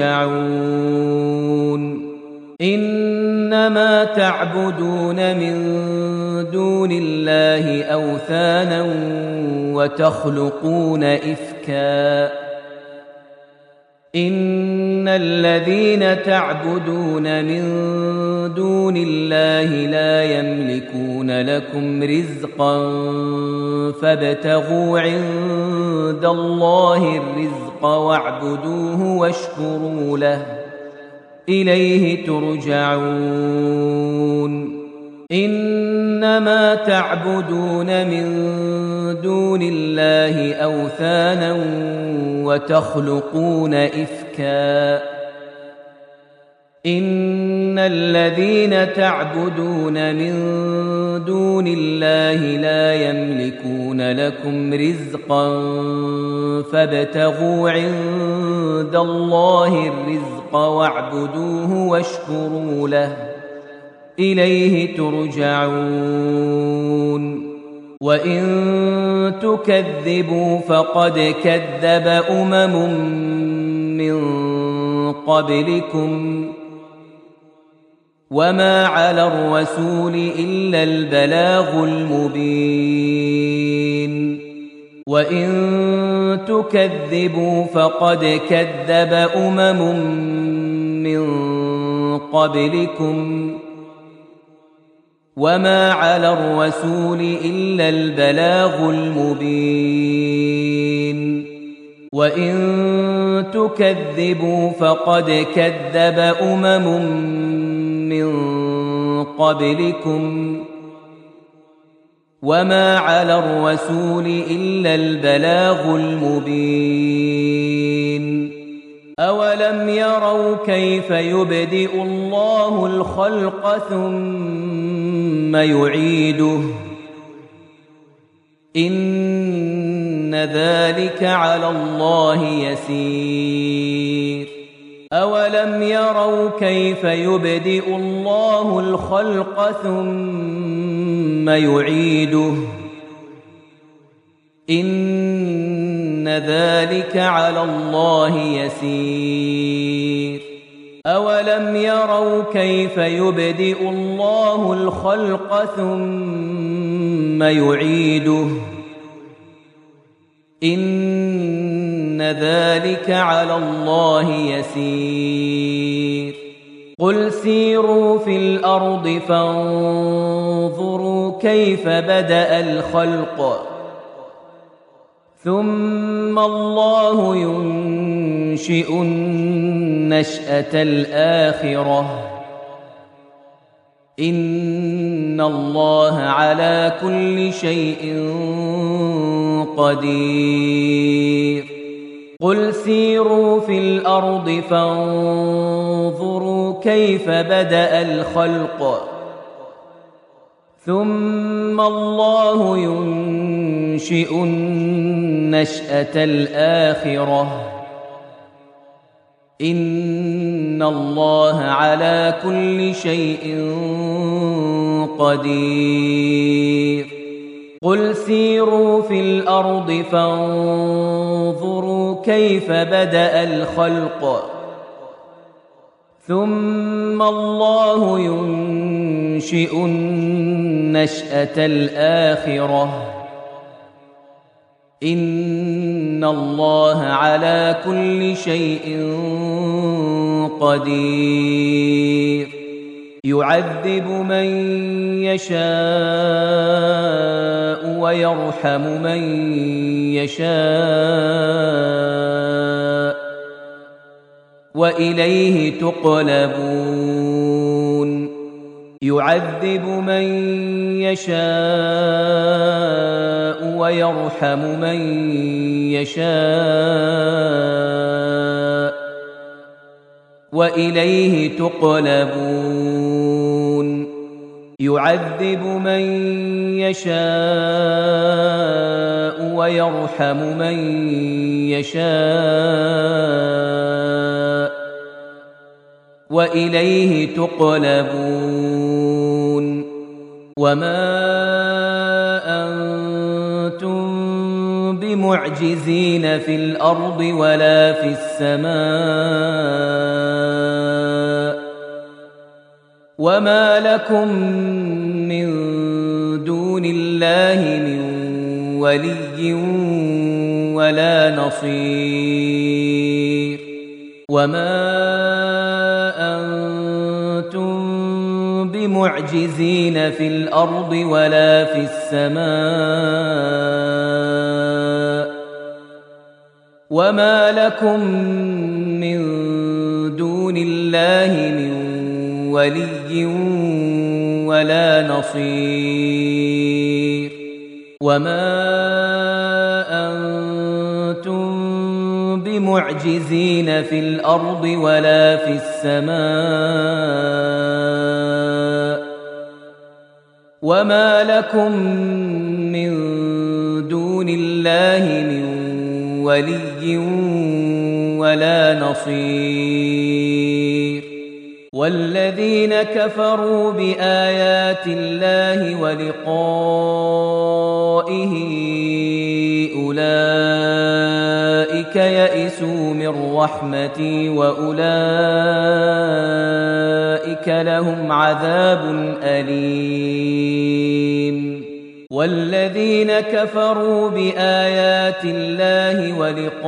ترجعون إنما تعبدون من دون الله أوثانا وتخلقون إفكا إن الذين تعبدون من دون الله لا يملكون لكم رزقا فابتغوا عند الله الرزق واعبدوه واشكروا له إليه ترجعون إنما تعبدون من دون الله أوثانا وتخلقون إفكا إن الذين تعبدون من دون الله لا يملكون لكم رزقا فابتغوا عند الله الرزق واعبدوه واشكروا له إليه ترجعون وإن تكذبوا فقد كذب من قبلكم وما على الرسول إلا البلاغ المبين وإن تكذبوا فقد كذب من قبلكم وما على الرسول إلا البلاغ المبين وإن تكذبوا فقد كذب من قبلكم وما على الرسول إلا البلاغ المبين أولم يروا كيف يبدئ الله الخلق ثم يعيده إن ذلك على الله يسير أولم يروا كيف يبدئ الله الخلق ثم يعيده إن ذلك على الله يسير أولم يروا كيف يبدئ الله الخلق ثم يعيده إن ذلك على الله يسير قل سيروا في الأرض فانظروا كيف بدأ الخلق ثم الله ينشئ النشأة الآخرة إن الله على كل شيء قدير قل سيروا في الأرض فانظروا كيف بدأ الخلق ثم الله ينشئ النشأة الآخرة إن الله على كل شيء قدير قل سيروا في الأرض فانظروا كيف بدأ الخلق ثم الله ينشئ النشأة الآخرة إن الله على كل شيء قدير يعذب من يشاء ويرحم من يشاء وإليه تقلبون يعذب من يشاء ويرحم من يشاء وإليه تقلبون يعذب من يشاء ويرحم من يشاء وإليه تقلبون وما أنتم بمعجزين في الأرض ولا في السماء وما لكم من دون الله من ولي ولا نصير وما أنتم بمعجزين في الأرض ولا في السماء وما لكم من دون الله من ولي ولا نصير وما أنتم بمعجزين في الأرض ولا في السماء وما لكم من دون الله من ولي ولا نصير والذين كفروا بآيات الله ولقائه أولئك يئسوا من رحمتي وأولئك لهم عذاب أليم والذين كفروا بآيات الله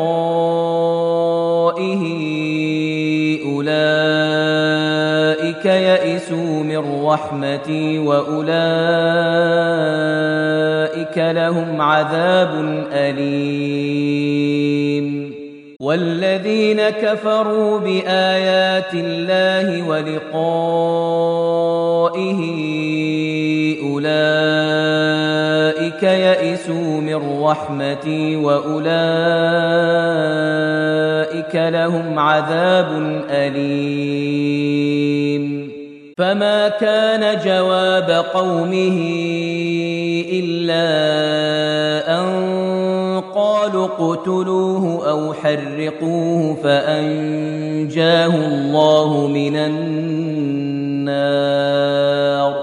ولقائه أولئك يئسوا من رحمتي وأولئك لهم عذاب أليم والذين كفروا بآيات الله ولقائه أولئك يئسوا من رحمتي وأولئك لهم عذاب أليم فما كان جواب قومه إلا أن قالوا اقتلوه أو حرقوه فأنجاه الله من النار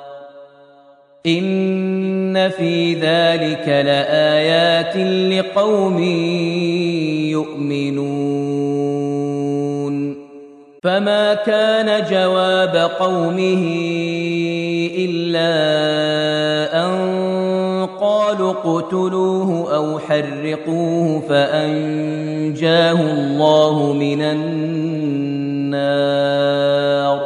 إن في ذلك لآيات لقوم يؤمنون فما كان جواب قومه إلا أن قالوا اقتلوه أو حرقوه فأنجاه الله من النار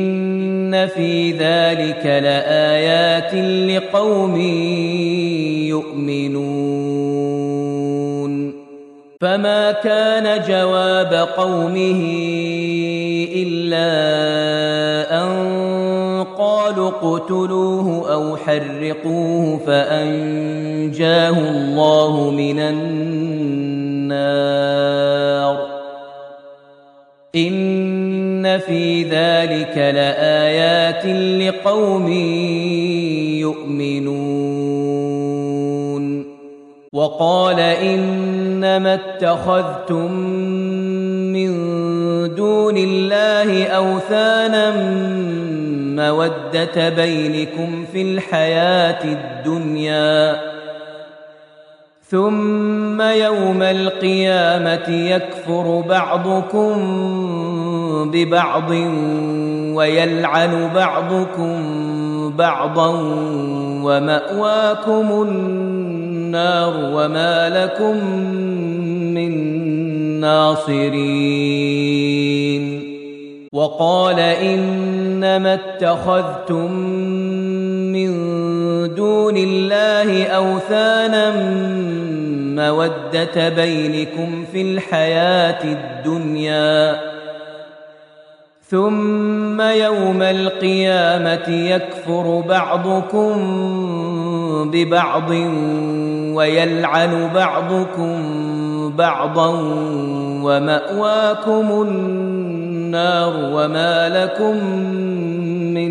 إن في ذلك لآيات لقوم يؤمنون فما كان جواب قومه إلا أن قالوا اقتلوه أو حرقوه فأنجاه الله من النار إن في ذلك لآيات لقوم يؤمنون وقال إنما اتخذتم من دون الله أوثانا مودة بينكم في الحياة الدنيا ثم يوم القيامة يكفر بعضكم ببعض ويلعن بعضكم بعضا ومأواكم النار وما لكم من ناصرين وقال إنما اتخذتم من دون الله أوثانا مودة بينكم في الحياة الدنيا ثم يوم القيامة يكفر بعضكم ببعض ويلعن بعضكم بعضا ومأواكم النار وما لكم من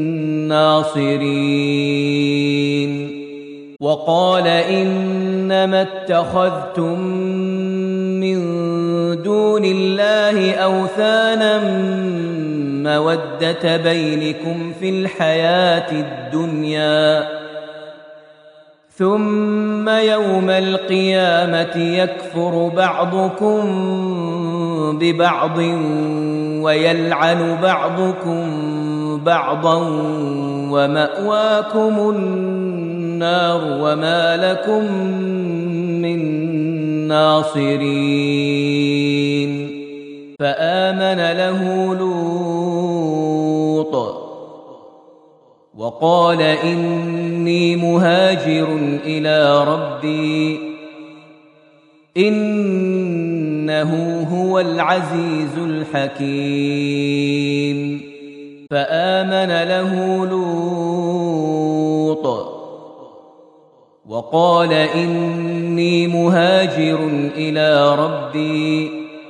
ناصرين وقال إنما اتخذتم من دون الله أوثانا مودة بينكم في الحياة الدنيا ثم يوم القيامة يكفر بعضكم ببعض ويلعن بعضكم بعضا ومأواكم النار وما لكم من ناصرين فآمن له لوط وقال إني مهاجر إلى ربي إنه هو العزيز الحكيم فآمن له لوط وقال إني مهاجر إلى ربي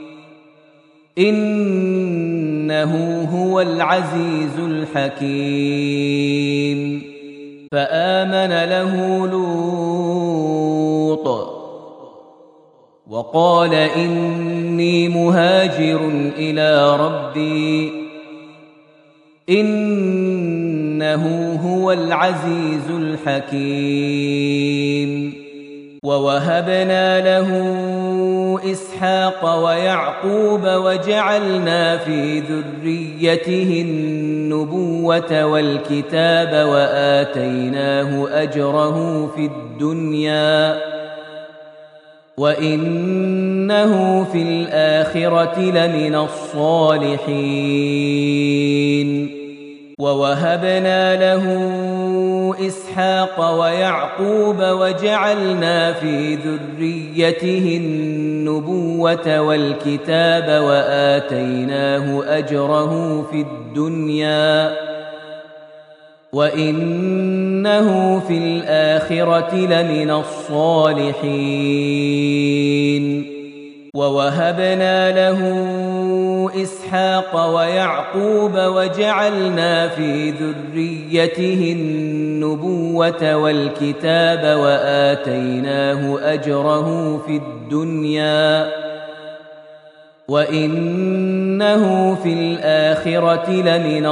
إنه هو العزيز الحكيم فآمن له لوط وقال إني مهاجر إلى ربي إنه هو العزيز الحكيم ووهبنا له إسحاق ويعقوب وجعلنا في ذريته النبوة والكتاب وآتيناه أجره في الدنيا وإنه في الآخرة لمن الصالحين ووهبنا له إسحاق ويعقوب وجعلنا في ذريته النبوة والكتاب وآتيناه أجره في الدنيا وإنه في الآخرة لمن الصالحين ووهبنا له إسحاق ويعقوب وجعلنا في ذريته النبوة والكتاب وآتيناه أجره في الدنيا وإنه في الآخرة لمن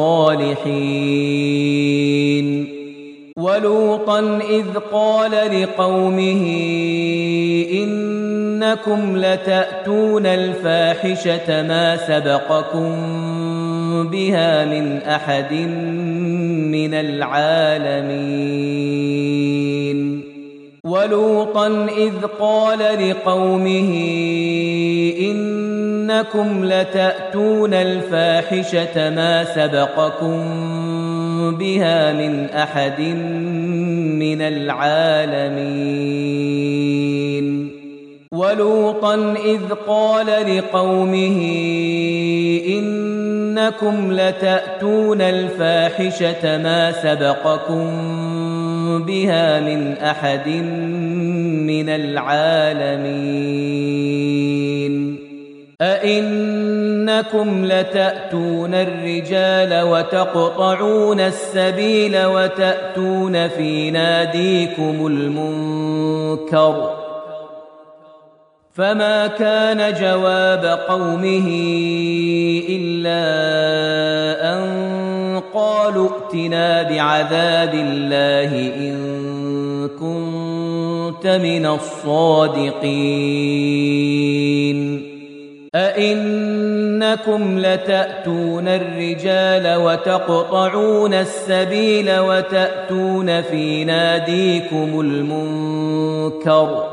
الصالحين ولوطا إذ قال لقومه إنكم لتأتون الفاحشة ما سبقكم بها من أحد من العالمين ولوطا إذ قال لقومه إنكم لتأتون الفاحشة ما سبقكم بها من أحد من العالمين ولوطا إذ قال لقومه إنكم لتأتون الفاحشة ما سبقكم بها من أحد من العالمين أئنكم لتأتون الرجال وتقطعون السبيل وتأتون في ناديكم المنكر فما كان جواب قومه إلا أن قالوا ائتنا بعذاب الله إن كنت من الصادقين أئنكم لتأتون الرجال وتقطعون السبيل وتأتون في ناديكم المنكر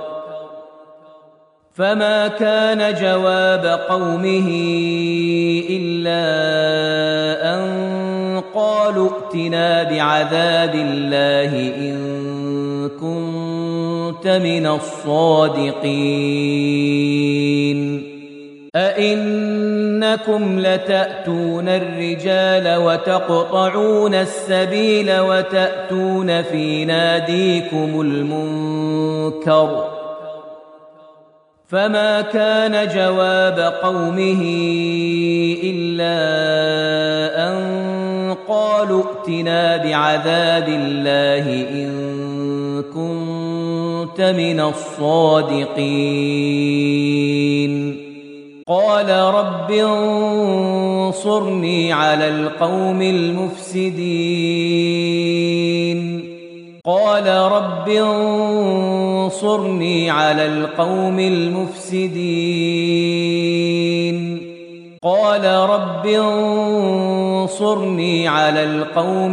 فما كان جواب قومه إلا أن قالوا ائتنا بعذاب الله إن كنت من الصادقين أئنكم لتأتون الرجال وتقطعون السبيل وتأتون في ناديكم المنكر فما كان جواب قومه إلا أن قالوا ائتنا بعذاب الله إن كنت من الصادقين قال رب انصرني على القوم المفسدين قال رب انصرني على القوم المفسدين قال رب انصرني على القوم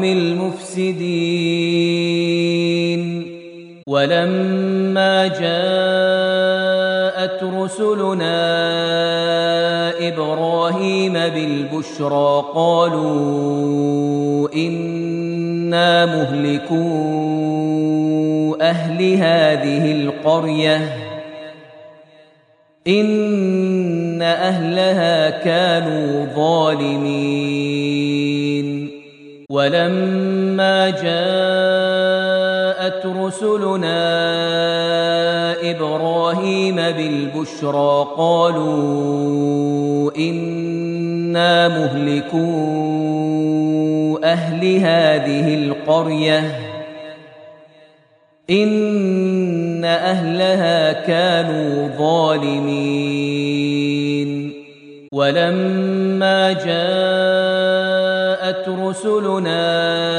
المفسدين ولما جاءت رسلنا إبراهيم بالبشرى قالوا إنا مهلكو أهل هذه القرية إن أهلها كانوا ظالمين ولما جاءت رسلنا إبراهيم بالبشرى قالوا إنا مهلكو أهل هذه القرية إن أهلها كانوا ظالمين ولما جاءت رسلنا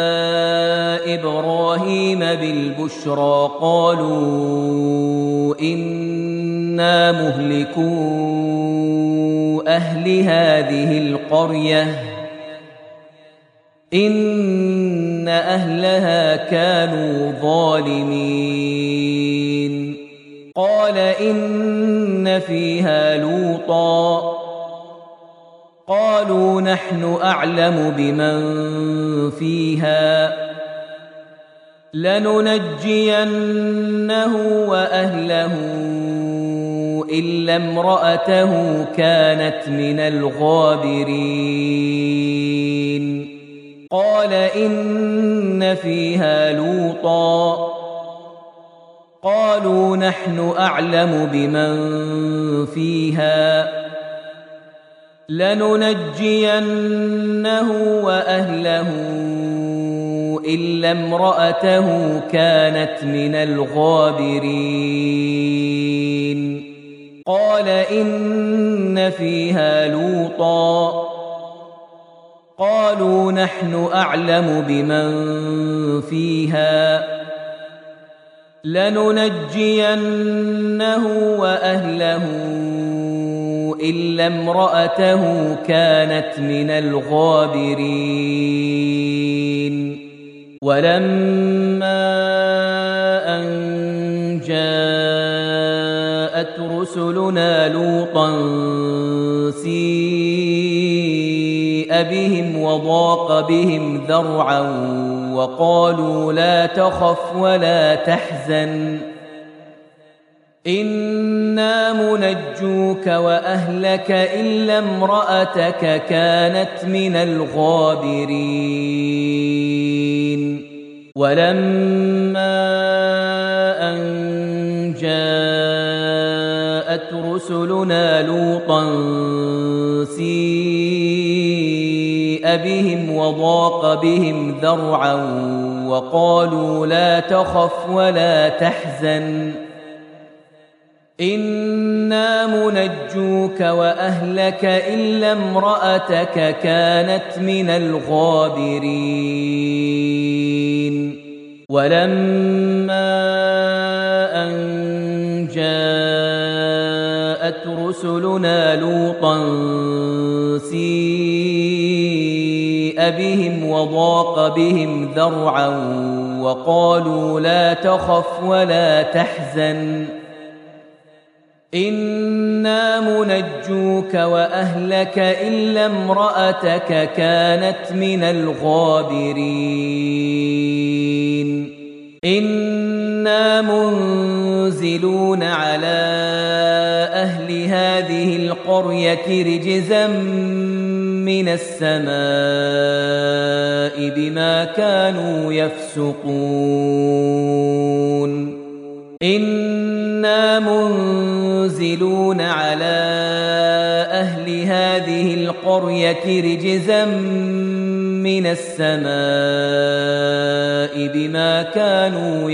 إبراهيم بالبشرى قالوا إنا مهلكو أهل هذه القرية إن أهلها كانوا ظالمين قال إن فيها لوطا قالوا نحن أعلم بمن فيها لننجينه وأهله إلا امرأته كانت من الغابرين قال إن فيها لوطا قالوا نحن أعلم بمن فيها لننجينه وأهله إلا امرأته كانت من الغابرين قال إن فيها لوطا قالوا نحن أعلم بمن فيها لننجينه وأهله إلا امرأته كانت من الغابرين ولما أن جاءت رسلنا لوطا سيء بهم وضاق بهم ذرعا وقالوا لا تخف ولا تحزن إنا منجوك وأهلك إلا امرأتك كانت من الغابرين ولما أن جاءت رسلنا لوطا سيء بهم وضاق بهم ذرعا وقالوا لا تخف ولا تحزن إنا منجوك وأهلك إلا امرأتك كانت من الغابرين ولما أن جاءت رسلنا لوطا سيء بهم وضاق بهم ذرعا وقالوا لا تخف ولا تحزن إنا منجوك وأهلك إلا امرأتك كانت من الغابرين إنا منزلون على أهل هذه القرية رجزا من السماء بما كانوا يفسقون إنا منزلون على أهل هذه القرية رجزا من السماء بما كانوا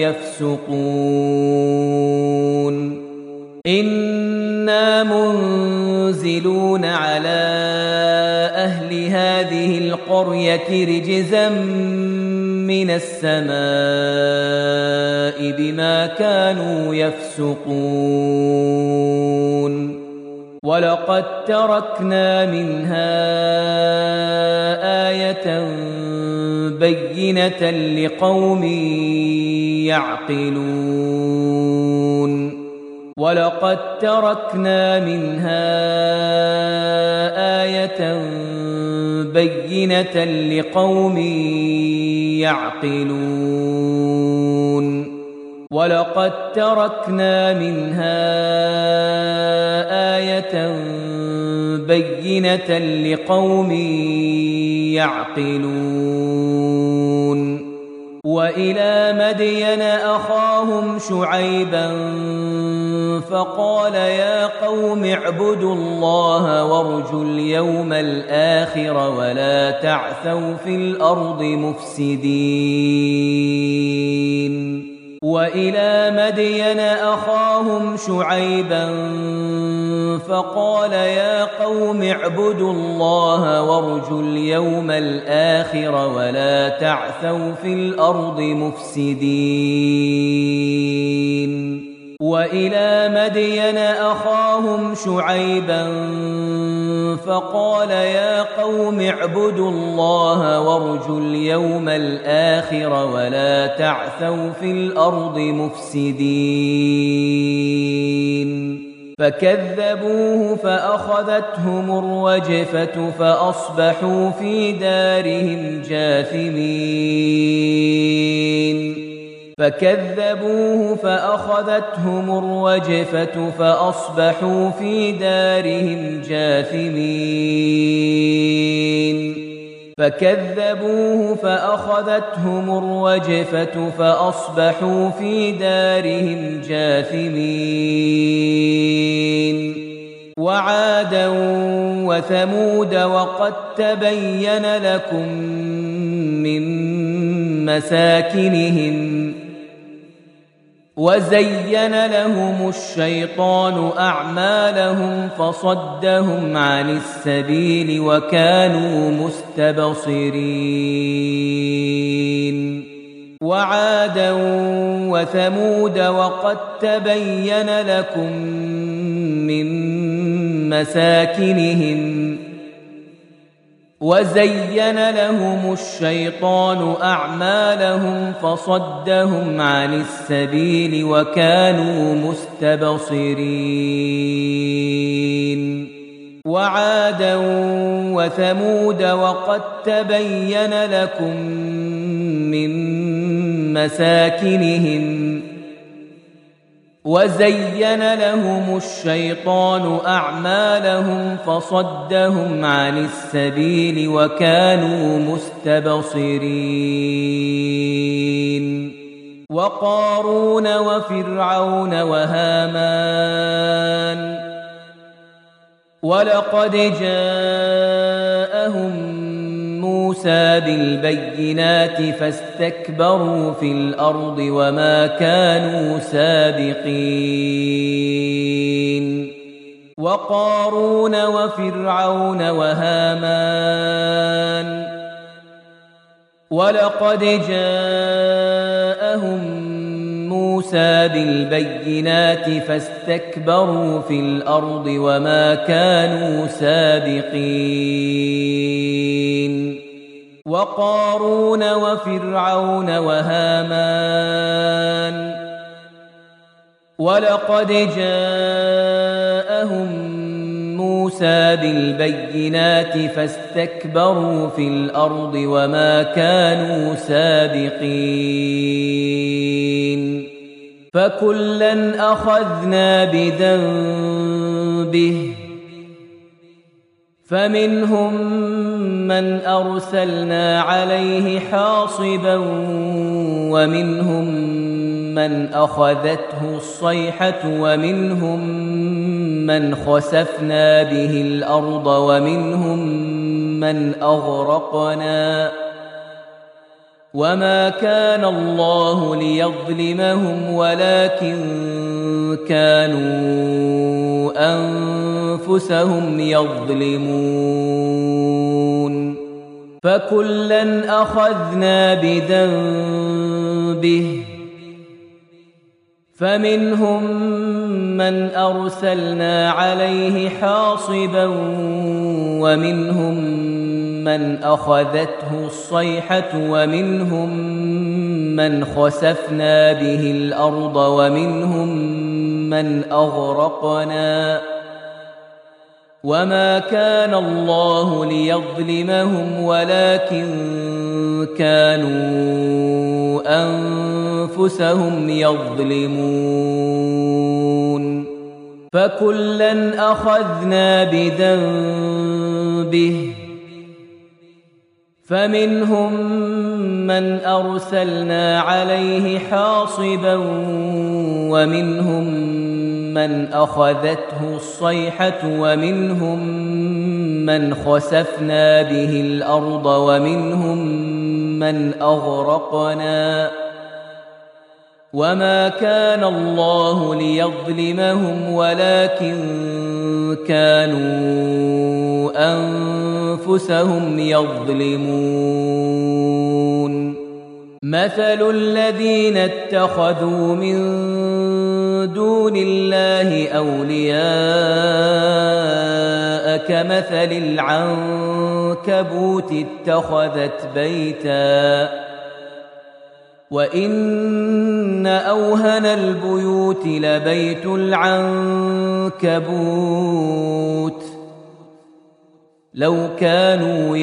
يفسقون إنا منزلون على أهل هذه القرية رجزا من السماء بما كانوا يفسقون ولقد تركنا منها آية بينة لقوم يعقلون ولقد تركنا منها آية بينة لقوم يعقلون ولقد تركنا منها آية بينة لقوم يعقلون وإلى مدين أخاهم شعيبا فقال يا قوم اعبدوا الله وارجوا اليوم الآخر ولا تعثوا في الأرض مفسدين وإلى مدين أخاهم شعيبا فقال يا قوم اعبدوا الله وارجوا اليوم الآخر ولا تعثوا في الأرض مفسدين وإلى مدين أخاهم شعيبا فقال يا قوم اعبدوا الله وارجوا اليوم الآخر ولا تعثوا في الأرض مفسدين فكذبوه فأخذتهم الرجفة فأصبحوا في دارهم جاثمين فكذبوه فأخذتهم الرجفة فأصبحوا في دارهم جاثمين فكذبوه فأخذتهم الرجفة فأصبحوا في دارهم جاثمين وعادا وثمود وقد تبين لكم من مساكنهم وزين لهم الشيطان أعمالهم فصدهم عن السبيل وكانوا مستبصرين وعادا وثمود وقد تبين لكم من مساكنهم وزين لهم الشيطان أعمالهم فصدهم عن السبيل وكانوا مستبصرين وعادا وثمود وقد تبين لكم من مساكنهم وزين لهم الشيطان أعمالهم فصدهم عن السبيل وكانوا مستبصرين وقارون وفرعون وهامان ولقد جاءهم موسى بالبينات فاستكبروا في الأرض وما كانوا سابقين وقارون وفرعون وهامان ولقد جاءهم موسى بالبينات فاستكبروا في الأرض وما كانوا سابقين وقارون وفرعون وهامان ولقد جاءهم موسى بالبينات فاستكبروا في الأرض وما كانوا سابقين فكلا أخذنا بذنبه فمنهم من أرسلنا عليه حاصبا ومنهم من أخذته الصيحة ومنهم من خسفنا به الأرض ومنهم من أغرقنا وما كان الله ليظلمهم ولكن كانوا أنفسهم يظلمون فكلا أخذنا بذنبه فمنهم من أرسلنا عليه حاصبا ومنهم من أخذته الصيحة ومنهم من خسفنا به الأرض ومنهم من أغرقنا وما كان الله ليظلمهم ولكن كانوا أنفسهم يظلمون فكلا أخذنا بذنبه فمنهم من أرسلنا عليه حاصبا ومنهم من أخذته الصيحة ومنهم من خسفنا به الأرض ومنهم من أغرقنا وما كان الله ليظلمهم ولكن كانوا أنفسهم يظلمون مثل الذين اتخذوا من دون الله أولياء كمثل العنكبوت اتخذت بيتا وإن أوهن البيوت لبيت العنكبوت لو كانوا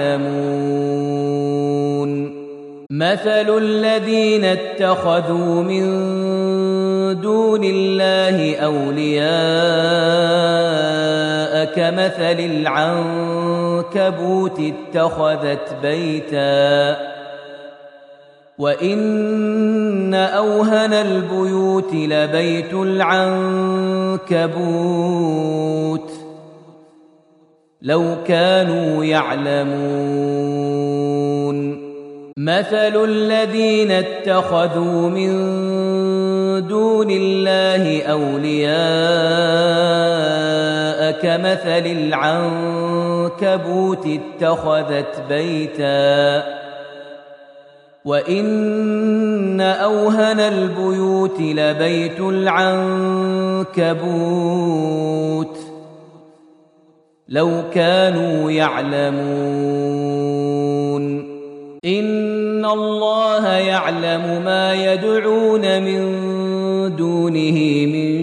يعلمون مثل الذين اتخذوا من دون الله أولياء كمثل العنكبوت اتخذت بيتا وإن أوهن البيوت لبيت العنكبوت لو كانوا يعلمون مثل الذين اتخذوا من دون الله أولياء كمثل العنكبوت اتخذت بيتا وإن أوهن البيوت لبيت العنكبوت لو كانوا يعلمون إن الله يعلم ما يدعون من دونه من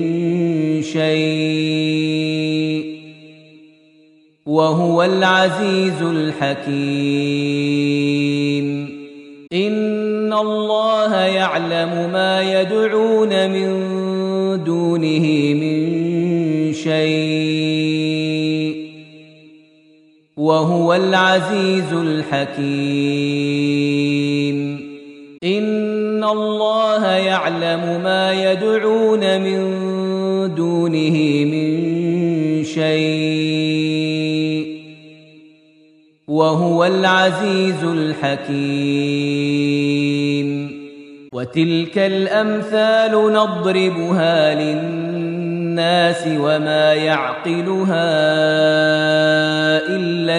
شيء وهو العزيز الحكيم إن الله يعلم ما يدعون من دونه من شيء وهو العزيز الحكيم إن الله يعلم ما يدعون من دونه من شيء وهو العزيز الحكيم وتلك الأمثال نضربها للناس وما يعقلها إلا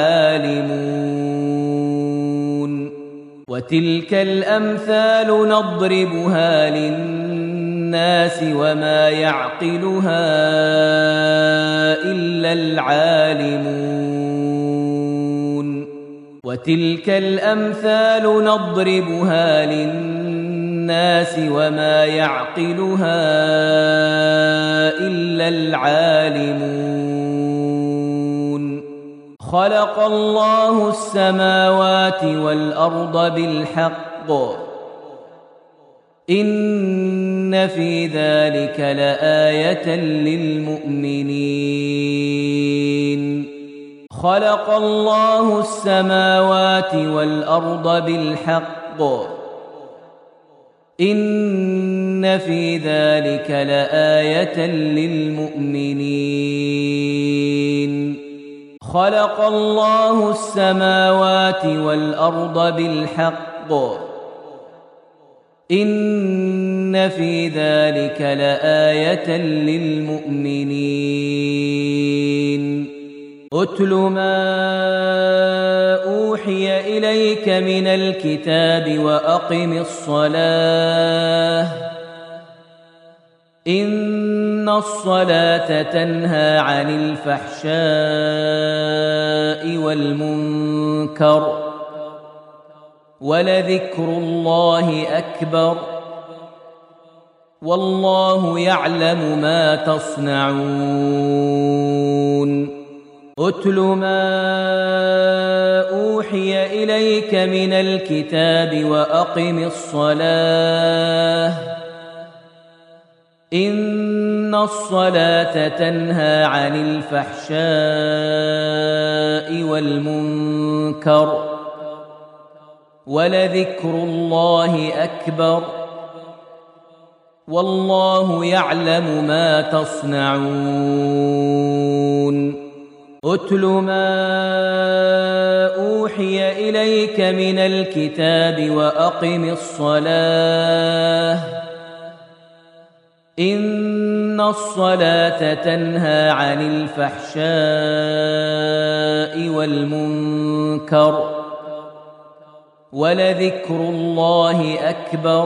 العالمون وتلك الأمثال نضربها للناس وما يعقلها إلا العالمون وتلك الأمثال نضربها للناس وما يعقلها إلا العالمون خلق الله السماوات والأرض بالحق إن في ذلك لآية للمؤمنين خلق الله السماوات والأرض بالحق إن في ذلك لآية للمؤمنين خلق الله السماوات والأرض بالحق إن في ذلك لآية للمؤمنين أتل ما أوحي إليك من الكتاب وأقم الصلاة إن الصلاة تنهى عن الفحشاء والمنكر ولذكر الله أكبر والله يعلم ما تصنعون أتل ما أوحي إليك من الكتاب وأقم الصلاة إن الصلاة تنهى عن الفحشاء والمنكر ولذكر الله أكبر والله يعلم ما تصنعون أتل ما أوحي إليك من الكتاب وأقم الصلاة إن الصلاة تنهى عن الفحشاء والمنكر ولذكر الله أكبر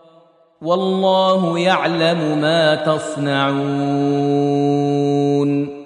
والله يعلم ما تصنعون